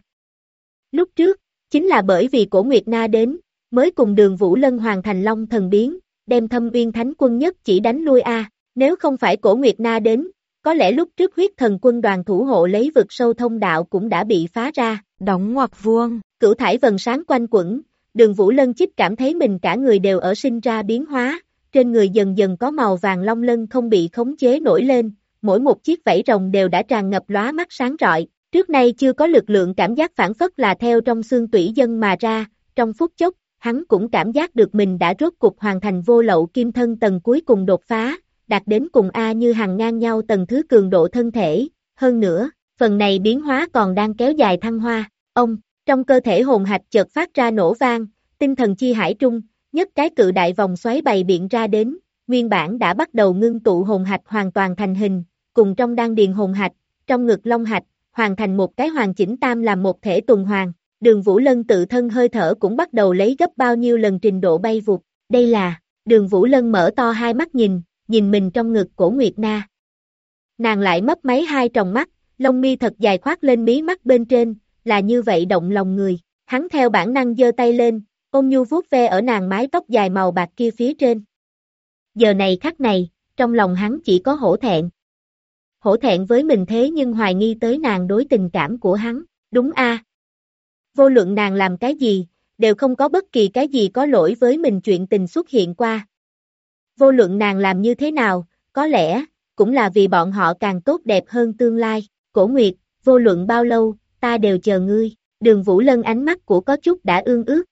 Lúc trước, chính là bởi vì cổ Nguyệt Na đến, mới cùng Đường Vũ Lân hoàn thành Long Thần biến, đem Thâm Uyên Thánh Quân nhất chỉ đánh lui nếu không phải cổ Nguyệt Na đến, có lẽ lúc trước Huyết Thần Quân đoàn thủ hộ lấy vực sâu thông đạo cũng đã bị phá ra, đóng ngoặc vuông, cửu thải vần sáng quanh quẩn, Đường Vũ Lân chích cảm thấy mình cả người đều ở sinh ra biến hóa, trên người dần dần có màu vàng long lân không bị khống chế nổi lên, mỗi một chiếc vảy rồng đều đã tràn ngập lóa mắt sáng rọi, trước nay chưa có lực lượng cảm giác phản phất là theo trong xương tủy dân mà ra, trong phút chốc, hắn cũng cảm giác được mình đã rốt cục hoàn thành vô lậu kim thân tầng cuối cùng đột phá, đạt đến cùng A Như Hằng ngang nhau tầng thứ cường độ thân thể, hơn nữa, phần này biến hóa còn đang kéo dài thăng hoa, trong cơ thể hồn hạch chợt phát ra nổ vang, tinh thần chi hải trung, nhất cái cự đại vòng xoáy bày biện ra đến, nguyên bản đã bắt đầu ngưng tụ hồn hạch hoàn toàn thành hình, cùng trong đan điền hồn hạch, trong ngực long hạch, hoàn thành một cái hoàn chỉnh tam làm một thể tuần hoàn, Đường Vũ Lân tự thân hơi thở cũng bắt đầu lấy gấp bao nhiêu lần trình độ bay vụt, đây là, Đường Vũ Lân mở to hai mắt nhìn mình trong ngực cổ Nguyệt Na. Nàng lại mấp máy hai tròng mắt, lông mi thật dài khoác lên mí mắt bên trên, là như vậy động lòng người, hắn theo bản năng giơ tay lên, ôm nhu vuốt ve ở nàng mái tóc dài màu bạc kia phía trên. Giờ này khắc này, trong lòng hắn chỉ có hổ thẹn. Hổ thẹn với mình thế nhưng hoài nghi tới nàng đối tình cảm của hắn, đúng a? Vô luận nàng làm cái gì, đều không có bất kỳ cái gì có lỗi với mình chuyện tình xuất hiện qua. Vô luận nàng làm như thế nào, có lẽ, cũng là vì bọn họ càng tốt đẹp hơn tương lai. Cổ Nguyệt, vô luận bao lâu, ta đều chờ ngươi. Đường Vũ Lân ánh mắt của có chút đã ương ướt.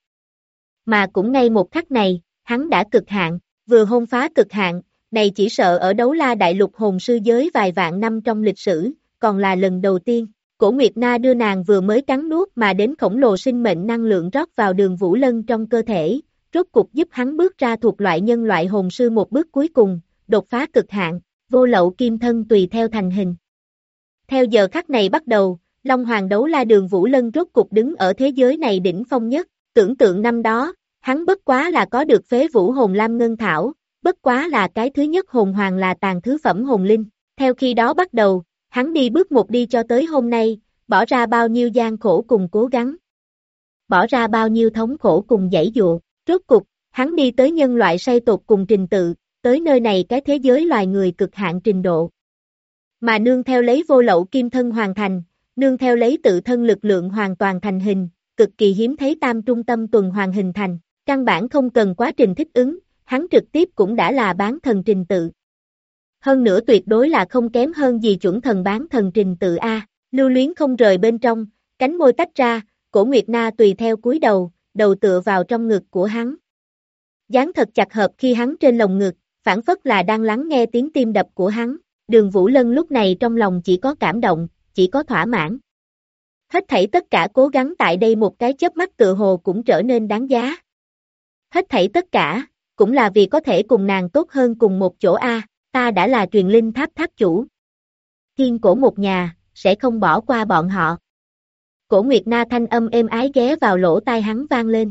Mà cũng ngay một khắc này, hắn đã cực hạn, vừa hôn phá cực hạn, này chỉ sợ ở đấu la đại lục hồn sư giới vài vạn năm trong lịch sử, còn là lần đầu tiên. Cổ Nguyệt Na đưa nàng vừa mới cắn nuốt mà đến khổng lồ sinh mệnh năng lượng rót vào Đường Vũ Lân trong cơ thể, rốt cục giúp hắn bước ra thuộc loại nhân loại hồn sư một bước cuối cùng, đột phá cực hạn, vô lậu kim thân tùy theo thành hình. Theo giờ khắc này bắt đầu, Long Hoàng đấu la Đường Vũ Lân rốt cục đứng ở thế giới này đỉnh phong nhất, tưởng tượng năm đó, hắn bất quá là có được phế vũ hồn lam ngân thảo, bất quá là cái thứ nhất hồn hoàng là tàn thứ phẩm hồn linh, theo khi đó bắt đầu, hắn đi bước một đi cho tới hôm nay, bỏ ra bao nhiêu gian khổ cùng cố gắng, bỏ ra bao nhiêu thống khổ cùng giãy dụa, rốt cục, hắn đi tới nhân loại say tột cùng trình tự, tới nơi này cái thế giới loài người cực hạn trình độ. Mà nương theo lấy vô lậu kim thân hoàn thành, nương theo lấy tự thân lực lượng hoàn toàn thành hình, cực kỳ hiếm thấy tam trung tâm tuần hoàn hình thành, căn bản không cần quá trình thích ứng, hắn trực tiếp cũng đã là bán thần trình tự. Hơn nữa tuyệt đối là không kém hơn gì chuẩn thần bán thần trình tự A, lưu luyến không rời bên trong, cánh môi tách ra, Cổ Nguyệt Na tùy theo cúi đầu, đầu tựa vào trong ngực của hắn. Dáng thật chặt hợp khi hắn trên lồng ngực, phản phất là đang lắng nghe tiếng tim đập của hắn, Đường Vũ Lân lúc này trong lòng chỉ có cảm động, chỉ có thỏa mãn. Hết thảy tất cả cố gắng tại đây một cái chớp mắt tựa hồ cũng trở nên đáng giá. Hết thảy tất cả, cũng là vì có thể cùng nàng tốt hơn cùng một chỗ A, ta đã là truyền linh tháp tháp chủ. Thiên cổ một nhà, sẽ không bỏ qua bọn họ. Cổ Nguyệt Na thanh âm êm ái ghé vào lỗ tai hắn vang lên.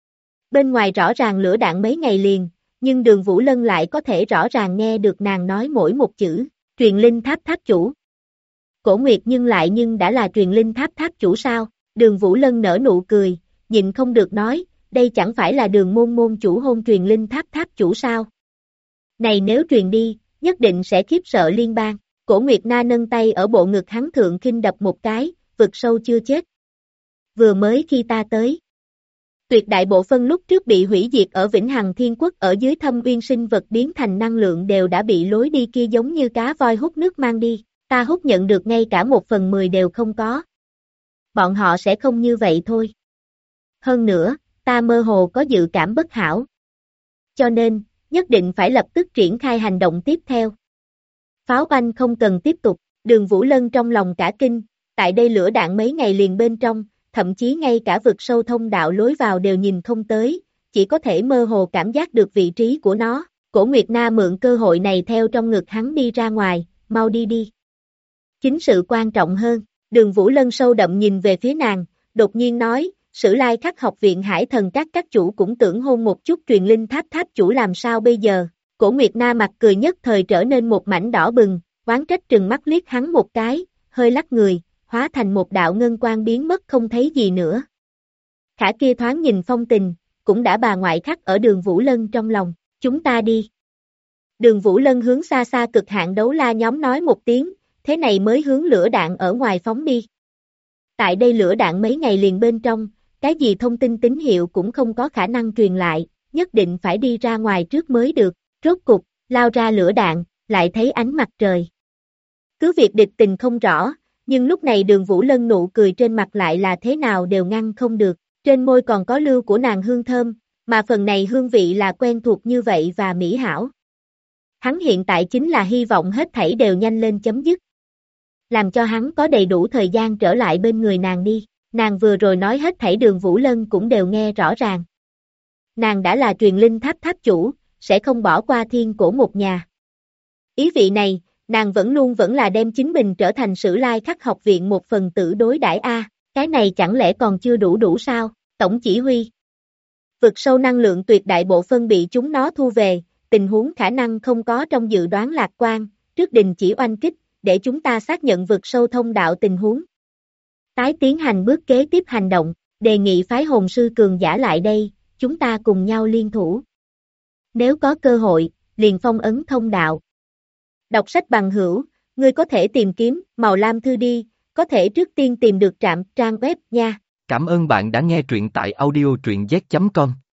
Bên ngoài rõ ràng lửa đạn mấy ngày liền, nhưng Đường Vũ Lân lại có thể rõ ràng nghe được nàng nói mỗi một chữ, truyền linh tháp tháp chủ. Cổ Nguyệt nhưng đã là truyền linh tháp tháp chủ sao? Đường Vũ Lân nở nụ cười, nhịn không được nói, đây chẳng phải là Đường môn môn chủ hôn truyền linh tháp tháp chủ sao? Này nếu truyền đi, nhất định sẽ khiếp sợ liên bang. Cổ Nguyệt Na nâng tay ở bộ ngực hắn thượng khinh đập một cái, vực sâu chưa chết. Vừa mới khi ta tới, tuyệt đại bộ phân lúc trước bị hủy diệt ở Vĩnh Hằng Thiên Quốc ở dưới thâm uyên sinh vật biến thành năng lượng đều đã bị lối đi kia giống như cá voi hút nước mang đi, ta hút nhận được ngay cả 1/10 đều không có. Bọn họ sẽ không như vậy thôi. Hơn nữa, ta mơ hồ có dự cảm bất hảo. Cho nên, nhất định phải lập tức triển khai hành động tiếp theo. Pháo banh không cần tiếp tục, Đường Vũ Lân trong lòng cả kinh, tại đây lửa đạn mấy ngày liền bên trong, thậm chí ngay cả vực sâu thông đạo lối vào đều nhìn không tới, chỉ có thể mơ hồ cảm giác được vị trí của nó. Cổ Nguyệt Na mượn cơ hội này theo trong ngực hắn đi ra ngoài, mau đi đi. Chính sự quan trọng hơn, Đường Vũ Lân sâu đậm nhìn về phía nàng, đột nhiên nói, Sử Lai Khắc học viện Hải Thần các chủ cũng tưởng hôn một chút truyền linh tháp tháp chủ làm sao bây giờ. Cổ Nguyệt Na mặt cười nhất thời trở nên một mảnh đỏ bừng, oán trách trừng mắt liếc hắn một cái, hơi lắc người, hóa thành một đạo ngân quang biến mất không thấy gì nữa. Khả kia thoáng nhìn phong tình, cũng đã bà ngoại khắc ở Đường Vũ Lân trong lòng, chúng ta đi. Đường Vũ Lân hướng xa xa cực hạn đấu la nhóm nói một tiếng, thế này mới hướng lửa đạn ở ngoài phóng đi. Tại đây lửa đạn mấy ngày liền bên trong, cái gì thông tin tín hiệu cũng không có khả năng truyền lại, nhất định phải đi ra ngoài trước mới được, rốt cục, lao ra lửa đạn, lại thấy ánh mặt trời. Cứ việc địch tình không rõ, nhưng lúc này Đường Vũ Lân nụ cười trên mặt lại là thế nào đều ngăn không được, trên môi còn có lưu của nàng hương thơm, mà phần này hương vị là quen thuộc như vậy và mỹ hảo. Hắn hiện tại chính là hy vọng hết thảy đều nhanh lên chấm dứt. Làm cho hắn có đầy đủ thời gian trở lại bên người nàng đi, nàng vừa rồi nói hết thảy Đường Vũ Lân cũng đều nghe rõ ràng. Nàng đã là truyền linh tháp tháp chủ, sẽ không bỏ qua thiên cổ một nhà. Ý vị này, nàng vẫn là đem chính mình trở thành Sử Lai Khắc học viện một phần tử đối đãi a, cái này chẳng lẽ còn chưa đủ sao, tổng chỉ huy. Vực sâu năng lượng tuyệt đại bộ phân bị chúng nó thu về, tình huống khả năng không có trong dự đoán lạc quan, trước đình chỉ oanh kích, để chúng ta xác nhận vực sâu thông đạo tình huống. Tái tiến hành bước kế tiếp hành động, đề nghị phái hồn sư cường giả lại đây, chúng ta cùng nhau liên thủ. Nếu có cơ hội, liền phong ấn thông đạo. Đọc sách bằng hữu, ngươi có thể tìm kiếm Màu Lam Thư đi, có thể trước tiên tìm được trạm trang web nha. Cảm ơn bạn đã nghe truyện tại audio truyện z.com.